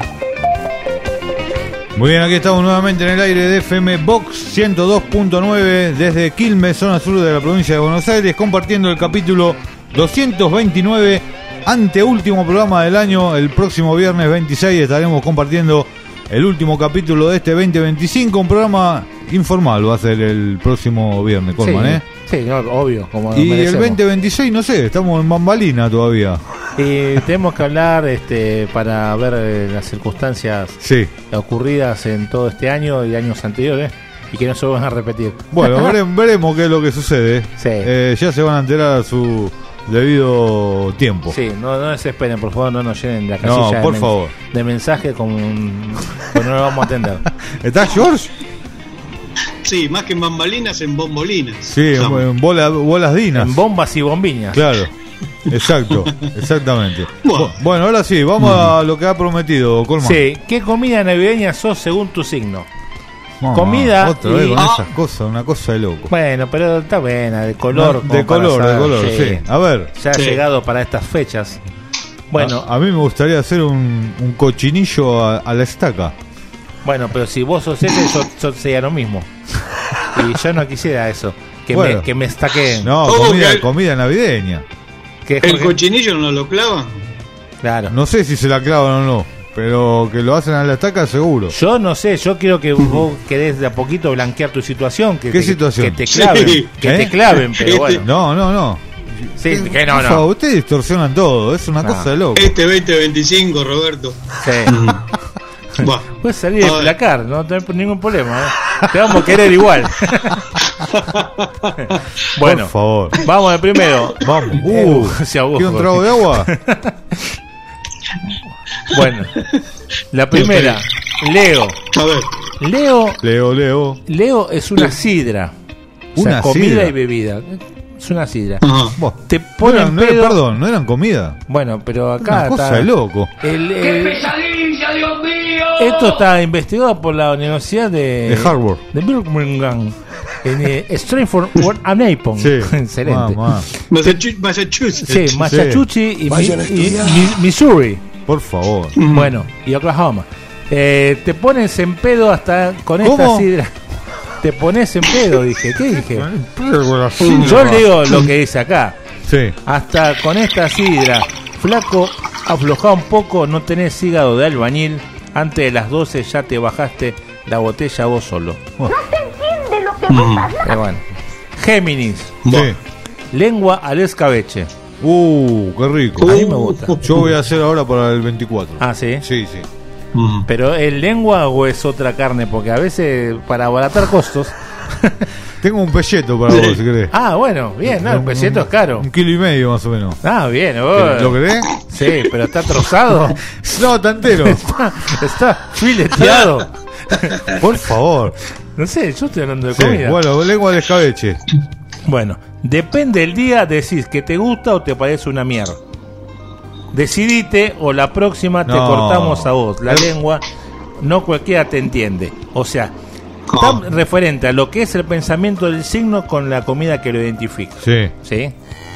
Muy bien, aquí estamos nuevamente en el aire de F M Box ciento dos punto nueve desde Quilmes, zona sur de la provincia de Buenos Aires, compartiendo el capítulo doscientos veintinueve, anteúltimo programa del año. El próximo viernes veintiséis estaremos compartiendo el último capítulo de este veinte veinticinco, un programa informal va a ser el próximo viernes, Colman, sí, ¿eh? Sí, no, obvio. Como y merecemos. el veinte veintiséis, no sé, estamos en bambalina todavía. Y tenemos que hablar este, para ver eh, las circunstancias sí. ocurridas en todo este año y años anteriores y que no se van a repetir. Bueno, veremos, veremos qué es lo que sucede. Sí. Eh, ya se van a enterar su, debido tiempo. Sí, no, no desesperen, por favor, no nos llenen la casilla No, por de, men- favor. de mensaje con un... pues no lo vamos a atender. ¿Está George? Sí, más que en bambalinas, en bombolinas. Sí, Estamos. en bola- bolas dinas. En bombas y bombiñas. Claro, exacto, exactamente. Bu- Bueno, ahora sí, vamos a lo que ha prometido, Colman. Sí, ¿qué comida navideña sos según tu signo? Mamá, Comida Otra vez y- con Ah. esas cosas, una cosa de loco. Bueno, pero está buena, de color. No, como de para color, de saber, color, sí. A ver. Ya Sí. ha llegado para estas fechas. Bueno, a, a mí me gustaría hacer un, un cochinillo a, a la estaca. bueno, pero si vos sos ese, yo, yo sería lo mismo. Y yo no quisiera eso. Que, Bueno. me, que me estaqueen. No, ¿Cómo comida, que- comida navideña. ¿Qué, ¿El Jorge? cochinillo no lo clavan? Claro. No sé si se la clavan o no, pero que lo hacen a la estaca seguro. Yo no sé, yo quiero que vos querés de a poquito blanquear tu situación. Que ¿Qué te, situación? Que te claven, Sí. que ¿Eh? te claven, pero bueno. No, no, no. Sí, que no, Por no. favor, ustedes distorsionan todo, es una No. cosa de loco. Este veinte veinticinco, Roberto. Sí. Buah. Puedes salir A de ver. placar, no tenés ningún problema. ¿eh? Te vamos a querer igual. Bueno, Por favor. vamos al primero. Vamos. Uh, Uh, se ahogó, ¿quiere un trago Jorge. de agua? Bueno, la primera, Leo. A ver. Leo, Leo, Leo. Leo es una sidra. O sea, Una comida sidra. y bebida. Es una sidra. Ajá. Buah. Te No ponen eran- no era- pedo. perdón, no eran comida. Bueno, pero acá Una cosa está. de loco. El- el- pesadilla, Dios mío! esto está investigado por la Universidad de, De Harvard. de Birmingham en eh, Stratford upon Avon. Sí. Excelente. Mamá. Massachu- Massachusetts. Sí, Massachusetts y, Mi- Vayan a y estudiar. Mi- Missouri. Por favor. Bueno, y Oklahoma. Eh, te pones en pedo hasta con esta ¿Cómo? sidra. Te pones en pedo, dije. ¿Qué dije? Yo Yo leo lo que dice acá. Sí. Hasta con esta sidra, flaco, aflojá un poco, no tenés hígado de albañil. Antes de las doce ya te bajaste la botella vos solo. Pero bueno. Géminis, Sí. lengua al escabeche. Uh, qué rico. A mí me gusta. Yo voy a hacer ahora para el veinticuatro. Ah, sí. Sí, sí. Pero ¿es lengua o es otra carne? Porque a veces para abaratar costos. Tengo un pelleto para vos, si querés. Ah, bueno, bien, no, el pelleto es caro. Un kilo y medio más o menos. Ah, bien, vos. ¿Lo querés? Sí, pero está trozado. No, está entero. está, está fileteado. Por favor. No sé, yo estoy hablando de Sí, comida. bueno, lengua de escabeche. Bueno, depende del día, decís que te gusta o te parece una mierda. Decidite o la próxima te No. cortamos a vos. La Eh. lengua, no cualquiera te entiende. O sea, tan referente a lo que es el pensamiento del signo con la comida que lo identifica. Sí. ¿Sí?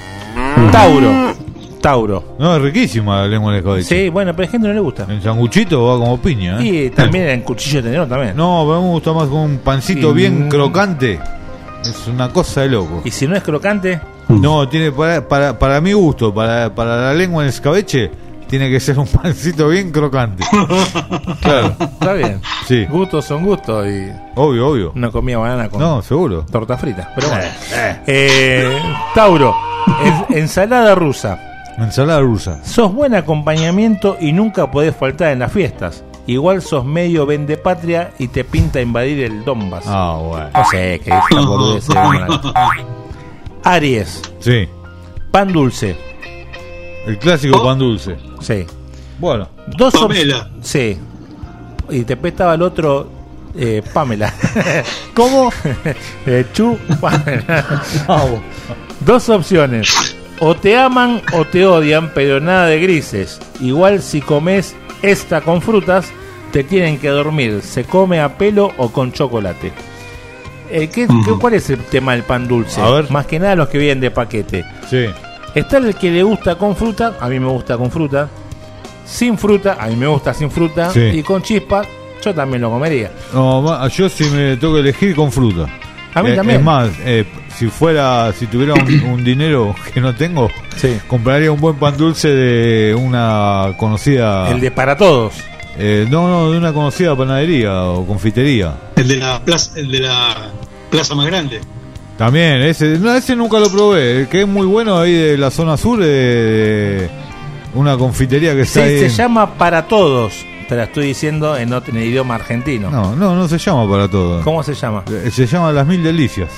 Tauro. Tauro. No, es riquísima la lengua de escabeche. Sí, bueno, pero hay gente que no le gusta. En sanguchito va como piña, ¿eh? Y también en cuchillo de tenedor también. No, pero me gusta más con un pancito Y- bien crocante. Es una cosa de loco. Y si no es crocante, No, tiene para, para, para mi gusto, para, para la lengua en escabeche, tiene que ser un pancito bien crocante. Claro. está bien. Sí. Gustos son gustos y Obvio, obvio. no comía banana con No, seguro. torta frita. Pero bueno. Eh, Tauro, en- ensalada rusa. Ensalada rusa. Sos buen acompañamiento y nunca podés faltar en las fiestas. Igual sos medio vendepatria y te pinta invadir el Donbass. Ah, bueno. No sé, que es una boludez, eh, una- Aries, Sí. pan dulce. El clásico pan dulce. Sí. Bueno. Dos op- Pamela. Sí. Y después estaba el otro, eh, Pamela. ¿Cómo? eh, Chu Pamela. Dos opciones. O te aman o te odian, pero nada de grises. Igual si comes esta con frutas, te tienen que dormir. Se come a pelo o con chocolate. Eh, ¿qué, qué- ¿Cuál es el tema del pan dulce? A ver. Más que nada los que vienen de paquete. Sí. Está el que le gusta con fruta, a mí me gusta con fruta. Sin fruta, a mí me gusta sin fruta. Sí. Y con chispas, yo también lo comería. No, ma- yo si me tengo que elegir con fruta. A mí Eh, también. Es más, eh, si fuera, si tuviera un, un dinero que no tengo, Sí. compraría un buen pan dulce de una conocida. El de para todos. eh, no, no, de una conocida panadería o confitería. El de la plaza, el de la plaza más grande. También, ese, no, ese nunca lo probé. El que es muy bueno ahí de la zona sur, de, de una confitería que Sí, está ahí. se llama para todos. Te la estoy diciendo en, otro- en el idioma argentino. No, no, no se llama para todo. ¿Cómo se llama? Eh, Se llama Las Mil Delicias.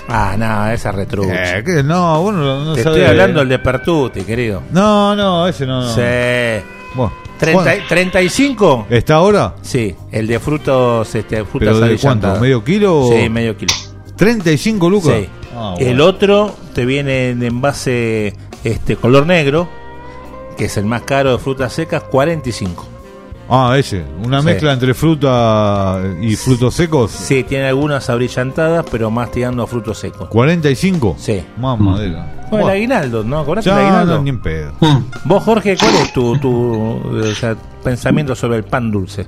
Ah, no, esa retrucha. Eh, ¿qué? No, bueno, no Te sabe. estoy hablando del de Pertuti, querido. No, no, ese no. no. Sí. Bueno, treinta, treinta y cinco. ¿está ahora? Sí, el de frutos, este, frutas ¿Pero de avillantadas. cuánto? ¿Medio kilo? Sí, medio kilo. ¿treinta y cinco lucas? Sí. Ah, El bueno. otro te viene en envase este color negro, que es el más caro de frutas secas, cuarenta y cinco. Ah, ese. Una Sí. mezcla entre fruta y frutos secos. Sí, tiene algunas abrillantadas, pero más tirando a frutos secos. ¿cuarenta y cinco? Sí. Mamadera. Bueno, el aguinaldo, ¿no? ¿Conoces Ya, el aguinaldo? no, ni en pedo. Vos, Jorge, ¿cuál es tu, tu o sea, pensamiento sobre el pan dulce?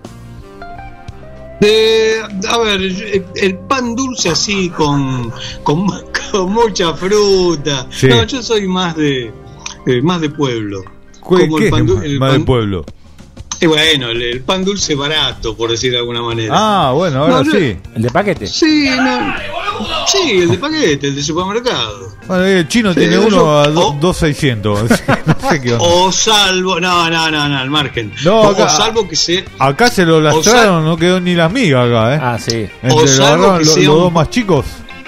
Eh, a ver, el pan dulce así con, con, con mucha fruta. Sí. No, yo soy más de eh, más de pueblo. ¿Qué, Como qué el pan, du- es el más pan- del pueblo? eh, bueno, el, el pan dulce barato, por decir de alguna manera. Ah, bueno, ahora No, no- sí. ¿El de paquete? Sí, no, sí, el de paquete, el de supermercado. Bueno, el chino Sí, tiene yo- uno a o- dos seiscientos. No sé qué onda. O salvo, no, no, no, no, al margen. No, o, acá- o salvo que se Acá se lo lastraron, no quedó ni las migas acá, ¿eh? Ah, sí. Entre O lo salvo agarraron que lo- sea los un- dos más chicos.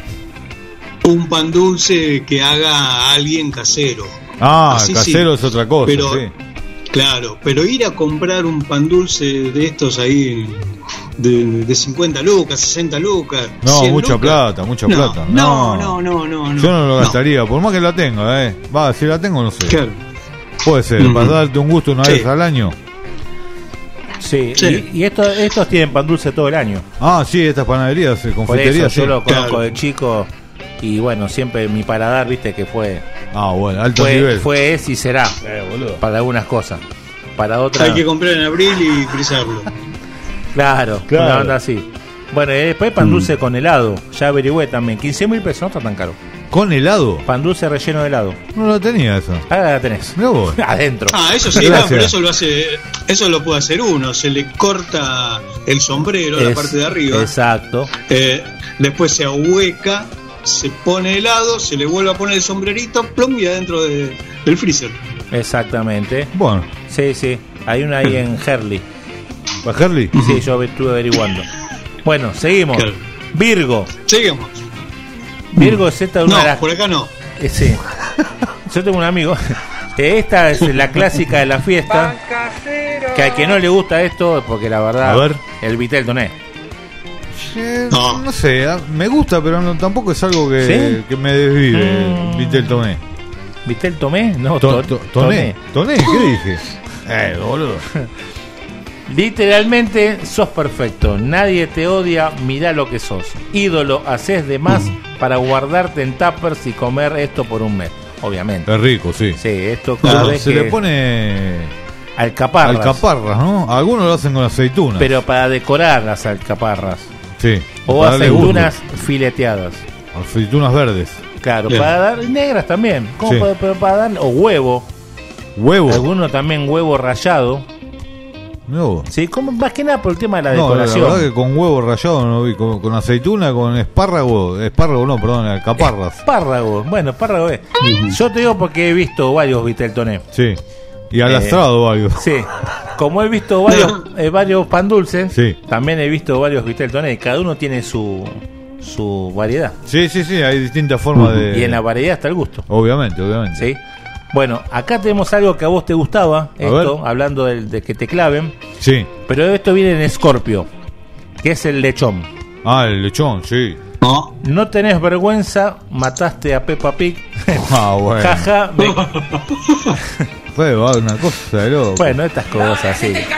un pan dulce que haga alguien casero. Ah, Así casero sí. es otra cosa, Pero, sí. Claro, pero ir a comprar un pan dulce de estos ahí de, de cincuenta lucas, sesenta lucas. No, cien mucha lucas, plata, mucha no, plata. No, no, no, no, no. Yo no lo gastaría, por más que la tenga, ¿eh? Va, si la tengo, no sé. Claro. Puede ser, Ujú. para darte un gusto una Sí. vez al año. Sí, Sí. y, y estos, estos tienen pan dulce todo el año. Ah, sí, estas panaderías, eh, Por eso confiterías, yo sí. lo conozco Claro. de chico y bueno, siempre mi paladar, viste, que fue Ah, bueno, alto fue, nivel. fue es y será para algunas cosas. Para otras, Hay que comprar en abril y frizarlo. claro, Claro. una onda así. Bueno, y después pan dulce con helado, ya averigüé también, quince mil pesos, no está tan caro. ¿Con helado? Pan dulce relleno de helado. No lo tenía eso. Ahora la tenés. Mirá vos. Adentro. Ah, eso sí, Gracias. no, pero eso lo hace, eso lo puede hacer uno. Se le corta el sombrero, la Es- parte de arriba. Exacto. Eh, después se ahueca, se pone helado, se le vuelve a poner el sombrerito, plum, y adentro de- del freezer. Exactamente. Bueno, Sí, sí. Hay una ahí en Herley. ¿para Herley? Sí, yo estuve averiguando. Bueno, seguimos. Claro. Virgo. Seguimos. Virgo es esta una No, de las. por acá no. Eh, sí. Yo tengo un amigo. que Esta es la clásica de la fiesta. Que al que no le gusta esto, porque la verdad. A ver. El Vitel Toné. Eh, No. no sé, ah, me gusta, pero no, tampoco es algo que, ¿Sí? que me desvive, Mm. Vitel Tomé. ¿Vitel Tomé? No, To- to- to- Toné. Toné, ¿qué dije? Eh, boludo. Literalmente sos perfecto, nadie te odia, mirá lo que sos. Ídolo, haces de más para guardarte en tuppers y comer esto por un mes, obviamente. Es rico, sí. Sí, esto cada Claro, vez se que le pone alcaparras, alcaparras, ¿no? Algunos lo hacen con aceitunas. pero para decorar las alcaparras sí. o para darle gusto. aceitunas fileteadas. Aceitunas verdes. Claro, Bien. para dar negras también, ¿cómo Sí. para, para- para dar o huevo, Huevo. algunos también huevo rallado. No. Sí, como más que nada por el tema de la No, la decoración. verdad que con huevo rallado no vi, con, con aceituna, con espárrago, espárrago no, perdón, alcaparras. Espárrago, bueno, espárrago es. Yo te digo porque he visto varios Vitel Toné. Sí. Y alastrado varios. Sí, como he visto varios eh, varios pan dulces, Sí. también he visto varios Vitel Toné. Cada uno tiene su su variedad. Sí, sí, sí, hay distintas formas de... Y en la variedad está el gusto. Obviamente, obviamente. ¿Sí? Bueno, acá tenemos algo que a vos te gustaba, esto, hablando del- de, que te claven. Sí. Pero esto viene en Scorpio, que es el lechón. Ah, el lechón, sí. No. No tenés vergüenza, mataste a Peppa Pig. Ah, bueno. Jaja, me- Fue va, una cosa de loco. Bueno, estas cosas, sí. ¡Ey!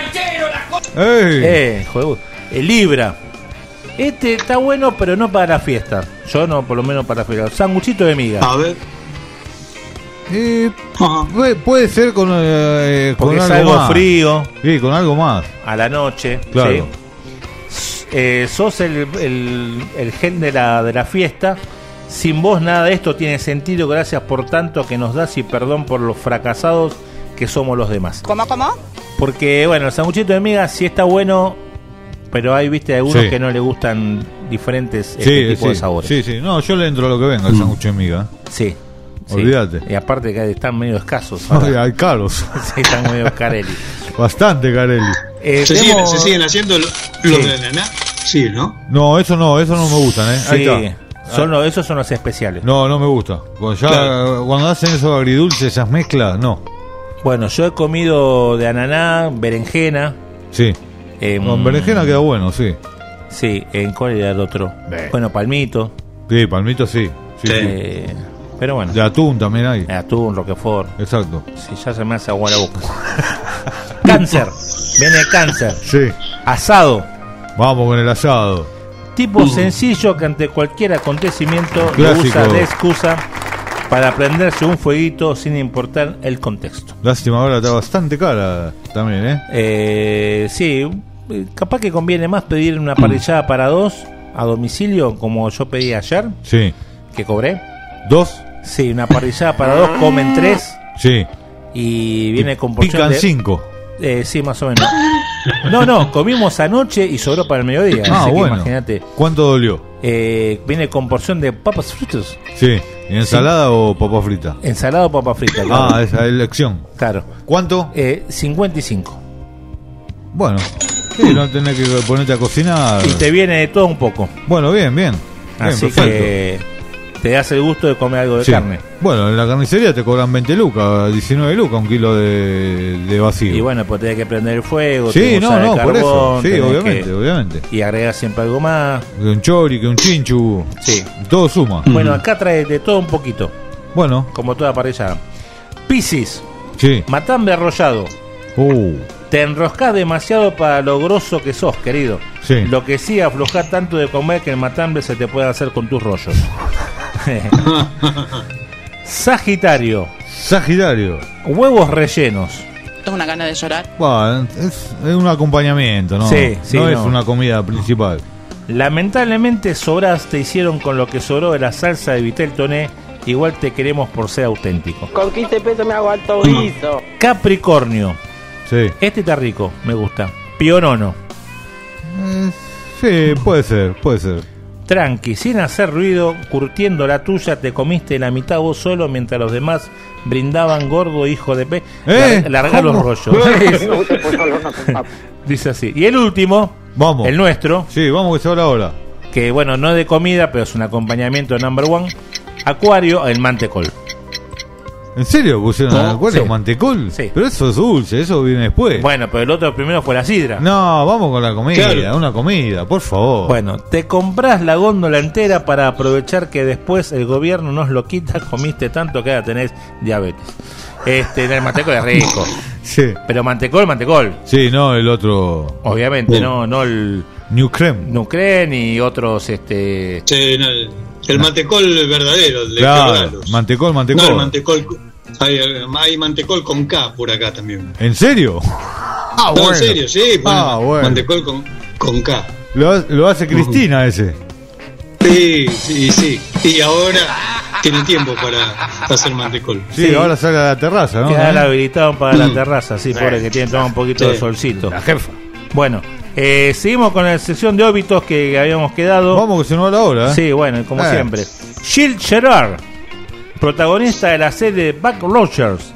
Eh, joder. El Libra. Este está bueno, pero no para la fiesta. Yo no, por lo menos para la fiesta. Sanguchito de miga. A ver. Eh, puede, puede ser con, eh, con Porque es algo, algo más. frío. Sí, con algo más. A la noche. Claro. ¿sí? Eh, sos el, el, el gen de la, de la fiesta. Sin vos nada de esto tiene sentido. Gracias por tanto que nos das y perdón por los fracasados que somos los demás. ¿Cómo, cómo? Porque, bueno, el sanguchito de miga sí está bueno, pero hay, viste, algunos Sí. que no le gustan diferentes Sí, este tipo sí, de sabores. sí, sí. No, yo le entro a lo que venga, el sándwich de miga. Sí. sí. Olvídate. Y aparte que están medio escasos. Ay, hay caros. Sí, están medio carelli. Bastante Carelli. Eh, ¿Se, tenemos- siguen, ¿Se siguen haciendo lo- los Sí. de la naná? Sí, ¿no? No, eso no, eso no me gustan, ¿eh? Ahí Sí, está. Son los, esos son los especiales. No, no me gusta. Cuando, ya, claro. cuando hacen esos agridulces, esas mezclas, no. Bueno, yo he comido de ananá, berenjena. Sí. Eh, Con berenjena queda bueno, sí. Sí, ¿en cuál era el otro? Be. Bueno, palmito. Sí, palmito sí. sí, eh, sí. Pero bueno. De atún también hay. De atún, roquefort. Exacto. Sí, ya se me hace agua la boca. Cáncer. Viene cáncer. Sí. Asado. Vamos con el asado. Tipo uh. sencillo que ante cualquier acontecimiento Clásico. Lo usa de excusa para prenderse un fueguito sin importar el contexto. Lástima, ahora está bastante cara también, ¿eh? eh sí, capaz que conviene más pedir una parrillada para dos a domicilio, como yo pedí ayer. Sí. Que cobré. ¿Dos? Sí, una parrillada para dos, comen tres. Sí. Y viene con porción pican de... cinco. Eh, sí, más o menos. No, no, comimos anoche y sobró para el mediodía. Ah, así bueno. Que imagínate. ¿Cuánto dolió? Eh, viene con porción de papas fritas. Sí. ¿Ensalada sí. o papa frita? Ensalada o papa frita. Claro. Ah, esa elección. Claro. ¿Cuánto? Eh, cincuenta y cinco. Bueno, sí, no tenés que ponerte a cocinar. Y te viene de todo un poco. Bueno, bien, bien. bien así perfecto. Que te das el gusto de comer algo de sí. carne. Bueno, en la carnicería te cobran veinte lucas, diecinueve lucas un kilo de, de vacío. Y bueno, pues tenés que prender el fuego. Sí, no, no, carbón, por eso. Sí, obviamente, que... obviamente. Y agregas siempre algo más. Que un chori, que un chinchu. Sí. Todo suma. Bueno, acá trae de todo un poquito. Bueno. Como toda parrillada. Piscis. Sí. Matambre arrollado. Uh. Te enroscás demasiado para lo grosso que sos, querido. Sí. Lo que sí, aflojás tanto de comer que el matambre se te puede hacer con tus rollos. Sagitario. Sagitario. Huevos rellenos. ¿Es una gana de llorar? Bueno, es, es un acompañamiento, ¿no? Sí, sí, no, no es una comida principal. Lamentablemente sobras te hicieron con lo que sobró de la salsa de Vitel Toné. Igual te queremos por ser auténtico. Con quince pesos me hago alto guiso. Capricornio. Sí. Este está rico, me gusta. Pionono. Eh, sí, puede ser, puede ser. Tranqui, sin hacer ruido, curtiendo la tuya, te comiste la mitad vos solo mientras los demás brindaban. Gordo hijo de pe... ¿Eh? Larga los rollos. Dice así. Y el último, vamos. El nuestro. Sí, vamos que se va la hora. Que bueno, no es de comida, pero es un acompañamiento number one. Acuario, el mantecol. ¿En serio pusieron ¿No? acuario Sí. mantecol? Sí. Pero eso es dulce, eso viene después. Bueno, pero el otro primero fue la sidra. No, vamos con la comida, Claro. una comida, por favor. Bueno, te compras la góndola entera para aprovechar que después el gobierno nos lo quita. Comiste tanto que ahora tenés diabetes. Este, el mantecol es rico. Sí. Pero mantecol, mantecol. Sí, no el otro. Obviamente, Bien. no, no el New Creme. New Creme ni otros, este. Sí, no, el, el mantecol verdadero, el de Claro, Carvalhos. mantecol, mantecol. No, el mantecol. Hay, hay mantecol con K por acá también. ¿En serio? Ah, no, bueno. en serio, sí. Bueno, Ah, bueno. Mantecol con, con K. Lo, lo hace Cristina ese. Sí, sí, sí. Y ahora tiene tiempo para hacer mantecol. Sí, ahora sale a la terraza, ¿no? Queda ¿Eh? habilitado para la terraza, sí, pobre que tiene que tomar un poquito Sí. de solcito. La jefa. Bueno, eh, seguimos con la sección de óbitos que habíamos quedado. Vamos que se nos va la hora, ¿eh? Sí, bueno, como Eh. siempre. Jill Gerard, protagonista de la serie Buck Rogers.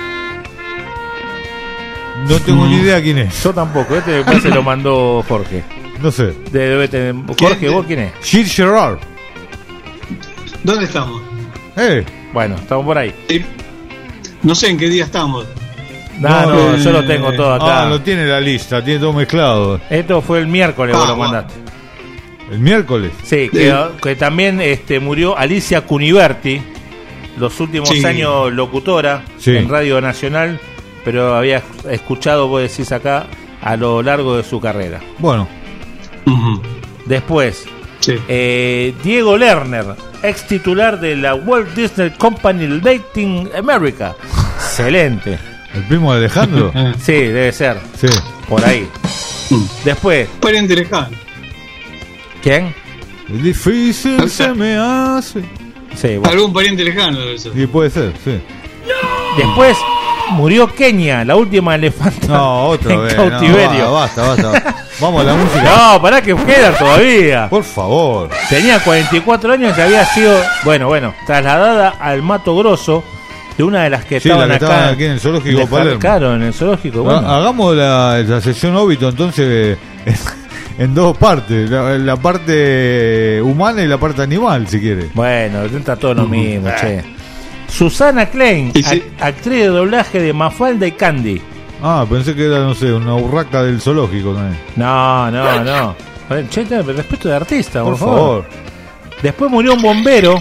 No tengo ni idea quién es. Yo tampoco, este me parece lo mandó Jorge. No sé. De, debe tener- Jorge, ¿vos quién es? Jill Gerard. ¿Dónde estamos? Eh. Bueno, estamos por ahí. Eh, No sé en qué día estamos. No, no, eh, yo lo tengo todo acá. Ah, lo tiene la lista, tiene todo mezclado. Esto fue el miércoles, vos Ah, lo bueno. mandaste. ¿El miércoles? Sí, que, que también este, murió Alicia Cuniverti, los últimos Sí. años locutora Sí. en Radio Nacional, pero había escuchado, vos decís acá, a lo largo de su carrera. Bueno. Ujú. Después, Sí. eh, Diego Lerner, ex titular de la Walt Disney Company Latin America. Excelente. ¿El primo de Alejandro? Sí, debe ser. Sí. Por ahí. Después, Pariente lejano. ¿quién? Es difícil se me hace. Sí, bueno. Algún pariente lejano debe ser. Y puede ser, sí. Después murió Kenia, la última elefanta No, otra en vez. cautiverio. No, basta, basta, basta. Vamos a la música. No, pará que queda todavía. Por favor. Tenía cuarenta y cuatro años y había sido, bueno, bueno, trasladada al Mato Grosso, de una de las que Sí, estaban la que acá. estaban aquí en el zoológico Le Palermo. fabricaron en el zoológico. Ha- Bueno. Hagamos la, la sesión óbito entonces eh, en dos partes, la, la parte humana y la parte animal, si quiere. Bueno, está todo lo mismo, uh-huh. che. Susana Klein, sí? act- actriz de doblaje de Mafalda y Candy. Ah, pensé que era, no sé, una urraca del zoológico también. No, no, no. Che, respeto de artista, por, por favor. favor. Después murió un bombero.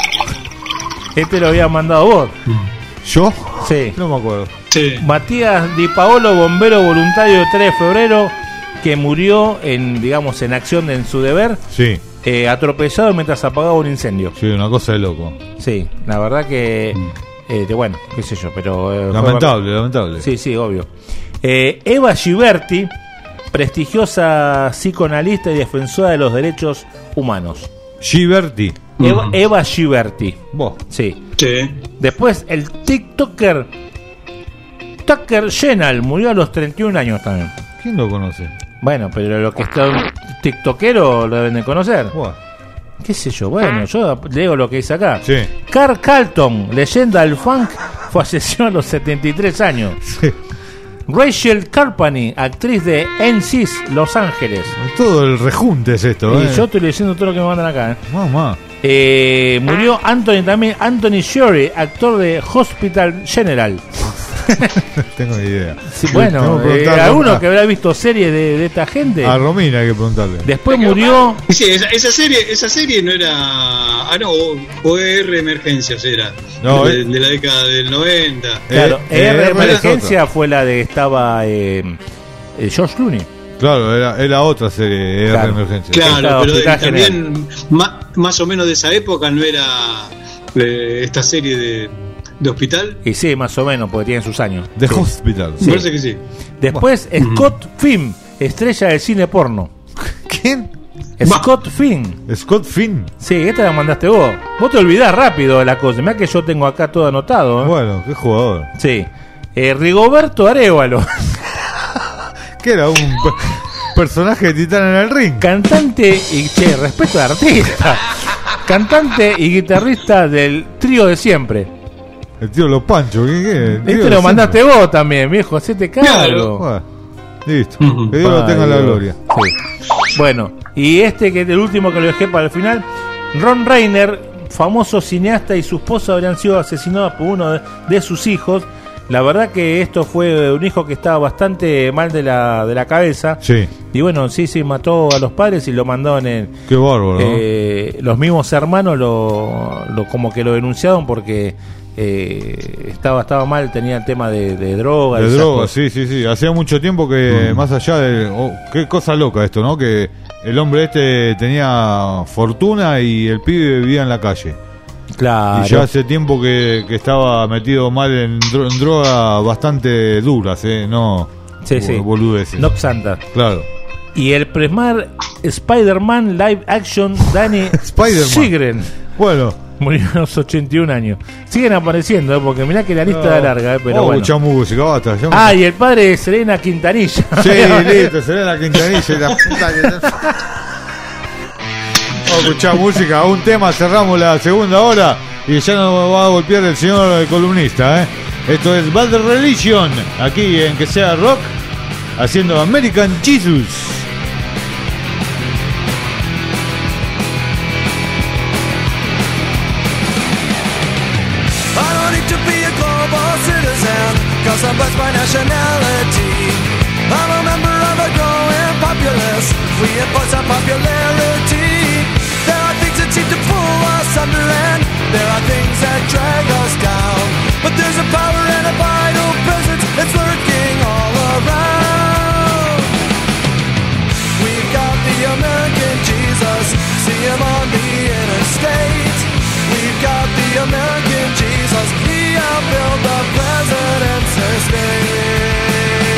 Este lo había mandado vos. ¿Yo? Sí. No me acuerdo. Sí. Matías Di Paolo, bombero voluntario del tres de febrero, que murió en, digamos, en acción de, en su deber. Sí. Eh, atropellado mientras apagaba un incendio. Sí, una cosa de loco. Sí, la verdad que... Eh, de, bueno, qué sé yo, pero... Eh, lamentable, fue... lamentable. Sí, sí, obvio. Eh, Eva Giberti, prestigiosa psicoanalista y defensora de los derechos humanos. Giberti. Eva, Eva Giberti. ¿Vos? Sí. Sí. Después, el TikToker Tucker Jenal murió a los treinta y un años también. ¿Quién lo conoce? Bueno, pero lo que está un tiktokero lo deben de conocer. Buah. ¿Qué sé yo? Bueno, yo leo lo que dice acá. Sí. Carl Carlton, leyenda del funk, falleció a los setenta y tres años. Sí. Rachel Carpani, actriz de N C I S Los Ángeles. Todo el rejunte es esto, Y ¿eh? yo estoy leyendo todo lo que me mandan acá, ¿eh? Mamá. Eh, murió Anthony también, Anthony Sherry, actor de Hospital General. No tengo ni idea. Sí, bueno, eh, alguno que habrá visto series de, de esta gente. A Romina hay que preguntarle. Después murió. Sí, esa, esa serie, esa serie no era. Ah, no, O R Emergencias era. No, de, eh. de la década del noventa. Claro, eh, R eh, Emergencia fue la de estaba eh, eh, George Clooney. Claro, era, era otra serie, Claro. R Emergencia. Claro, pero Hospital también más, más o menos de esa época no era eh, esta serie de, de hospital. Y sí, más o menos, porque tienen sus años. The Sí. Hospital. Me parece que sí. Después, Bueno. Scott Finn, estrella del cine porno. ¿Quién? Scott Finn. Scott Finn. Sí, esta la mandaste vos. Vos te olvidás rápido de la cosa. Mirá que yo tengo acá todo anotado. ¿eh? Bueno, qué jugador. Sí. Eh, Rigoberto Arevalo. Que era un pe- personaje de Titán en el ring. Cantante y, che, respeto de artista. Cantante y guitarrista del trío de siempre. El tío Los Panchos. ¿Qué, qué? El tío Este de lo mandaste siempre. vos también, viejo. Hacete cargo. Bueno, listo. Que Dios lo tenga en la Ay, gloria. Sí. Bueno, y este que es el último que lo dejé para el final. Ron Reiner, famoso cineasta, y su esposa habrían sido asesinados por uno de, de sus hijos. La verdad que esto fue un hijo que estaba bastante mal de la, de la cabeza. Sí. Y bueno, sí, sí, mató a los padres y lo mandó en el... Qué bárbaro. Eh, los mismos hermanos lo, lo como que lo denunciaron porque eh, estaba estaba mal, tenía el tema de, de droga. De esas droga, cosas. sí, sí, sí. Hacía mucho tiempo que, Mm. más allá de... oh, qué cosa loca esto, ¿no? Que el hombre este tenía fortuna y el pibe vivía en la calle. Claro. Y ya hace tiempo que, que estaba metido mal en, dro- en drogas bastante duras, ¿eh? No Sí, sí. boludeces. Nox Santa. Claro. Y el primer Spider-Man live action, Danny Spider-Man. Sigren. Bueno. Murió a los ochenta y un años. Siguen apareciendo, ¿eh? Porque mirá que la lista No. es larga, ¿eh? Pero Oh, bueno. mucha música, basta. ya me- Ah, y el padre de Serena Quintanilla. Sí, listo, se ve la Quintanilla y la puta que... Vamos a escuchar música, un tema, cerramos la segunda hora y ya nos va a golpear el señor columnista, ¿eh? Esto es Bad Religion, aquí en Que Sea Rock, haciendo American Jesus. I don't need to be a global citizen, cause I'm blessed by nationality. I'm a member of a growing populace, we enforce our popularity. There are things that seem to pull us under, and there are things that drag us down. But there's a power and a vital presence that's lurking all around. We've got the American Jesus, see him on the interstate. We've got the American Jesus, he outbuilt the president's estate.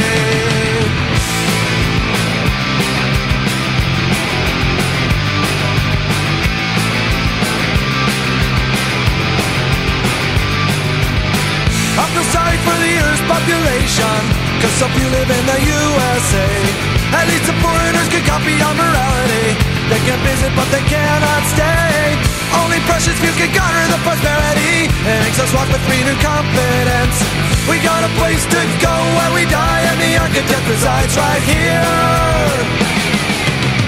I feel sorry for the Earth's population, cause some few live in the U S A. At least the foreigners can copy our morality. They can visit but they cannot stay. Only precious few can garner the prosperity. It makes us walk with renewed confidence. We got a place to go where we die, and the architect resides right here.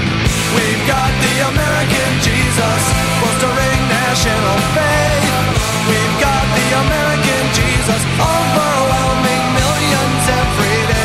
We've got the American Jesus, fostering national faith. We've got the American Jesus, overwhelming millions every day.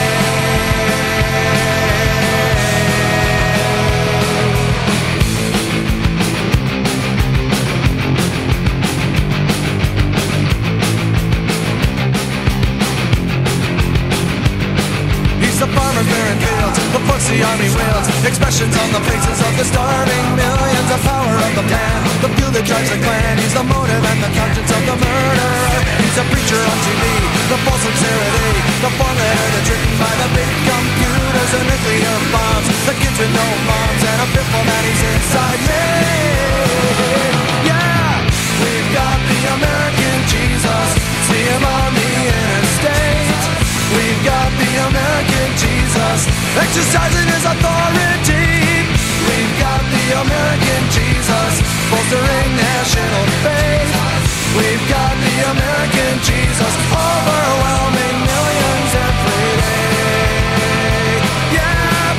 He's the farmer bearing fields, the foot's the army wheels, expressions on the faces of the starving millions, the power of the man, the fuel that drives the clan. He's the motive and the conscience of the murderer. He's a preacher on T V, the false sincerity, the formula that's written by the big computers, the nuclear bombs, the kids with no moms, and a pitfall that he's inside me. Yeah, we've got the American Jesus, see him on the interstate. We've got the American Jesus, exercising his authority. We've got the American Jesus, bolstering national faith. We've got the American Jesus, overwhelming millions every day. Yeah.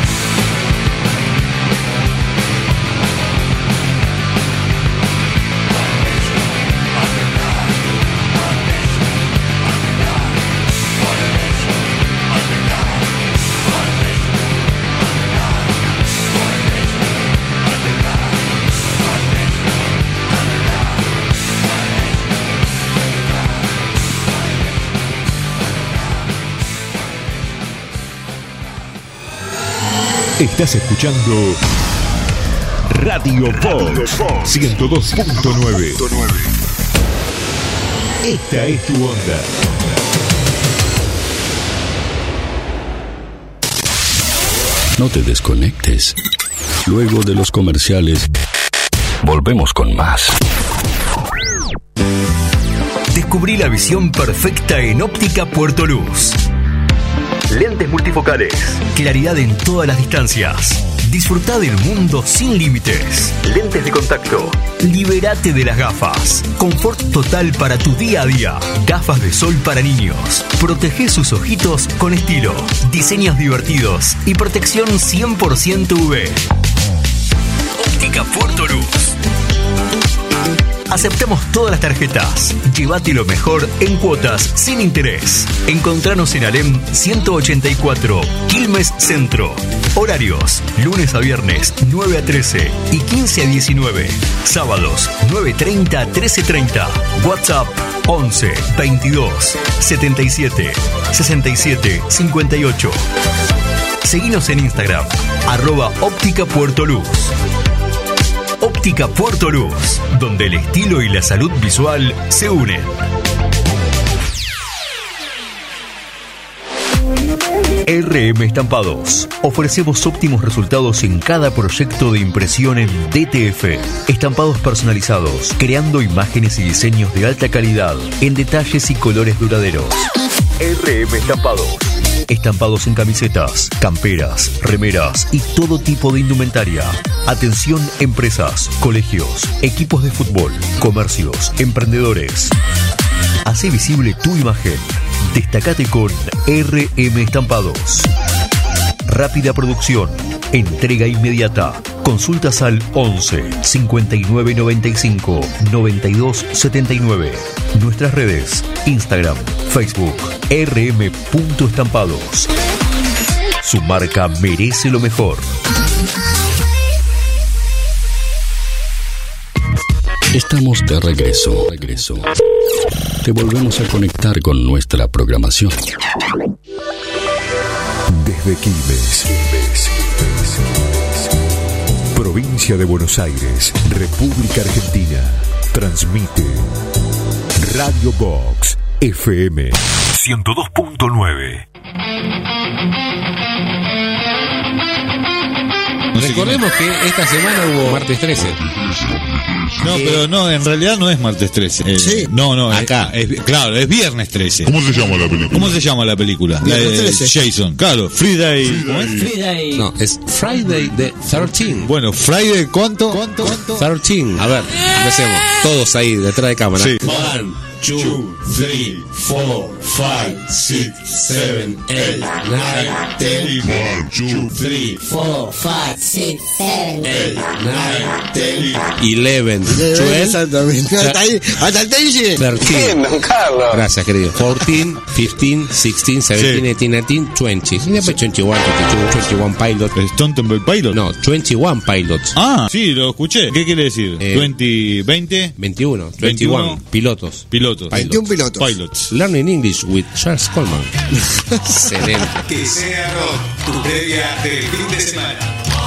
Estás escuchando Radio Vox ciento dos punto nueve. Esta es tu onda. No te desconectes. Luego de los comerciales, volvemos con más. Descubrí la visión perfecta en Óptica Puerto Luz. Lentes multifocales, claridad en todas las distancias. Disfrutá del mundo sin límites. Lentes de contacto. Libérate de las gafas. Confort total para tu día a día. Gafas de sol para niños. Protege sus ojitos con estilo. Diseños divertidos y protección cien por ciento U V. Óptica Puerto Luz. Aceptamos todas las tarjetas. Llévate lo mejor en cuotas sin interés. Encontranos en Alem ciento ochenta y cuatro, Quilmes Centro. Horarios: lunes a viernes nueve a trece y quince a diecinueve. Sábados nueve treinta a trece treinta. WhatsApp once veintidós setenta y siete sesenta y siete cincuenta y ocho. Seguinos en Instagram, arroba Óptica Puerto Luz. Óptica Puerto Luz, donde el estilo y la salud visual se unen. R M Estampados. Ofrecemos óptimos resultados en cada proyecto de impresión en D T F. Estampados personalizados, creando imágenes y diseños de alta calidad en detalles y colores duraderos. R M Estampados. Estampados en camisetas, camperas, remeras y todo tipo de indumentaria. Atención empresas, colegios, equipos de fútbol, comercios, emprendedores. Hace visible tu imagen. Destacate con R M Estampados. Rápida producción. Entrega inmediata. Consultas al once cincuenta y nueve noventa y cinco noventa y dos setenta y nueve. Nuestras redes: Instagram, Facebook, R M punto estampados. Su marca merece lo mejor. Estamos de regreso. regreso. Te volvemos a conectar con nuestra programación. Desde Quilmes, provincia de Buenos Aires, República Argentina, transmite Radio Vox F M ciento dos punto nueve. Recordemos que esta semana hubo martes trece. No, pero no, en realidad no es martes trece. Eh, Sí. No, no, Acá. Es, es- claro, es viernes trece. ¿Cómo se llama la película? ¿Cómo se llama la película? La de Viernes trece. Jason. Claro, Friday. ¿Cómo es? Friday. No, es Friday the trece. Bueno, Friday, ¿cuánto? ¿Cuánto? trece. A ver, empecemos. Todos ahí, detrás de cámara. Sí. One, two, three, four, five, six, seven, eight, nine, ten. one, two, three, four, five, six, seven, eight, nine, ten, eleven, twelve. Exactamente. Hasta ahí, hasta el trece. thirteen. Don Carlos. Gracias, querido. fourteen, fifteen, sixteen, seventeen, Sí. eighteen, nineteen, twenty. Y después twenty-one, twenty-two, twenty-one pilots. ¿Stone Temple Pilot? No, twenty-one pilots. Ah, sí, lo escuché. ¿Qué quiere decir? Eh, veinte, veinte, veintiuno, veintiuno. veintiuno pilotos. Pilotos. veintiún pilotos. Pilots. Learning English with Charles Coleman. Excelente. Que sea rock, tu previa del fin de semana.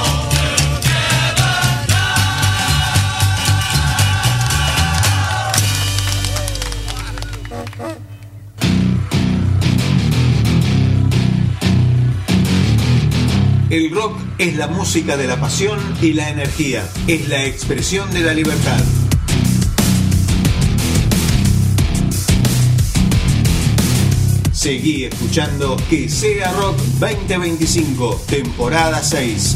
El rock es la música de la pasión y la energía. Es la expresión de la libertad. Seguí escuchando Que Sea Rock veinte veinticinco, temporada seis.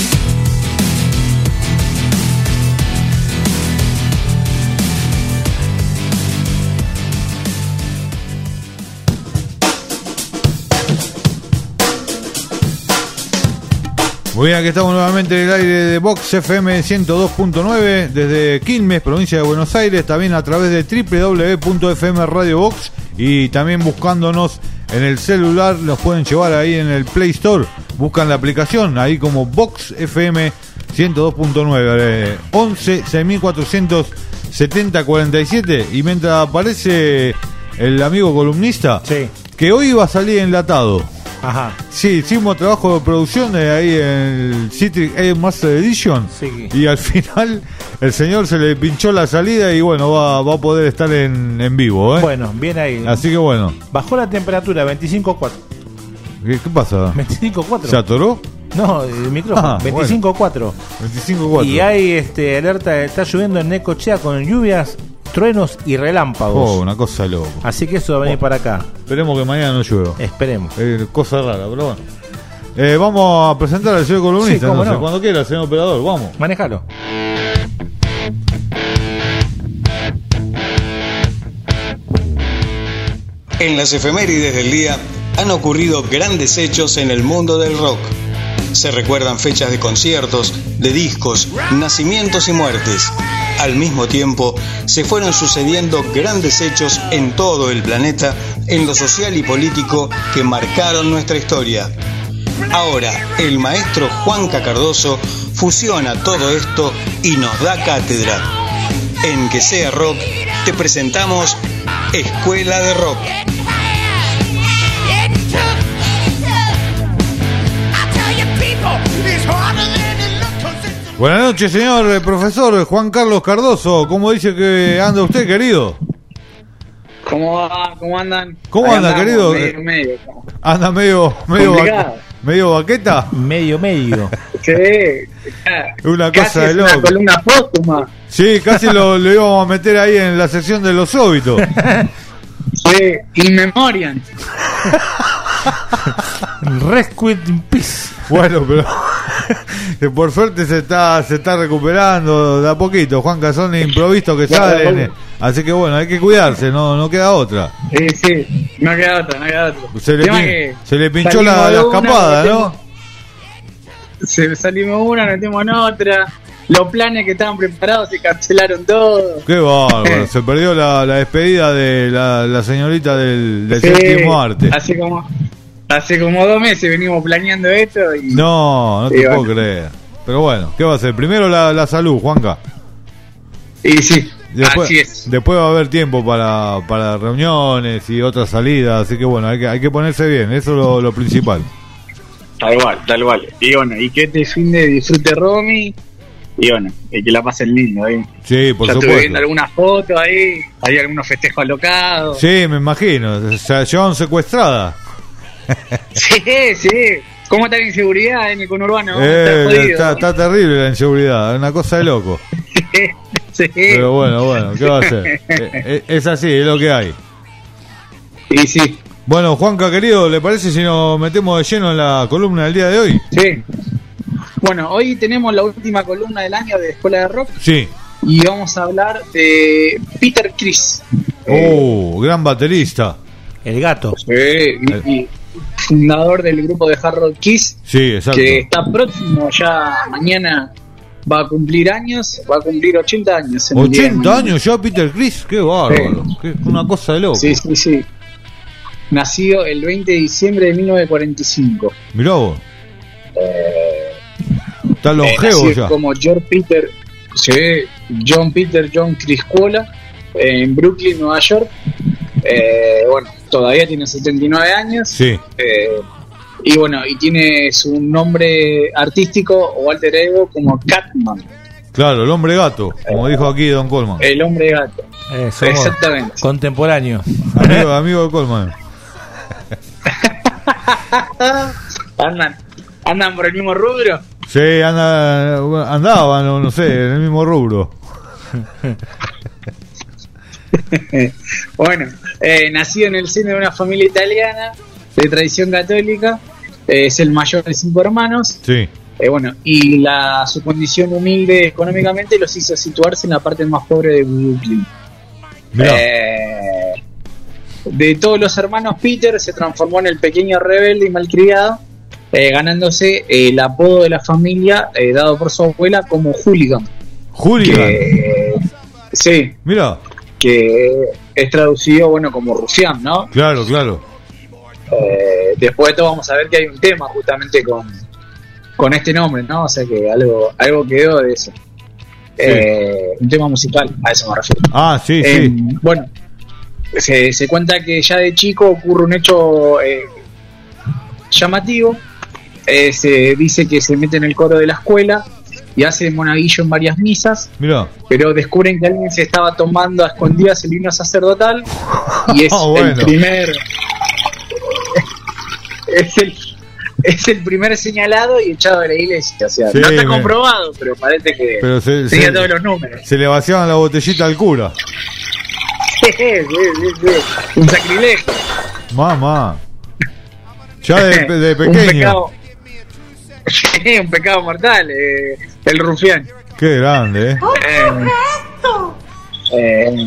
Muy bien, aquí estamos nuevamente en el aire de Vox F M ciento dos punto nueve desde Quilmes, provincia de Buenos Aires, también a través de doble u doble u doble u punto f m radio box y también buscándonos en el celular, los pueden llevar ahí en el Play Store, buscan la aplicación ahí como Vox F M ciento dos punto nueve, once, seis mil cuatrocientos setenta, cuarenta y siete, y mientras aparece el amigo columnista, sí, que hoy va a salir enlatado. Ajá. Sí, hicimos trabajo de producción de ahí en el Citric Air Master Edition, sí, y al final el señor se le pinchó la salida y bueno, va, va a poder estar en, en vivo, ¿eh? Bueno, bien ahí. Así que bueno. Bajó la temperatura, veinticinco cuatro. ¿Qué, qué pasa? veinticinco cuatro. ¿Se atoró? No, el micrófono. Ah, veinticinco cuatro. veinticinco cuatro. Y hay este alerta, está lloviendo en Necochea con lluvias, truenos y relámpagos. Oh, una cosa loca. Así que eso va a venir oh, para acá. Esperemos que mañana no llueva. Esperemos. Eh, cosa rara, pero bueno. Eh, vamos a presentar al señor columnista, sí, cómo no sé, no. cuando quiera, señor operador, vamos. Manejalo. En las efemérides del día han ocurrido grandes hechos en el mundo del rock. Se recuerdan fechas de conciertos, de discos, nacimientos y muertes. Al mismo tiempo, se fueron sucediendo grandes hechos en todo el planeta, en lo social y político, que marcaron nuestra historia. Ahora, el maestro Juanca Cardoso fusiona todo esto y nos da cátedra. En Que Sea Rock, te presentamos Escuela de Rock. Buenas noches, señor eh, profesor Juan Carlos Cardoso. ¿Cómo dice que anda usted, querido? ¿Cómo va? ¿Cómo andan? ¿Cómo Ahí anda, andamos, querido? Medio, medio. ¿Anda medio medio, Complicado. va- medio baqueta? Medio, medio. Sí. Una Casi cosa de es loco. una columna póstuma. Sí, casi lo, lo íbamos a meter ahí en la sección de los óbitos. Sí, in memoriam. Rescue in Peace. Bueno, pero que por suerte se está se está recuperando de a poquito. Juanca, son improvisos que salen, eh. Así que bueno, hay que cuidarse, no no queda otra. Sí, sí, no queda otra, no queda otra. Se le, Tema pin- que se le pinchó salimos la, de la una, escapada, metemos- ¿no? Se salimos una, metemos en otra. Los planes que estaban preparados se cancelaron todos. Qué bárbaro, se perdió la, la despedida de la, la señorita del, del Sí, séptimo arte. Hace como, hace como dos meses venimos planeando esto y No, no te Sí, puedo bueno. creer. Pero bueno, ¿qué va a ser? Primero la, la salud, Juanca. Y sí, Después, así es. después va a haber tiempo para, para reuniones y otras salidas, así que bueno, hay que, hay que ponerse bien, eso es lo, lo principal. Tal cual, tal cual. Y bueno, y que este fin de disfrute Romy. Y bueno, y que la pasen lindo ahí. Sí, por ya estuve supuesto. viendo algunas fotos ahí, hay algunos festejos alocados. Sí, me imagino, o sea, llevaron secuestrada. Sí, sí. ¿Cómo está la inseguridad en el conurbano? Eh, está jodido. está, está terrible la inseguridad, es una cosa de loco. Sí. Pero bueno, bueno, ¿qué va a hacer? Eh, eh, es así, es lo que hay. Y sí. Bueno, Juanca, querido, ¿le parece si nos metemos de lleno en la columna del día de hoy? Sí. Bueno, hoy tenemos la última columna del año de Escuela de Rock Sí. y vamos a hablar de Peter Criss. Oh, gran baterista. El gato. Sí, y, y fundador del grupo de Hard Rock Kiss. Sí, exacto. Que está próximo, ya mañana va a cumplir años, va a cumplir ochenta años. En el día de ochenta mañana. años ya Peter Criss, qué bárbaro. Sí. Qué, una cosa de loco. Sí, sí, sí. Nacido el veinte de diciembre de mil novecientos cuarenta y cinco. Mirá vos. Eh, Está eh, longevo nació ya. como George Peter, sí, John Peter John Criscuola, en Brooklyn, Nueva York. Eh, bueno, todavía tiene setenta y nueve años. Sí. Eh, y bueno, y tiene su nombre artístico o alter ego como Catman. Claro, el hombre gato, como dijo aquí Don Coleman. El hombre gato. Eh, somos Exactamente. Contemporáneo. Amigo, amigo de Coleman. andan, andan por el mismo rubro. Sí, anda, andaban, no, no sé, en el mismo rubro. Bueno, eh, nacido en el seno de una familia italiana de tradición católica, eh, es el mayor de cinco hermanos. Sí. Eh, bueno, y la su condición humilde económicamente los hizo situarse en la parte más pobre de Brooklyn. Eh, de todos los hermanos, Peter se transformó en el pequeño rebelde y malcriado, eh, ganándose eh, el apodo de la familia eh, dado por su abuela como Hooligan. Hooligan. Que, sí. Mira. Que es traducido, bueno, como rufián, ¿no? Claro, claro. Eh, después de todo vamos a ver que hay un tema justamente con, con este nombre, ¿no? O sea que algo, algo quedó de eso. Eh, un tema musical, a eso me refiero. Ah, sí, Eh, sí. Bueno, se, se cuenta que ya de chico ocurre un hecho eh, llamativo. Eh, se dice que se mete en el coro de la escuela y hace monaguillo en varias misas. Mirá. Pero descubren que alguien se estaba tomando a escondidas el himno sacerdotal y es Ah, bueno. el primer es el es el primer señalado y echado de la iglesia. O sea, Sí, no está me- comprobado, pero parece que Pero se, tenía se- todos los números. se le vaciaban la botellita al cura. Sí, sí, sí, sí. Un sacrilegio. Mamá. Ya de, de Un pequeño. pecado. Sí, un pecado mortal, eh, el rufián. Qué grande, ¿eh? Eh, eh,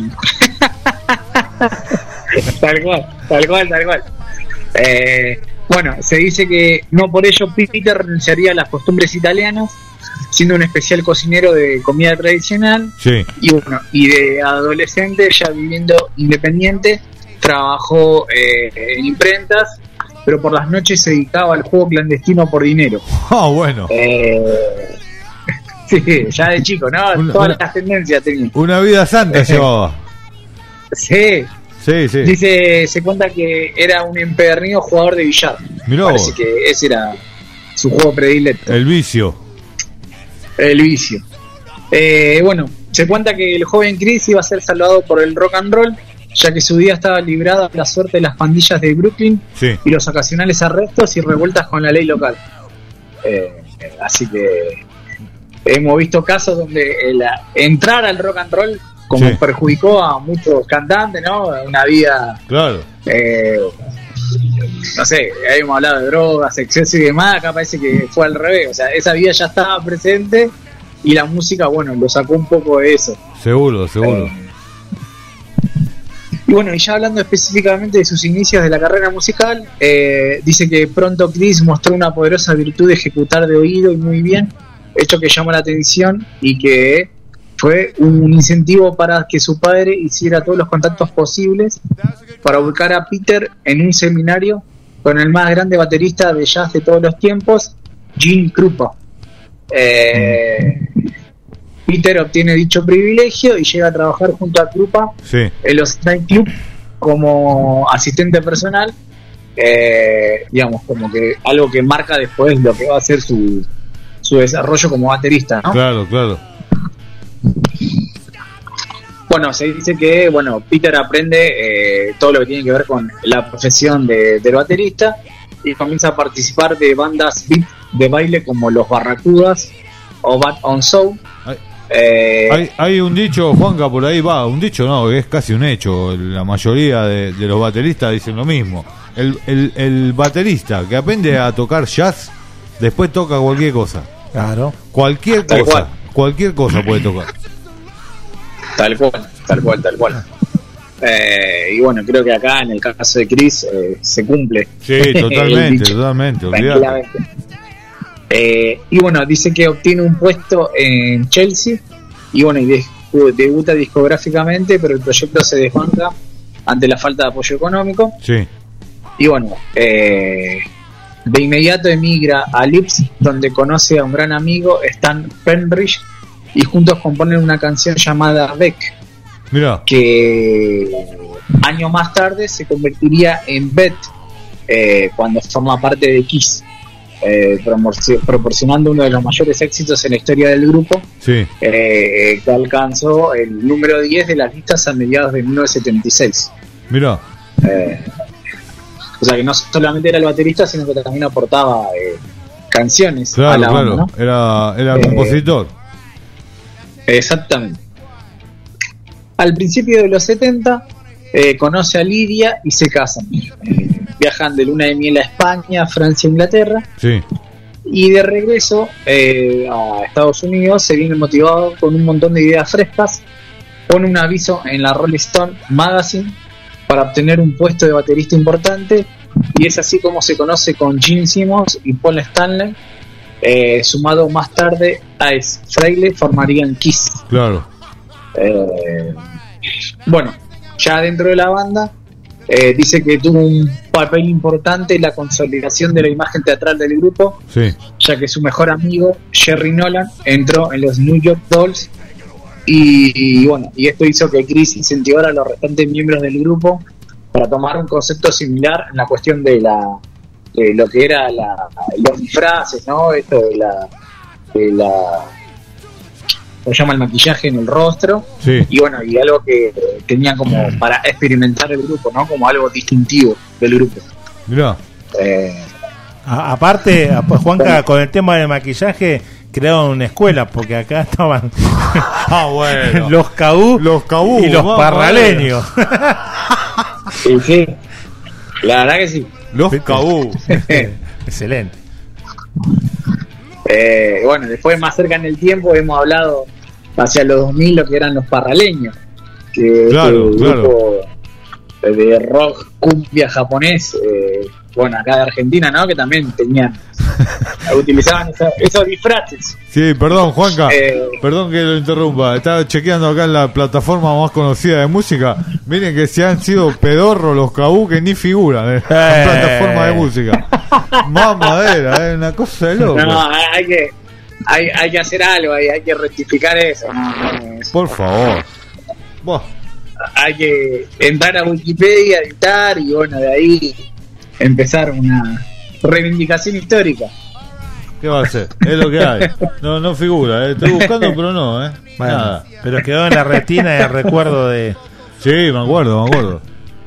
tal cual, tal cual, tal cual. Eh, bueno, se dice que no por ello Peter renunciaría a las costumbres italianas, siendo un especial cocinero de comida tradicional. Sí. Y bueno, y de adolescente, ya viviendo independiente, trabajó eh, en imprentas, pero por las noches se dedicaba al juego clandestino por dinero. Ah, bueno. Eh, sí, ya de chico, ¿no? Una- Todas una- las tendencias tenía. Una vida santa llevaba. Sí. Sí, sí. Dice, se cuenta que era un empedernido jugador de billar. Mirá Parece vos. que ese era su juego predilecto, El vicio. el vicio. Eh, bueno, se cuenta que el joven Chris iba a ser salvado por el rock and roll, ya que su vida estaba librada a la suerte de las pandillas de Brooklyn Sí. y los ocasionales arrestos y revueltas con la ley local. Eh, así que hemos visto casos donde el entrar al rock and roll como Sí. perjudicó a muchos cantantes, ¿no? Una vida, Claro. eh, no sé, habíamos hablado de drogas, exceso y demás, acá parece que fue al revés, o sea, esa vida ya estaba presente y la música, bueno, lo sacó un poco de eso. Seguro, seguro. Y bueno, y ya hablando específicamente de sus inicios de la carrera musical, eh, dice que pronto Chris mostró una poderosa virtud de ejecutar de oído y muy bien, hecho que llamó la atención y que fue un incentivo para que su padre hiciera todos los contactos posibles para ubicar a Peter en un seminario con el más grande baterista de jazz de todos los tiempos, Gene Krupa. Eh, Peter obtiene dicho privilegio y llega a trabajar junto a Krupa Sí. en los nightclubs como asistente personal, eh, digamos, como que algo que marca después lo que va a ser su, su desarrollo como baterista, ¿no? Claro, claro. Bueno, se dice que bueno Peter aprende eh, todo lo que tiene que ver con la profesión de, del baterista y comienza a participar de bandas beat de baile como los Barracudas o Bad on Soul. Eh, Hay, hay un dicho, Juanca, por ahí va, un dicho no, es casi un hecho. La mayoría de, de los bateristas dicen lo mismo. El, el, el baterista que aprende a tocar jazz, después toca cualquier cosa. Claro. Cualquier Tal cosa, cual. cualquier cosa puede tocar. Tal cual, tal cual, tal cual. Eh, y bueno, creo que acá en el caso de Chris eh, se cumple. Sí, totalmente, totalmente, olvidate. Eh, y bueno, dice que obtiene un puesto en Chelsea y bueno, y de, debuta discográficamente, pero el proyecto se desbanca ante la falta de apoyo económico. Sí. Y bueno, eh, de inmediato emigra a Leeds, donde conoce a un gran amigo, Stan Penbridge, y juntos componen una canción llamada Beck. Mirá. Que años más tarde se convertiría en Beth, eh, cuando forma parte de Kiss, eh, promorci- proporcionando uno de los mayores éxitos en la historia del grupo, sí. eh, que alcanzó el número diez de las listas a mediados de mil novecientos setenta y seis. Mirá. Eh, o sea que no solamente era el baterista, sino que también aportaba eh, canciones claro, a la claro. banda, ¿no? Era, era Eh, compositor. Exactamente. Al principio de los setenta eh, conoce a Lidia y se casan. Eh, viajan de luna de miel a España, Francia e Inglaterra. Sí. Y de regreso eh, a Estados Unidos se viene motivado con un montón de ideas frescas. Pone un aviso en la Rolling Stone Magazine para obtener un puesto de baterista importante. Y es así como se conoce con Gene Simmons y Paul Stanley. Eh, sumado más tarde a Ace Frehley, formarían Kiss. Claro. Eh, bueno, ya dentro de la banda eh, dice que tuvo un papel importante en la consolidación de la imagen teatral del grupo, sí. ya que su mejor amigo Jerry Nolan entró en los New York Dolls y, y bueno, y esto hizo que Chris incentivara a los restantes miembros del grupo para tomar un concepto similar en la cuestión de la de lo que era la, los disfraces, ¿no? Esto de la de la se llama el maquillaje en el rostro, sí. Y bueno, y algo que tenían como para experimentar el grupo, ¿no? Como algo distintivo del grupo. Mirá. Eh, A- aparte, a- Juanca, con el tema del maquillaje crearon una escuela, porque acá estaban ah, bueno. los cabú, los cabú y los vamos, parraleños. Sí, sí. La verdad que sí. Los cabú. Excelente. Eh, bueno, después más cerca en el tiempo hemos hablado hacia los dos mil lo que eran los parraleños, que claro, que claro. grupo de rock cumbia japonés, eh, bueno, acá de Argentina, ¿no? Que también tenían utilizaban esos, esos disfraces. Sí, perdón, Juanca, Eh, perdón que lo interrumpa. Estaba chequeando acá en la plataforma más conocida de música. Miren que se han sido pedorros los cabú que ni figuran en la Eh. plataforma de música. Mamadera, es una cosa de loco. no, hay que hay, hay que hacer algo, hay, hay que rectificar eso. Por favor. Buah. Hay que entrar a Wikipedia, editar y bueno, de ahí empezar una reivindicación histórica. ¿Qué va a hacer? Es lo que hay. No, no figura, eh. Estoy buscando, pero no, ¿eh? Bueno, Nada. pero quedó en la retina el recuerdo de... Sí, me acuerdo, me acuerdo.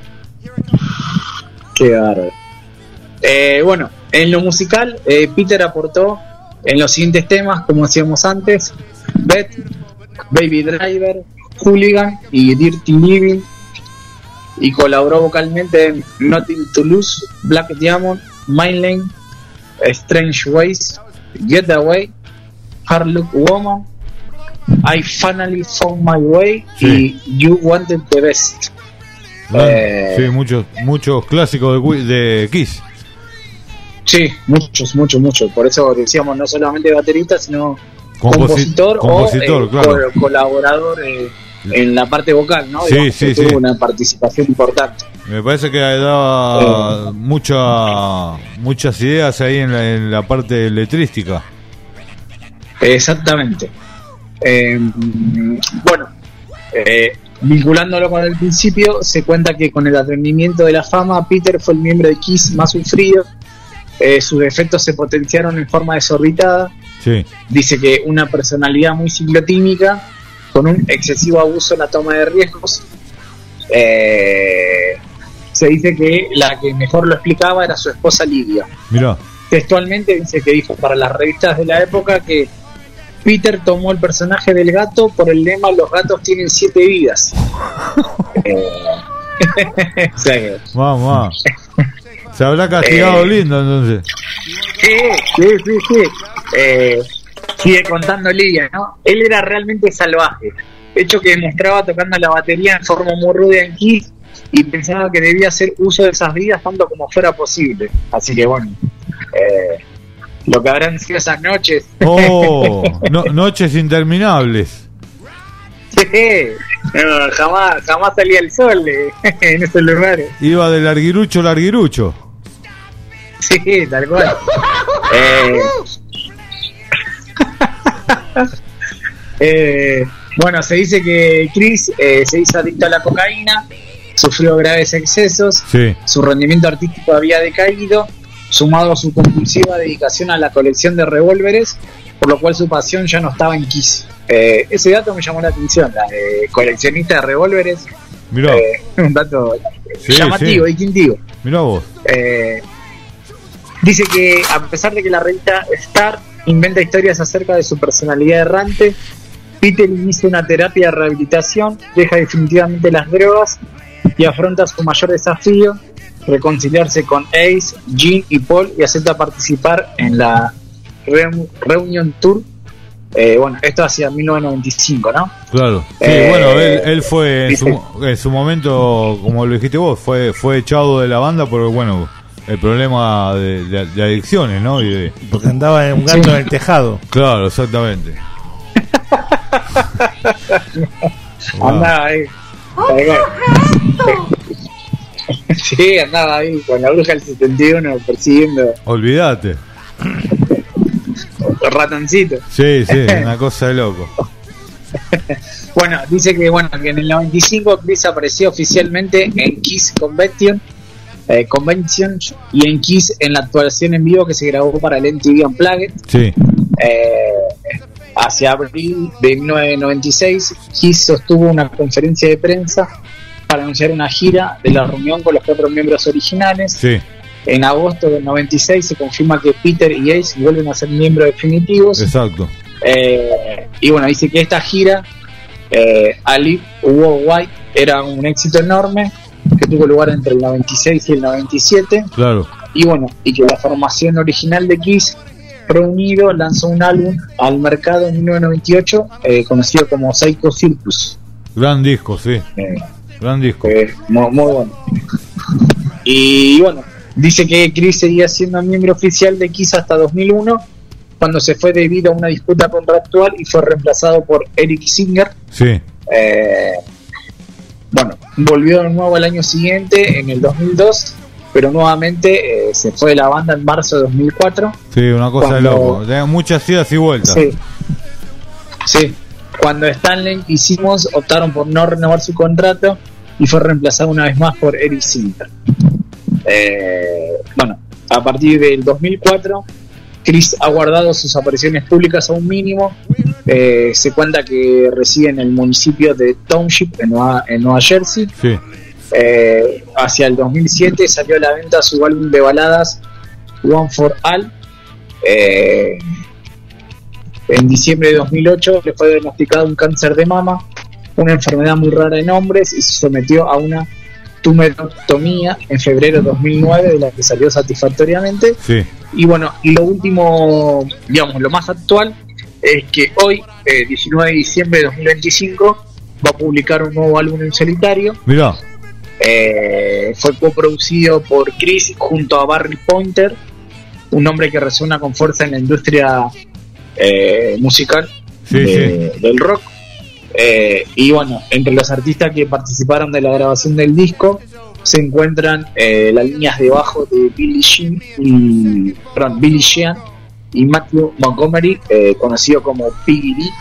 Qué bárbaro. Eh, bueno, en lo musical, eh, Peter aportó en los siguientes temas, como decíamos antes: Beth, Baby Driver, Hooligan y Dirty Living, y colaboró vocalmente en Nothing to Lose, Black Diamond, Mainline, Strange Ways, Get Away, Hard Look Woman, I Finally Found My Way, Sí. y You Wanted the Best. Ah, Eh, sí, muchos, muchos clásicos de, Wi- de Kiss. Sí, muchos, muchos, muchos. Por eso decíamos no solamente baterista, sino Composi- compositor, compositor, o eh, claro. co- colaborador eh, en la parte vocal, ¿no? Sí, Digamos sí, que sí. tuvo una participación importante. Me parece que daba mucha, muchas ideas ahí en la, en la parte letrística. Exactamente. Eh, bueno, eh, vinculándolo con el principio, se cuenta que con el advenimiento de la fama, Peter fue el miembro de Kiss más sufrido. Eh, sus defectos se potenciaron en forma desorbitada. Sí. Dice que una personalidad muy ciclotímica, con un excesivo abuso en la toma de riesgos. Eh, se dice que la que mejor lo explicaba era su esposa Lidia. Mirá. Textualmente dice que dijo para las revistas de la época que Peter tomó el personaje del gato por el lema "los gatos tienen siete vidas". eh, o sea que- Mamá. Se habrá castigado Eh. lindo entonces. Sí, sí, sí, sí. Eh, sigue contando Lidia, ¿no? Él era realmente salvaje. hecho que demostraba tocando la batería en forma muy ruda en Kiss y pensaba que debía hacer uso de esas vidas tanto como fuera posible. Así que bueno, eh, lo que habrán sido esas noches. Oh, no, noches interminables. Sí, no, jamás, jamás salía el sol eh, en esos lugares. Iba de larguirucho a larguirucho. Sí, tal cual. eh, eh, bueno, se dice que Chris eh, se hizo adicto a la cocaína, sufrió graves excesos, sí. Su rendimiento artístico había decaído, sumado a su compulsiva dedicación a la colección de revólveres, por lo cual su pasión ya no estaba en Kiss. Eh, ese dato me llamó la atención, la de coleccionista de revólveres. Mirá. Eh, un dato sí, llamativo, sí. distintivo. Mirá vos. Eh, dice que a pesar de que la revista Star inventa historias acerca de su personalidad errante, Peter inicia una terapia de rehabilitación, deja definitivamente las drogas y afronta su mayor desafío, reconciliarse con Ace, Gene y Paul, y acepta participar en la Re- Reunion Tour. Eh, bueno, esto hacia mil novecientos noventa y cinco, ¿no? Claro. Sí, Eh, bueno, él, él fue en dice- su, en su momento, como lo dijiste vos, fue fue echado de la banda por, bueno, el problema de, de- de adicciones, ¿no? Y de- Porque andaba en un gato Sí. en el tejado. Claro, exactamente. Wow. Andaba ahí. Sí, andaba ahí con la bruja del setenta y uno persiguiendo Olvídate. ratoncito. Sí, sí, una cosa de loco. Bueno, dice que bueno que en el noventa y cinco Chris apareció oficialmente en Kiss Convention, eh, Convention y en Kiss en la actuación en vivo que se grabó para el M T V Unplugged. Sí. Eh, hacia abril de mil novecientos noventa y seis, Kiss sostuvo una conferencia de prensa para anunciar una gira de la reunión con los cuatro miembros originales. Sí. En agosto del noventa y seis se confirma que Peter y Ace vuelven a ser miembros definitivos. Exacto. Eh, y bueno, dice que esta gira, eh, I Live Worldwide, era un éxito enorme que tuvo lugar entre el noventa y seis y el noventa y siete. Claro. Y bueno, y que la formación original de Kiss reunido lanzó un álbum al mercado en mil novecientos noventa y ocho, eh, conocido como Psycho Circus. Gran disco, sí. Eh, Gran disco. eh, muy, muy bueno. Y bueno, dice que Chris seguía siendo miembro oficial de Kiss hasta dos mil uno, cuando se fue debido a una disputa contractual y fue reemplazado por Eric Singer. Sí. Eh, bueno, volvió de nuevo al año siguiente, en el dos mil dos, pero nuevamente eh, se fue de la banda en marzo de dos mil cuatro. Sí, una cosa Cuando- de loco. Tenía muchas idas y vueltas. Sí. Sí. Cuando Stanley y Simmons optaron por no renovar su contrato y fue reemplazado una vez más por Eric Singer. Eh, bueno, a partir del dos mil cuatro, Chris ha guardado sus apariciones públicas a un mínimo. Eh, se cuenta que reside en el municipio de Township, en Nueva, en Nueva Jersey. Sí. Eh, hacia el dos mil siete salió a la venta su álbum de baladas One for All. Eh, en diciembre de dos mil ocho le fue diagnosticado un cáncer de mama, una enfermedad muy rara en hombres, y se sometió a una tumerectomía en febrero de dos mil nueve, de la que salió satisfactoriamente. Sí. Y bueno, y lo último, digamos, lo más actual es que hoy, eh, diecinueve de diciembre de dos mil veinticinco, va a publicar un nuevo álbum en solitario. Mirá. Eh, fue coproducido por Chris junto a Barry Pointer, un hombre que resuena con fuerza en la industria eh, musical Sí, de- del rock. Eh, y bueno, entre los artistas que participaron de la grabación del disco se encuentran eh, las líneas de bajo de Billy Jean y perdón, Billy Sheehan y Matthew Montgomery, eh, conocido como Piggy D.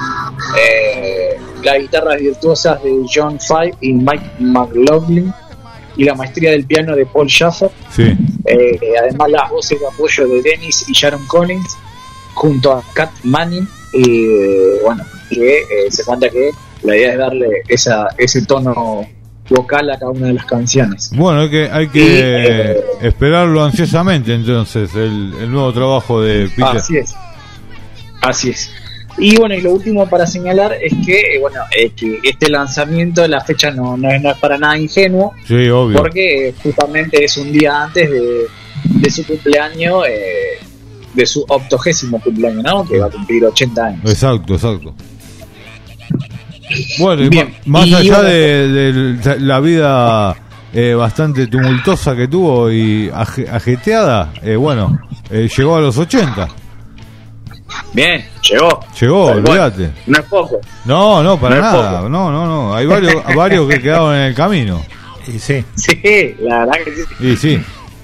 Eh, las guitarras virtuosas de John Five y Mike McLaughlin y la maestría del piano de Paul Shaffer. Sí. Eh, además las voces de apoyo de Dennis y Sharon Collins junto a Cat Manning, y eh, bueno, que eh, se cuenta que la idea es darle esa, ese tono vocal a cada una de las canciones. Bueno, hay que, hay que Y, eh, esperarlo ansiosamente entonces, el, el nuevo trabajo de Peter. Así es. Así es. Y bueno, y lo último para señalar es que, eh, bueno, eh, que este lanzamiento, la fecha no, no, es, no es para nada ingenuo, Sí, obvio. porque eh, justamente es un día antes de, de su cumpleaños, eh, de su octogésimo cumpleaños, ¿no? Que va a cumplir ochenta años. Exacto, exacto. Bueno, y Bien, ma- más y allá bueno, de, de la vida eh, bastante tumultuosa que tuvo y aje- ajeteada, eh, bueno, eh, llegó a los ochenta. Bien, llegó. Llegó, Tal cual. olvídate. No es poco. No, no, para No es nada. poco. No, no, no. Hay varios, varios que quedaron en el camino. Y sí. Sí, la verdad que sí. Y sí.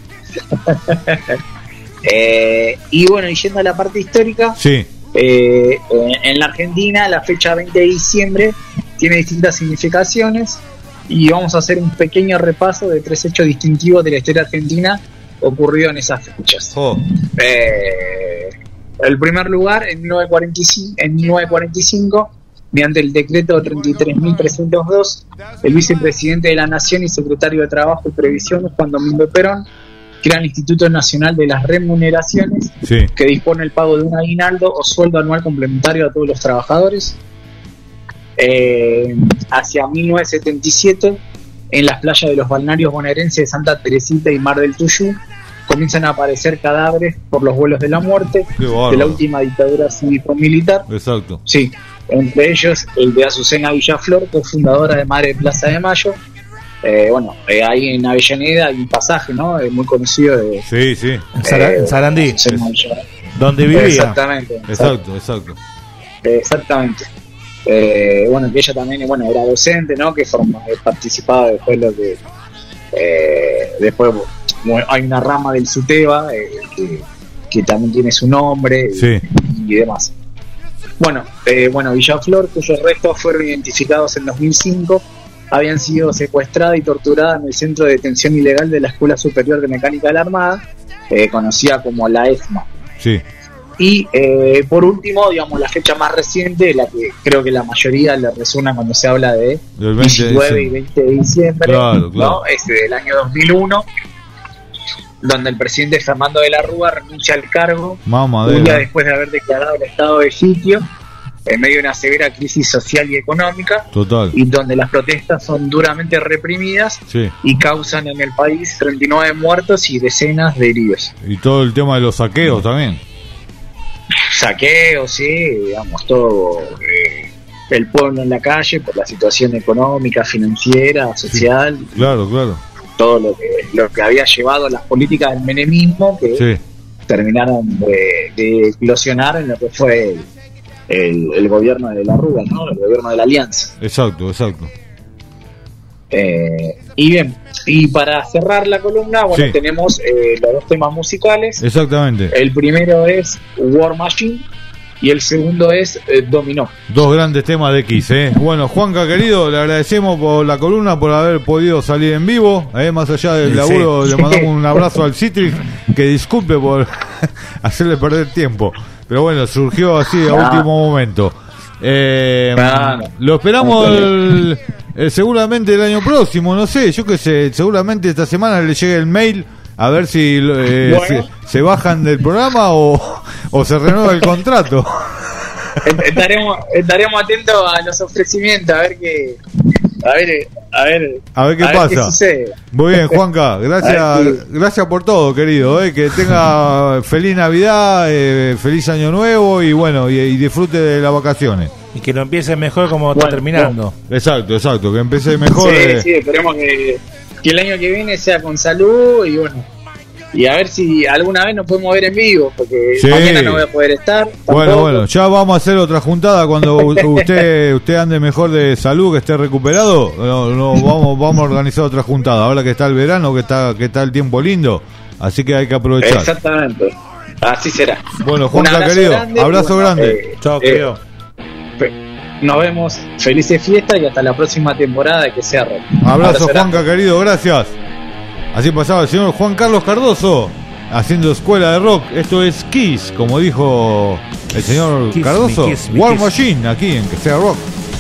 Eh, y bueno, y yendo a la parte histórica, Sí. eh, en, en la Argentina la fecha veinte de diciembre tiene distintas significaciones y vamos a hacer un pequeño repaso de tres hechos distintivos de la historia argentina ocurridos en esas fechas. Oh. Eh, el primer lugar, en mil novecientos cuarenta y cinco, en mil novecientos cuarenta y cinco, mediante el decreto treinta y tres mil trescientos dos, el vicepresidente de la Nación y secretario de Trabajo y Previsión, Juan Domingo Perón, crea el Instituto Nacional de las Remuneraciones, Sí. que dispone el pago de un aguinaldo o sueldo anual complementario a todos los trabajadores. Eh, hacia mil novecientos setenta y siete, en las playas de los balnearios bonaerenses de Santa Teresita y Mar del Tuyú, comienzan a aparecer cadáveres por los vuelos de la muerte Qué bárbaro. de la última dictadura cívico-militar. Exacto. Sí, entre ellos el de Azucena Villaflor, cofundadora de Madre de Plaza de Mayo. Eh, bueno, eh, ahí en Avellaneda hay un pasaje, ¿no? Eh, muy conocido de... Sí, sí. En, Sara- Eh, en Sarandí, Azucena Villaflor. donde vivía. Exactamente. Exacto, exacto. Eh, exactamente. Eh, bueno, que ella también bueno, era docente, ¿no? Que forma, eh, participaba después lo que... Eh, después bueno, hay una rama del SUTEBA eh, que, que también tiene su nombre y, Sí. y demás. Bueno, eh, bueno, Villaflor, cuyos restos fueron identificados en dos mil cinco, habían sido secuestradas y torturadas en el Centro de Detención Ilegal de la Escuela Superior de Mecánica de la Armada, eh, conocida como la ESMA. Sí. Y eh, por último, digamos, la fecha más reciente, la que creo que la mayoría le resuena cuando se habla de Del veinte de diecinueve y diciembre. veinte de diciembre, Claro, claro. ¿no? Este del año dos mil uno, donde el presidente Fernando de la Rúa renuncia al cargo Mamá un día de después de haber declarado el estado de sitio en medio de una severa crisis social y económica, Total. y donde las protestas son duramente reprimidas Sí. y causan en el país treinta y nueve muertos y decenas de heridos. Y todo el tema de los saqueos también. Saqueos, sí, digamos, todo eh, el pueblo en la calle por la situación económica, financiera, social, Claro, claro. todo lo que, lo que había llevado a las políticas del menemismo que Sí. terminaron de, de eclosionar en lo que fue el, el, el gobierno de la Rúa, ¿no? El gobierno de la Alianza. Exacto, exacto. Eh, y bien, y para cerrar la columna, bueno, Sí. tenemos eh, los dos temas musicales. Exactamente. El primero es War Machine y el segundo es eh, Dominó. Dos grandes temas de X, ¿eh? Bueno, Juanca, querido, le agradecemos por la columna, por haber podido salir en vivo. ¿eh? Más allá del Sí, laburo, sí. le mandamos un abrazo al Citrix, que disculpe por hacerle perder tiempo. Pero bueno, surgió así a Ah. último momento. Eh, Ah, no. Lo esperamos el, el- seguramente el año próximo, no sé, yo qué sé, seguramente esta semana le llegue el mail a ver si eh, Bueno. se, se bajan del programa o, o se renueva el contrato. Estaremos, estaremos atentos a los ofrecimientos, a ver qué. A ver, a ver, A ver qué pasa. sucede. Muy bien, Juanca, A gracias, ver gracias por todo, querido. eh, que tenga feliz Navidad, eh, feliz Año Nuevo y bueno, y, y disfrute de las vacaciones. Y que lo empiece mejor como Bueno, está terminando. Exacto, exacto, que empiece mejor. Sí, eh, sí, esperemos que, que el año que viene sea con salud y bueno. Y a ver si alguna vez nos podemos ver en vivo, porque Sí. mañana no voy a poder estar. Tampoco. Bueno, bueno, ya vamos a hacer otra juntada cuando u- usted usted ande mejor de salud, que esté recuperado. No, no, vamos vamos a organizar otra juntada. Ahora que está el verano, que está que está el tiempo lindo, así que hay que aprovechar. Exactamente. Así será. Bueno, Un Juanca, abrazo querido, grande, abrazo bueno, grande. eh, Chao, eh, querido. fe- Nos vemos. Felices fiestas y hasta la próxima temporada que sea rock. Abrazo, grande. Juanca, querido, gracias. Así pasaba el señor Juan Carlos Cardoso, haciendo escuela de rock. Esto es Kiss, como dijo el señor Kiss me, Cardoso. kiss me, War kiss. Machine, aquí en Que Sea Rock.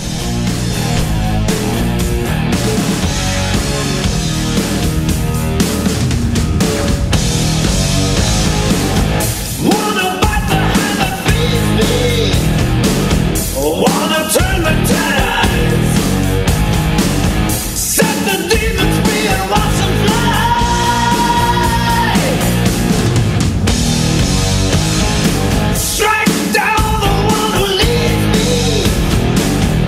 Wanna turn the tides, set the demons free and watch them fly. Strike down the one who leads me.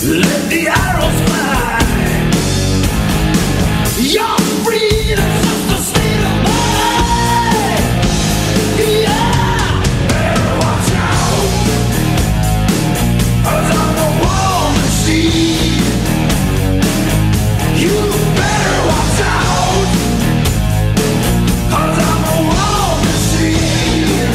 Let the arrows fly. Your freedom's just a state of mind. Yeah, better watch out, 'cause I'm a war machine. You better watch out, 'cause I'm a war machine.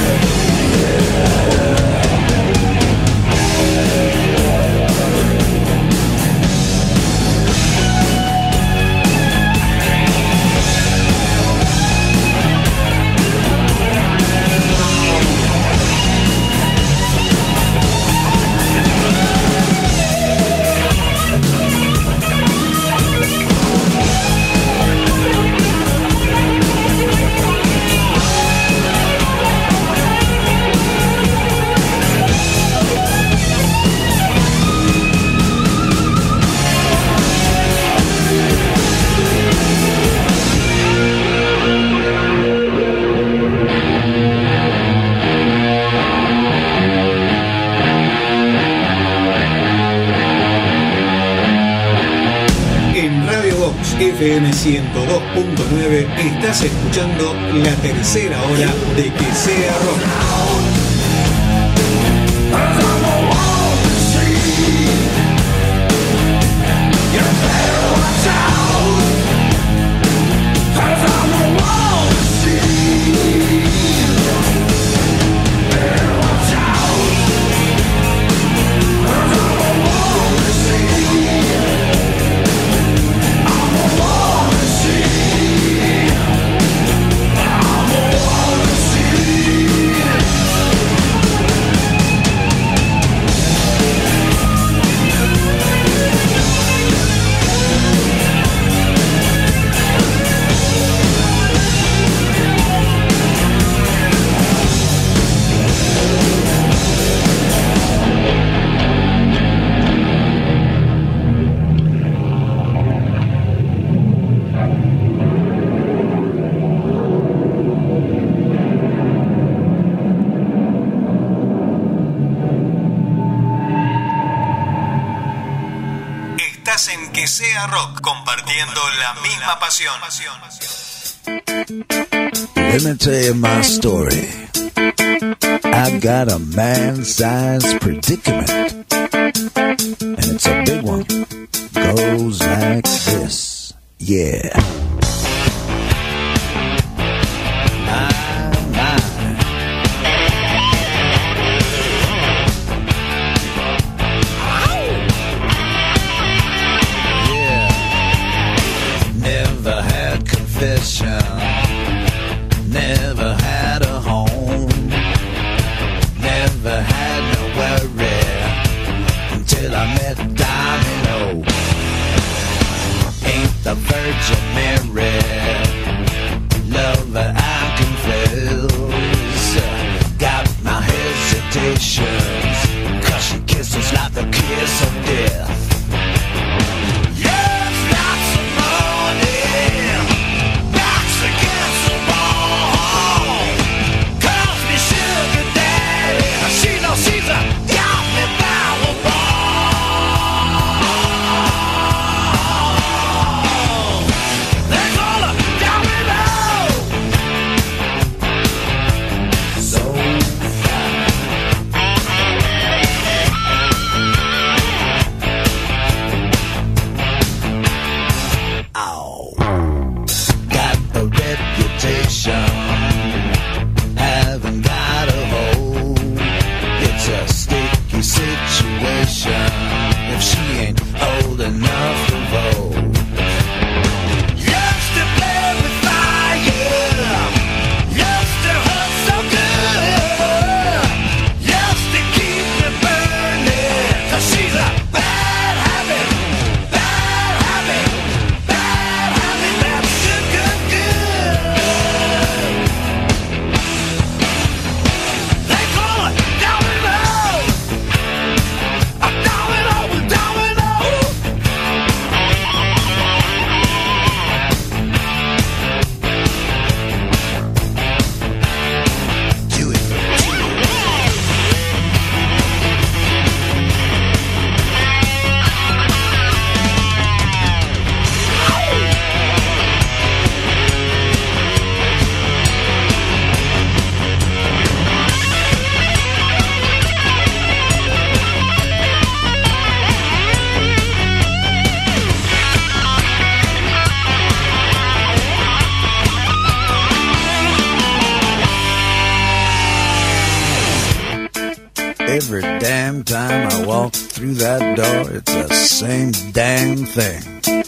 F M ciento dos punto nueve estás escuchando la tercera hora de Que Sea Rock. En Que Sea Rock, compartiendo la misma pasión. Let me tell you my story. I got a man-sized predicament, and it's a big one. Goes like this, yeah. Never had a home, never had no worry until I met Domino. Ain't the Virgin Mary, lover I confess. Got my hesitations, 'cause she kisses like the kiss of death. Then one time I walk through that door, it's the same dang thing.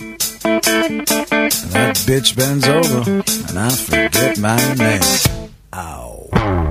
And that bitch bends over, and I forget my name. Ow.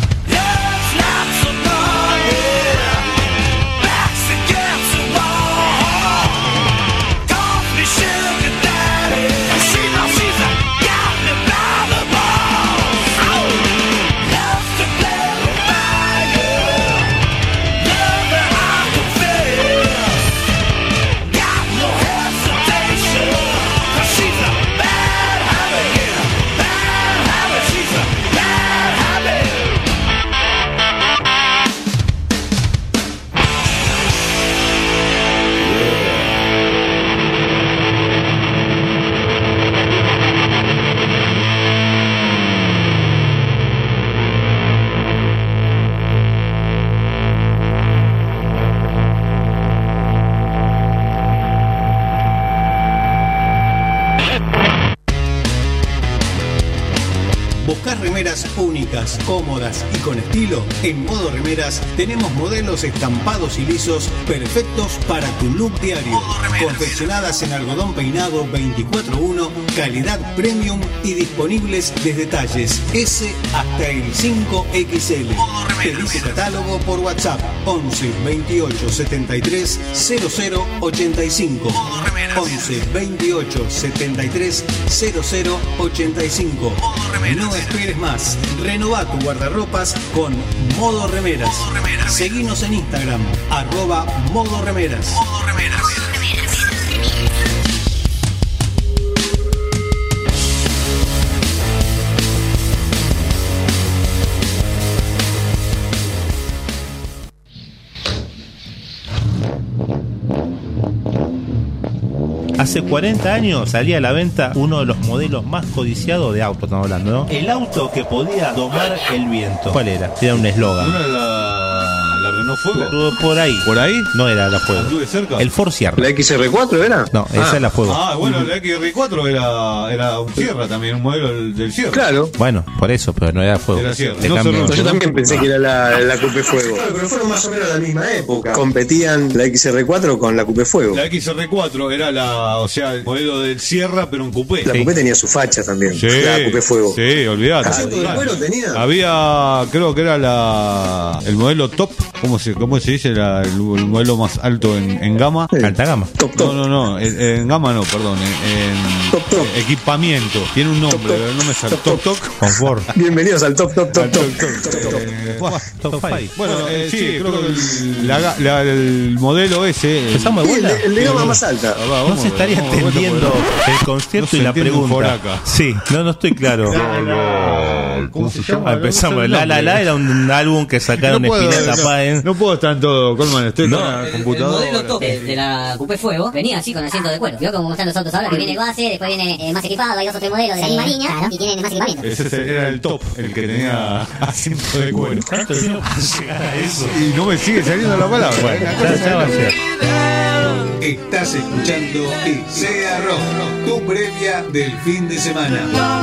¿Buscás remeras únicas, cómodas y con estilo? En Modo Remeras tenemos modelos estampados y lisos perfectos para tu look diario. Confeccionadas en algodón peinado veinticuatro uno, calidad premium y disponibles desde talles S hasta el cinco equis ele. Pedí tu catálogo por WhatsApp once veintiocho setenta y tres cero cero ochenta y cinco. once veintiocho setenta y tres cero cero ochenta y cinco. No esperes más. Renová tu guardarropas con Modo Remeras. Seguinos en Instagram, arroba Modo Remeras. Hace cuarenta años salía a la venta uno de los modelos más codiciados de auto, estamos hablando, ¿no? El auto que podía domar el viento. ¿Cuál era? Era un eslogan. ¿No era la, la Renault Fuego? Por ahí. ¿Por ahí? No era la Fuego. ¿Anduve cerca? El Ford Sierra. ¿La equis erre cuatro era? No, esa ah. es la Fuego. Ah, bueno, la equis erre cuatro era, era un Sierra también, un modelo del, del Sierra. Claro. Bueno, por eso, pero no era Fuego. Era Sierra. Le No cambió. Yo también pensé que era la, la Coupe Fuego. Claro, pero fueron más o menos a la misma época. Competían la equis erre cuatro con la Coupe Fuego. La equis erre cuatro era la, o sea, el modelo del Sierra, pero un coupé. La sí. Coupe tenía su facha también. Sí, la Coupe Fuego. Sí, olvidate. ¿Asiento de cuero tenía? Había, creo que era la el modelo top, ¿cómo se, cómo se dice? La, el, el modelo más alto en, en gama. Sí. Alta gama. Top, top. No, no, no, en, en gama no, perdón, en, en Top, top. equipamiento. Tiene un nombre, Top, top. pero no me sale. Top, Top, top. top. Confort. Bienvenidos al top, top, top, Al top. top, top, top, top. Eh, buah. Top five. Bueno, eh, sí, creo que el, la, la, el modelo ese. Empezamos de Sí, el, vuelta. de- el de gama más alta. Ah, va, No vamos, se estaría vamos de vuelta entendiendo porque el concierto no se y la entiende un pregunta. foraca. Sí, no, no estoy claro. ¿Cómo se llama? Ah, empezamos. La La La era un álbum que sacaron No puedo, Spinetta no, Páez. no puedo estar en todo, Colman, estoy No, con la el- computadora. El modelo top de, de la Coupe Fuego venía así con asiento de cuero. Vio como están los autos ahora, que viene el base, después viene eh, más equipado, hay dos o tres modelos de la misma línea, claro, y tienen más equipamiento. Ese era el top, el que tenía asiento de cuero. ¿Cuánto tiempo para llegar a eso? Y no me sigue saliendo la palabra. Bueno, ya, ya va a ser. Estás escuchando Que Sea Rock, tu previa del fin de semana.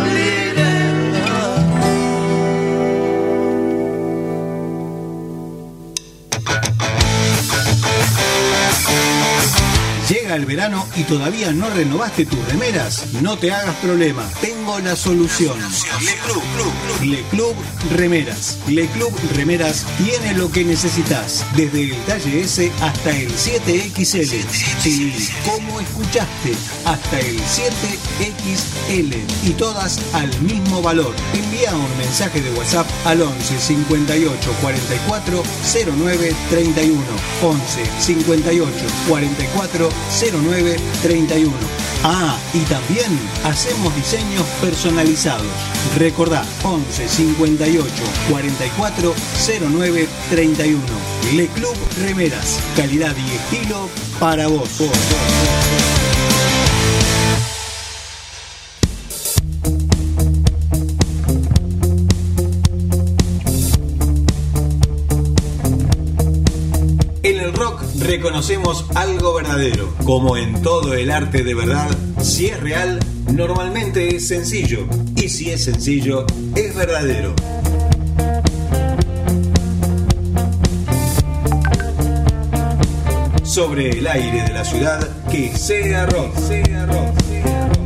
Llega el verano y todavía no renovaste tus remeras. No te hagas problema. Tengo la solución. Le Club, Le Club Remeras. Le Club Remeras tiene lo que necesitas. Desde el talle S hasta el siete equis ele. Sí, como escuchaste, hasta el siete equis ele. Y todas al mismo valor. Envía un mensaje de WhatsApp al once cincuenta y ocho cuarenta y cuatro cero nueve treinta y uno. once cincuenta y ocho cuarenta y cuatro cero nueve treinta y uno. Ah, y también hacemos diseños personalizados. Recordá, once cincuenta y ocho cuarenta y cuatro cero nueve treinta y uno. Le Club Remeras, calidad y estilo para vos. vos, vos, vos. En el rock reconocemos algo verdadero. Como en todo el arte de verdad, si es real, normalmente es sencillo. Y si es sencillo, es verdadero. sobre el aire de la ciudad. Que sea rock, sea rock, sea rock.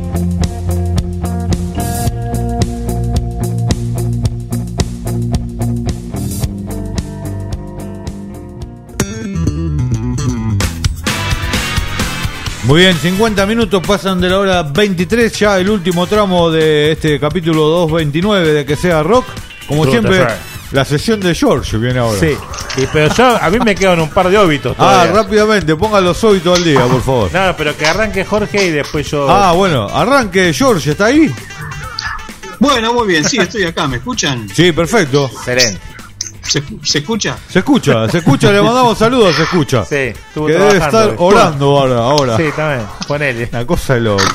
Muy bien, cincuenta minutos pasan de la hora veintitrés, ya el último tramo de este capítulo doscientos veintinueve de Que Sea Rock. Como Tú siempre, te sabes. la sesión de George viene ahora. Sí, y, pero yo, a mí me quedan un par de óbitos Ah, todavía. rápidamente, ponga los óbitos al día, por favor. No, pero que arranque Jorge y después yo... Ah, bueno, arranque George, ¿está ahí? Bueno, muy bien, sí, estoy acá, ¿me escuchan? Sí, perfecto. Excelente. ¿Se, se escucha? Se escucha, se escucha, le mandamos saludos, se escucha. Sí, estuvo que debe trabajando. estar orando ahora, ahora. Sí, también, ponele. Una cosa de loco.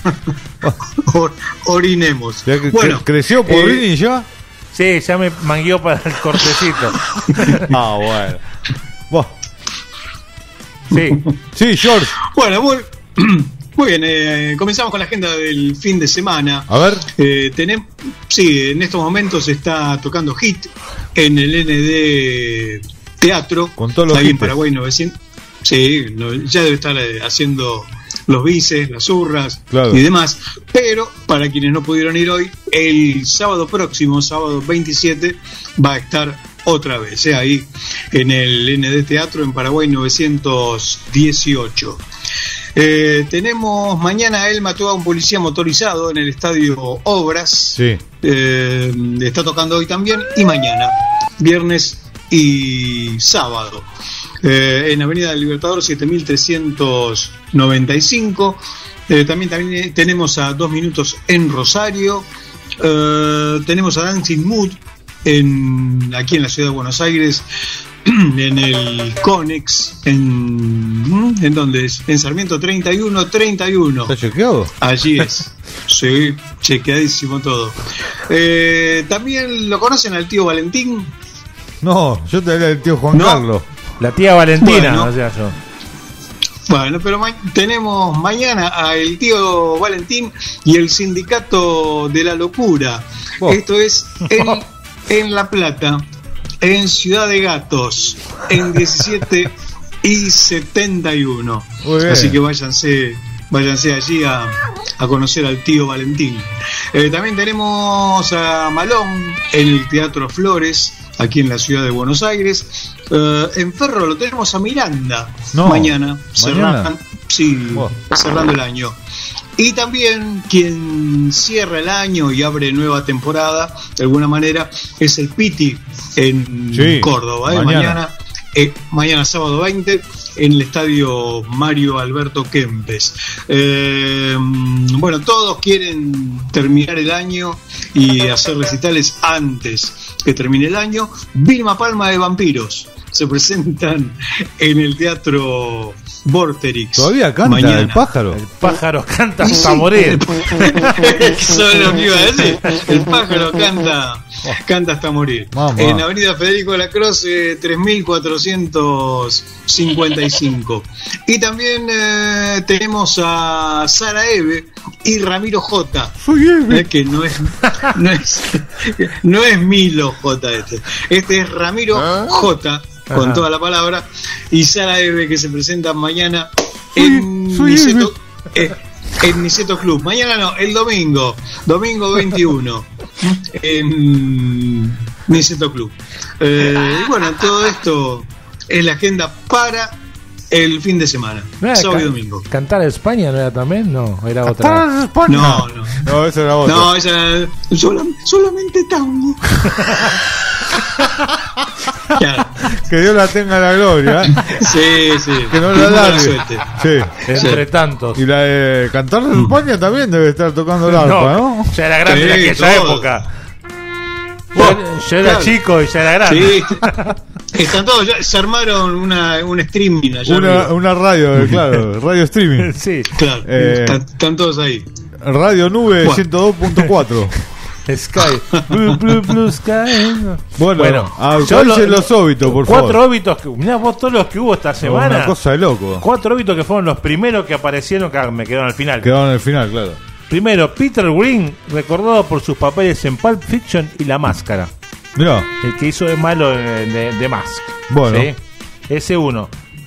Or, orinemos. ¿Ya que- Bueno, ¿Creció Porrini eh, ya? Sí, ya me mangueó para el cortecito. Ah, bueno. Buah. Sí. Sí, George. Bueno, muy, muy bien, eh, comenzamos con la agenda del fin de semana. A ver. Eh, tenemos, sí, en estos momentos se está tocando Hit en el N D Teatro. Con todos los ahí en hites. Paraguay novecientos. Sí, no, ya debe estar eh, haciendo los bices, las zurras Claro. y demás. Pero para quienes no pudieron ir hoy, el sábado próximo, sábado veintisiete, va a estar otra vez, eh, ahí en el N D Teatro en Paraguay novecientos dieciocho. Eh, tenemos mañana él mató a un policía motorizado en el estadio Obras. Sí. Eh, está tocando hoy también y mañana, viernes y sábado. Eh, en Avenida del Libertador siete mil trescientos noventa y cinco. Eh, también, también tenemos a Dos Minutos en Rosario. Eh, tenemos a Dancing Mood en, aquí en la ciudad de Buenos Aires, en el Conex, en, ¿en dónde es? En Sarmiento treinta y uno treinta y uno. ¿Está chequeado? Allí es. Sí, chequeadísimo todo. Eh, también lo conocen al tío Valentín. No, yo te hablé del tío Juan No. Carlos. La tía Valentina, Bueno. o sea, yo. Bueno, pero ma- tenemos mañana al tío Valentín y el Sindicato de la Locura. Oh. Esto es en, en La Plata, en Ciudad de Gatos, en diecisiete y setenta y uno. Muy bien. Así que váyanse, váyanse allí a, a conocer al tío Valentín. Eh, también tenemos a Malón en el Teatro Flores, aquí en la ciudad de Buenos Aires. Eh, en Ferro lo tenemos a Miranda No, mañana, mañana. cerran- sí, Wow. cerrando el año. Y también quien cierra el año y abre nueva temporada, de alguna manera, es el Piti en Sí, Córdoba. ¿eh? mañana. Mañana, eh, mañana sábado veinte, en el estadio Mario Alberto Kempes. Eh, bueno, todos quieren terminar el año y hacer recitales antes que termine el año. Vilma Palma de Vampiros se presentan en el Teatro Vorterix. Todavía canta mañana. el pájaro. El pájaro canta hasta morir. Eso es lo que iba a decir. El pájaro canta, canta hasta morir. Mamá. En Avenida Federico de la Cruz, eh, tres mil cuatrocientos cincuenta y cinco. Y también eh, tenemos a Sara Eve y Ramiro J. Soy Eve. Eh, que no es, no es, no es Milo J este. Este es Ramiro J, con Ajá. toda la palabra, y Sara Eve, que se presentan mañana en Soy- soy Niceto, eh, en Niceto Club. Mañana no, el domingo, domingo veintiuno, en Niceto Club. Eh, y bueno, todo esto es la agenda para el fin de semana, ¿No era sábado y ca- domingo. ¿Cantar España no era también? No, era otra. No, no. No, esa era otra. No, esa solam- solamente tango. Claro. Que Dios la tenga en la gloria. ¿eh? Sí, sí. Que no Que la no la largue. suelte. Sí. Entre tantos. Y la de cantar de España también debe estar tocando el arpa, ¿no? Ya era grande Sí, en aquella todo. época. Yo, yo era Claro. chico y ya era grande. Sí. Están todos, ya se armaron una, un streaming allá Una, arriba. una radio, claro, radio streaming. Sí. Claro, Eh, están, están todos ahí. Radio Nube Bueno. ciento dos punto cuatro. Sky. Blue, blue, blue sky. Bueno, a yo actualicen los óbitos, por cuatro favor. óbitos que, mirá vos todos los que hubo esta semana. Una cosa de loco. Cuatro óbitos que fueron los primeros que aparecieron, que me quedaron al final. Quedaron en el final, claro. Primero, Peter Green, recordado por sus papeles en Pulp Fiction y La Máscara. Mirá, El que hizo de malo de, de, de Mask. Bueno. ¿sí? Ese uno.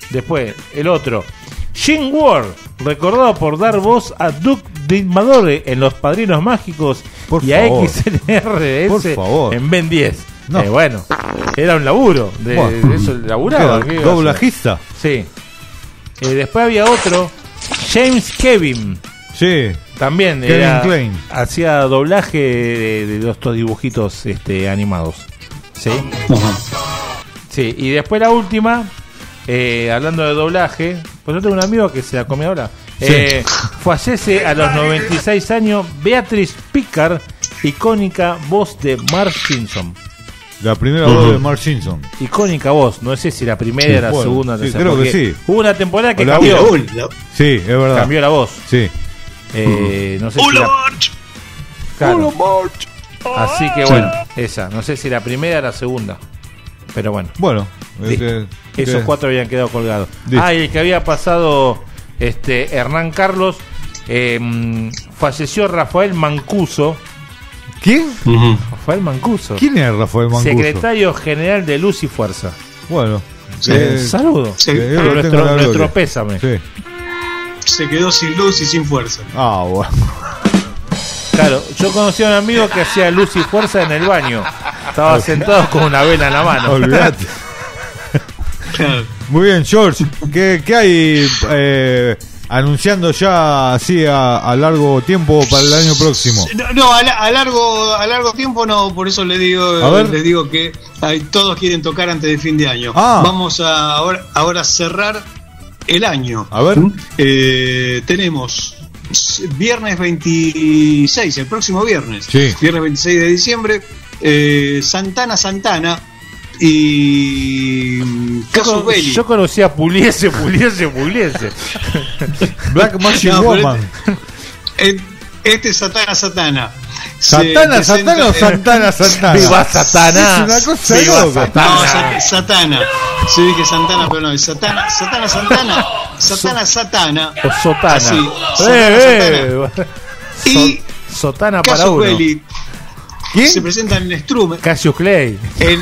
Después, el otro. Gene Ward, recordado por dar voz a Duke Dittmadore en Los Padrinos Mágicos por y favor. a X N R Por S favor. en Ben diez. No. Eh, bueno, era un laburo. De, Bueno. de eso laburaba. ¿Qué ¿qué era? iba a ¿Doblajista? hacer? Sí. Eh, después había otro, James Kevin. Sí. También Kevin era- Klein. hacía doblaje de, de estos dibujitos este, animados. Sí. Sí, y después la última, eh, hablando de doblaje, pues yo tengo un amigo que se la comió ahora. Sí. Eh, fallece a los noventa y seis años Beatrice Pickard, icónica voz de Marge Simpson. La primera Uh-huh. voz de Marge Simpson. Icónica voz, no sé si la primera, Sí, la bueno, segunda, sí, tercera, creo que porque sí. hubo una temporada que O la cambió. última. Sí, es verdad. Cambió la voz. Sí. Eh, no sé si ¡Hola, la... Marge! Claro. ¡Hola, Marge! Así que Sí. bueno, esa, no sé si la primera o la segunda. Pero bueno. Bueno, Sí. este, Esos que- cuatro habían quedado colgados. Listo. Ah, y el que había pasado este Hernán Carlos, eh, mm, falleció Rafael Mancuso. ¿Quién? Rafael Mancuso. ¿Quién es Rafael Mancuso? Secretario General de Luz y Fuerza. Bueno. Eh, saludo. Sí. que Dios lo tenga en Nuestro, la nuestro gloria. pésame. Sí. Se quedó sin luz y sin fuerza. Ah, bueno. Claro, yo conocí a un amigo que hacía luz y fuerza en el baño. Estaba sentado con una vela en la mano. Olvídate. Muy bien, George. ¿Qué, qué hay eh, anunciando ya así a, a largo tiempo para el año próximo? No, no, a, la- a largo a largo tiempo no, por eso les digo A ver. les digo que hay, todos quieren tocar antes de fin de año. Ah. Vamos a ahora, ahora cerrar el año. A ver. Eh, tenemos s- viernes veintiséis, el próximo viernes. Sí. Viernes veintiséis de diciembre, eh, Santana Santana y mm, Yo, Casus con- Belli. yo conocí a Puliese, Puliese, Puliese. Black Magic No, pero Woman. Eh, Este es Satana Satana. Se ¿Satana, presenta Satana o en- Santana, Santana? Viva Satana. Es una cosa Viva loca. Satana. No, Sa- Satana. Sí, dije Santana, pero no, es Satana, Satana, Santana. Satana, Satana. O Sotana. Así, Eh, Satana, eh. Y So- Sotana para Casus uno. Belli ¿Quién? se presenta en Strumer. Cassius Clay. En,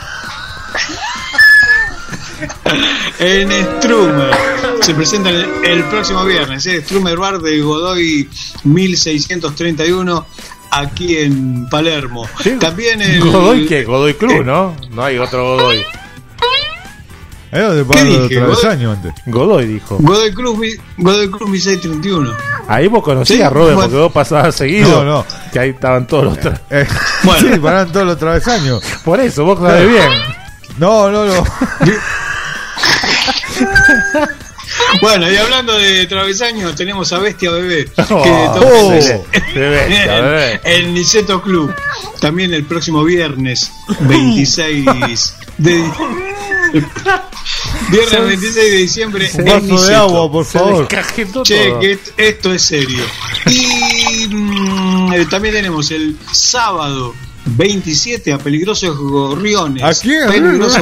en Strumer. Se presenta el, el próximo viernes. ¿eh? Strumer Bar de Godoy mil seiscientos treinta y uno. Aquí en Palermo. También el. Godoy, ¿qué? Godoy Cruz, ¿no? No hay otro Godoy. Ahí donde ¿Qué pagaron los dije? travesaños antes. Godoy dijo. Godoy Cruz, mi- Godoy Cruz mil seiscientos treinta y uno. Ahí vos conocías Sí, a Robert bueno. porque vos pasabas seguido. No, no. Que ahí estaban todos los tra- Eh, Bueno. Sí, pararon todos los travesaños. Por eso, vos sabés bien. No, no, no. Bueno, y hablando de travesaños, tenemos a Bestia Bebé. Que Oh, toca oh, en- de Bestia Bebé. en Niceto Club. También el próximo viernes veintiséis de. Viernes veintiséis de diciembre Un en vaso de Niceto. agua, por Se favor. descajetó Che, todo. que est- esto es serio. Y mm, eh, también tenemos el sábado veintisiete a Peligrosos Gorriones. ¿A quién? Peligrosos,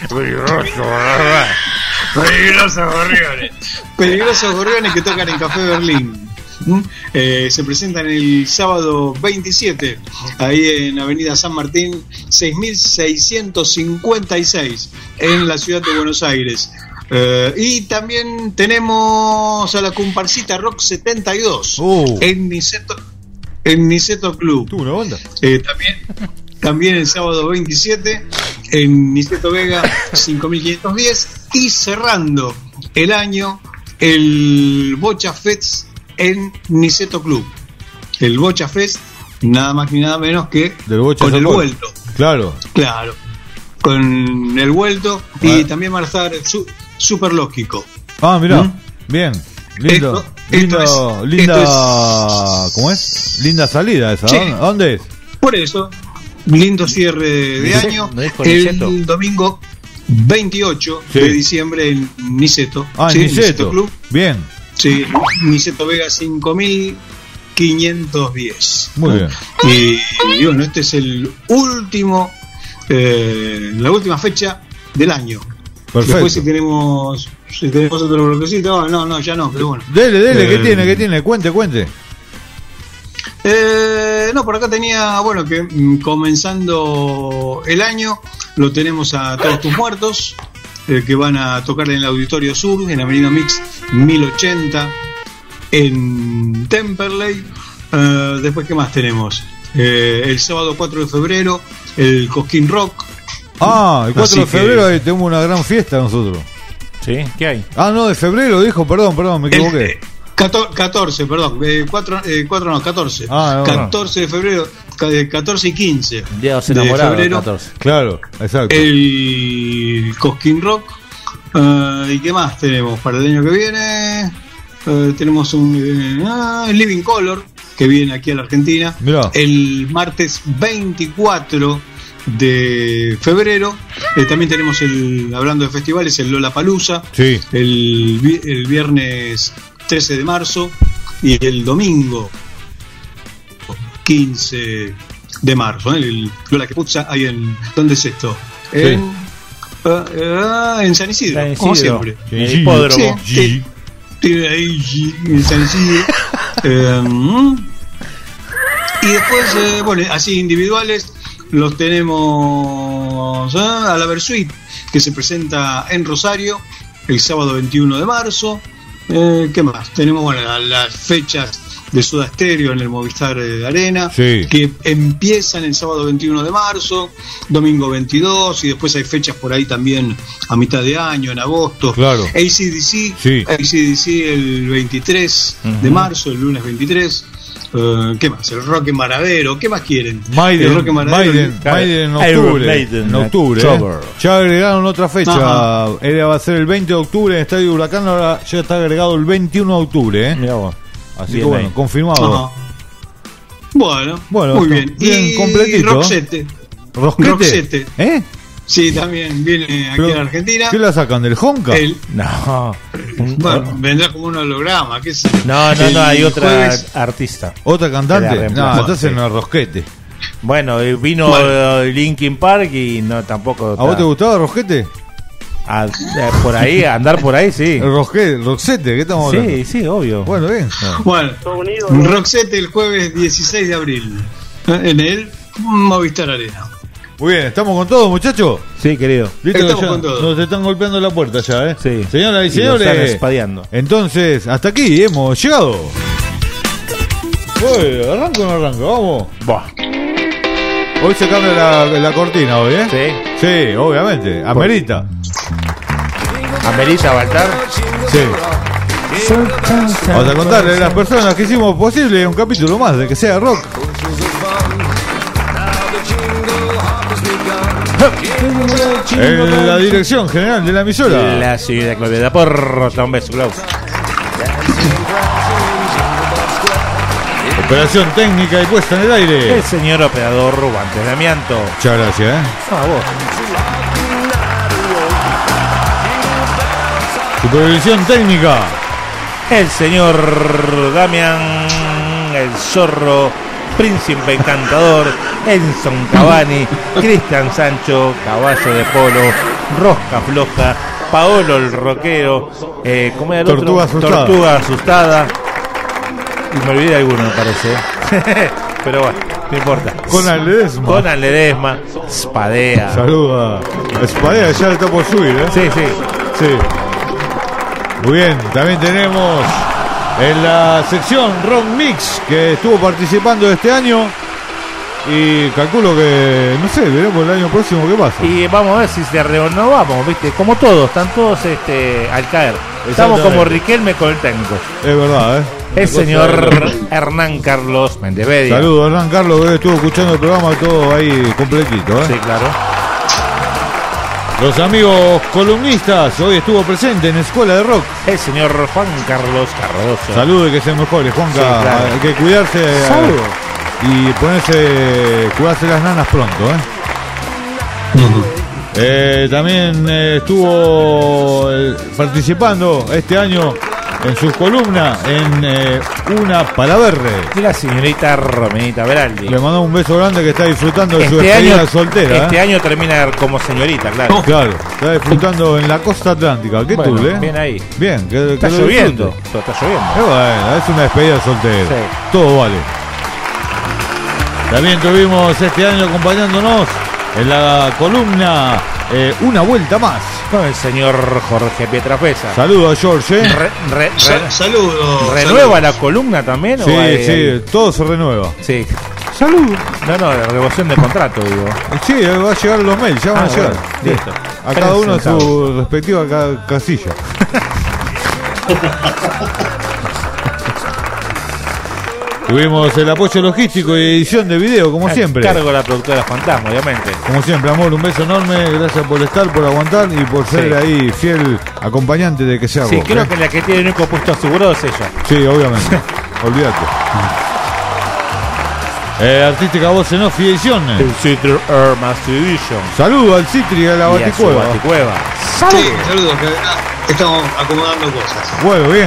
Peligrosos Gorriones. Peligrosos Gorriones que tocan en Café Berlín. ¿Mm? Eh, se presentan el sábado veintisiete, ahí en Avenida San Martín seis mil seiscientos cincuenta y seis, en la ciudad de Buenos Aires. Eh, y también tenemos a la comparsita Rock setenta y dos Uh. en Niceto, en Niceto Club. Tú, una onda. Eh, también, también el sábado veintisiete en Niceto Vega cinco mil quinientos diez, y cerrando el año el Bocha Fest en Niceto Club. El Bocha Fest, nada más ni nada menos que Del Bocha con el Socol. vuelto. Claro. Claro, con el vuelto, y Ah. también van a estar su, Super Lógico. Ah, mirá. ¿Mm? Bien. Lindo. Esto- Lindo, esto es- linda. esto ¿Cómo es? Linda salida esa. Sí. ¿Dónde- ¿Dónde es? Por eso, lindo cierre de Niceto, año. ¿no dijo El Niceto? domingo veintiocho Sí. de diciembre en Niceto. Ah, Sí, Niceto. Club. Bien. Sí, Niceto Vega cinco mil quinientos diez. Muy bien. Y, y bueno, este es el último, eh, la última fecha del año. Perfecto. Después si tenemos, si tenemos otro bloquecito, no, no, ya no, pero bueno. Dele, dele, ¿qué Eh, tiene? ¿Qué tiene? Cuente, cuente. Eh, no, por acá tenía, bueno, que mm, comenzando el año lo tenemos a Todos Tus Muertos, eh, que van a tocar en el Auditorio Sur, en Avenida Mix mil ochenta, en Temperley. Uh, después, ¿qué más tenemos? Eh, el sábado cuatro de febrero, el Cosquín Rock. Ah, el cuatro de febrero ahí tenemos una gran fiesta nosotros. ¿Sí? ¿Qué hay? Ah, no, de febrero dijo, perdón, perdón, me equivoqué. El, catorce, perdón, eh, cuatro, eh, cuatro no, catorce. Ah, no, catorce de febrero, catorce y quince. Día de enamorados, febrero. catorce. Claro, exacto. El Cosquín Rock. Uh, ¿Y qué más tenemos para el año que viene? Uh, tenemos un uh, Living Color, que viene aquí a la Argentina. Mirá. El martes veinticuatro de febrero. Eh, también tenemos, el hablando de festivales, el Lollapalooza. Sí. El, el viernes trece de marzo y el domingo quince de marzo, ¿eh? El Lollapalooza ahí en... ¿Dónde es esto? Sí. En, uh, uh, en San Isidro, San Isidro, como siempre. En el hipódromo. Sí, tiene ahí en San Isidro. eh, y después, eh, bueno, así individuales, los tenemos, ¿eh? A la Versuit, que se presenta en Rosario el sábado veintiuno de marzo. Eh, ¿Qué más? Tenemos, bueno, las fechas de Soda Stereo en el Movistar eh, Arena, sí, que empiezan el sábado veintiuno de marzo, domingo veintidós, y después hay fechas por ahí también a mitad de año, en agosto. Claro. A C D C, sí. A C D C el veintitrés uh-huh. de marzo, el lunes veintitrés. Uh, ¿Qué más? El Rock en Maradero. ¿Qué más quieren? Maiden, el Rock en Maradero. Maiden, Maiden en octubre. Maiden, en octubre. ¿eh? Ya agregaron otra fecha. Ajá. Era, va a ser el veinte de octubre en Estadio Huracán. Ahora ya está agregado el veintiuno de octubre. ¿eh? Mirá vos. Así bien que bueno, ahí. Confirmado. Ajá. Bueno, bueno, muy bien. Bien y completito. Roxette. ¿Roxette? Roxette. ¿Eh? Sí, también viene aquí en Argentina. ¿Qué la sacan del Honka? El... No. Bueno, vendrá como un holograma. ¿Qué es? No, no, no, hay otra jueves... artista. ¿Otra cantante? No, entonces sí. No es Rosquete. Bueno, vino bueno. Linkin Park y no tampoco. ¿A vos te gustaba Rosquete? A, por ahí, andar por ahí, sí. Rosquete, Roxette, ¿qué estamos hablando? Sí, sí, obvio. Bueno, bien. Bueno, Roxette el jueves dieciséis de abril en el Movistar Arena. Muy bien, ¿estamos con todo, muchachos? Sí, querido. ¿Listo? Estamos con todo. Nos están golpeando la puerta ya, ¿eh? Sí. Señoras y señores. Y están espadeando. Entonces, hasta aquí hemos llegado. Uy, ¿arranco o no arranco? Vamos. Buah. Hoy se cambia la, la cortina hoy, ¿eh? Sí. Sí, obviamente. Amerita. ¿Amerita, Baltar? Sí. Vamos a contarle a las personas que hicimos posible un capítulo más de Que Sea Rock. En la dirección general de la emisora, la señorita Claudia Porta. Un beso, Claudia. Operación técnica y puesta en el aire, el señor operador Guantes de Amianto. Muchas gracias, ¿eh? A vos. Supervisión técnica, el señor Damián, el zorro, príncipe encantador, Enson Cavani, Cristian Sancho, caballo de polo, rosca floja, Paolo el rockero, eh, ¿cómo era el Tortuga otro? Asustada. Tortuga asustada. Y me olvidé de alguno, me parece. Pero bueno, no importa. Conan Ledesma. Conan Ledesma, Spadea. Saluda. Spadea ya está por subir, ¿eh? Sí, sí. Sí. Muy bien, también tenemos en la sección Rock Mix, que estuvo participando este año. Y calculo que, no sé, veremos el año próximo qué pasa. Y vamos a ver si se renovamos, ¿viste? Como todos, están todos este, al caer. Estamos como Riquelme con el técnico. Es verdad, ¿eh? El señor Hernán Carlos Mendevedia. Saludos, Hernán Carlos, que estuvo escuchando el programa todo ahí completito, ¿eh? Sí, claro. Los amigos columnistas, hoy estuvo presente en Escuela de Rock. El señor Juan Carlos Cardoso. Saludos y que se mejore, Juanca. Sí, claro. Hay que cuidarse. Saludos. Y ponerse, cuidarse las nanas pronto, ¿eh? Uh-huh. eh también eh, estuvo eh, participando este año en su columna en eh, Una Palaverde. Y la señorita Romenita Beraldi. Le mandó un beso grande, que está disfrutando de este su despedida año, soltera. Este ¿eh? año termina como señorita, claro. Oh, claro, está disfrutando en la costa atlántica. ¿Qué bueno, tú, eh? Bien ahí. Bien, que, está que lloviendo. Está lloviendo. Eh, bueno, es una despedida soltera. Sí. Todo vale. También tuvimos este año acompañándonos en la columna eh, Una Vuelta Más. con el señor Jorge Pietrafesa. Saludos a George, ¿eh? Re, re, re, Sa- Saludos. ¿Renueva saludos. la columna también? Sí, o hay- sí, todo se renueva. Sí. Salud. No, no, la renovación de contrato, digo. Sí, va a llegar los mails, ya van Ah, a llegar. bueno, listo. A cada uno en Presentado. su respectiva ca- casilla. Tuvimos el apoyo logístico y edición de video, como A siempre. cargo de la productora Fantasma, obviamente. Como siempre, amor, un beso enorme. Gracias por estar, por aguantar y por ser Sí. ahí fiel acompañante de que sea Sí, rock, creo ¿eh? que la que tiene el único puesto asegurado es ella. Sí, obviamente. Olvídate. Eh, artística voz en off y edición. El Citro Air Master Edition. Saludo al Citri y a la Y a su Baticueva. Baticueva. Sí, saludos. Que ah, estamos acomodando cosas. Bueno, bien.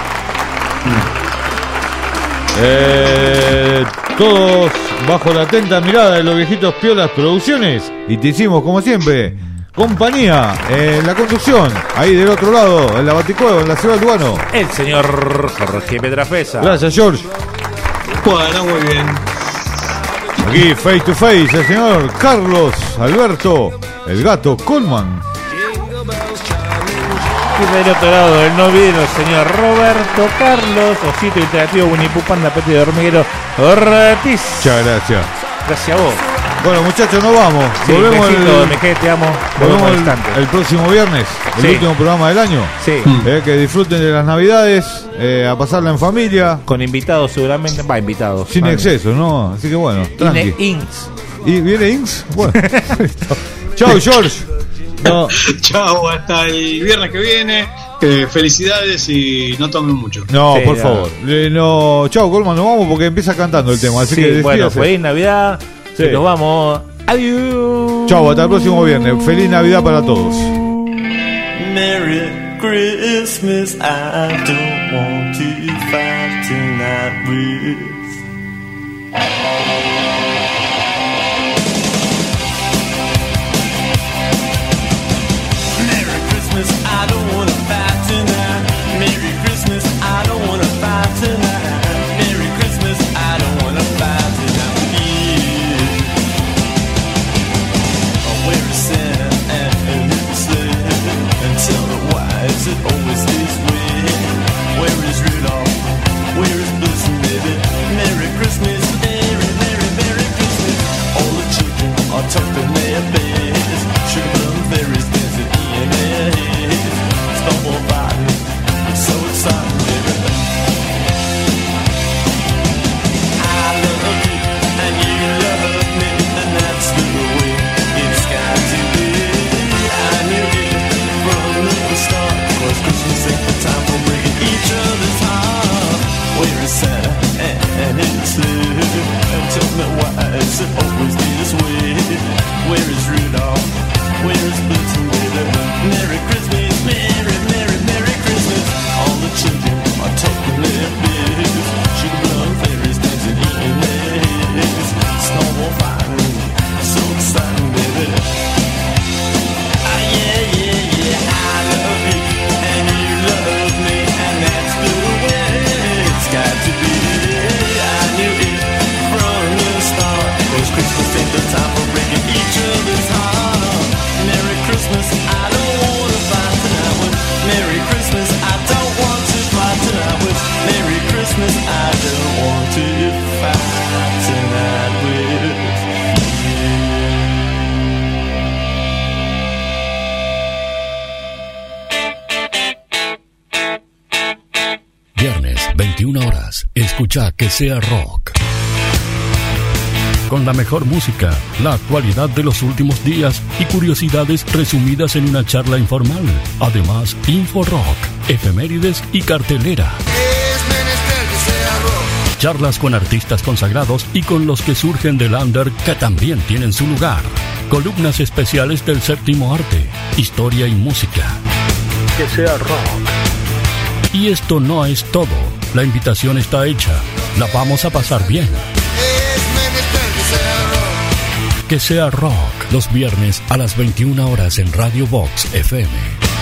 Eh, todos bajo la atenta mirada de los viejitos Piolas Producciones. Y te hicimos, como siempre, compañía en la conducción. Ahí del otro lado, en la Baticueva, en la ciudad de Lugano. El señor Jorge Pietrafesa. Gracias, George. Bueno, muy bien. Aquí, face to face, el señor Carlos Alberto, el gato Colman. Y del otro lado del no vidrio, el señor Roberto Carlos, Osito Interactivo, Winnie Pooh, Panda, Peti de Hormiguero, Ortiz. Muchas gracias. Gracias a vos. Bueno, muchachos, nos vamos. Sí, volvemos besito, el, me quedé, te amo. volvemos Volvemos al el, instante. el próximo viernes, el Sí. último programa del año. Sí. Eh, que disfruten de las navidades, eh, a pasarla en familia, Con invitados seguramente. Va, invitados. sin Ah, exceso, ¿no? Así que bueno, Ine- tranqui. Inks. ¿Y viene Inks? Bueno, listo. Chao, George. No, Chao, hasta el viernes que viene. Eh, felicidades y no tomen mucho. no, Sí, por ya. favor. Eh, no, chao, Colman, nos vamos porque empieza cantando el tema. Así Sí, que bueno, despídase. feliz Navidad. Sí. Y nos vamos. Adiós. Chao, hasta el próximo viernes. Feliz Navidad para todos. Merry Christmas, I don't want to fight tonight with. Merry Christmas, I don't want to fight tonight. Merry Christmas, I don't want to fight tonight. Merry Christmas, I don't want to fight tonight with you. Where is Santa and his sled? And tell me why is it always this way? Where is Rudolph? Where is Blitzen, baby? Merry Christmas, Merry, Merry, Merry Christmas. All the children are tucked in their beds. Sugar plum fairies dancing in their heads. Stumble fighting, it's so exciting, baby. I love you and you love me, and that's the way it's got to be. I knew it from the start, 'cause Christmas ain't the time for breaking each other's heart. Where is Santa and his sled? And tell me why is it always this way? Where is Rudolph? Where is Blitzen, baby? Merry Christmas, Merry, Merry, Merry Christmas. All the children are tucking their beds. Sugar plum fairies dancing, eating their heads. Snowball fighting, so exciting, baby. Ah, yeah, yeah, yeah, I love you, and you love me, and that's the way it's got to be. I knew it from the start, 'cause Christmas ain't the time for breaking each other's heart. Merry Christmas, I don't want to fight tonight with. Merry Christmas, I don't want to fight tonight with. Merry Christmas, I don't want to fight tonight with. Viernes, veintiuna horas. Escucha Que Sea Rock. Con la mejor música, la actualidad de los últimos días y curiosidades resumidas en una charla informal. Además, Info Rock, efemérides y cartelera. Charlas con artistas consagrados y con los que surgen del under que también tienen su lugar. Columnas especiales del séptimo arte, historia y música. Que sea rock. Y esto no es todo. La invitación está hecha. La vamos a pasar bien. Que sea rock. Los viernes a las veintiuna horas en Radio Box F M.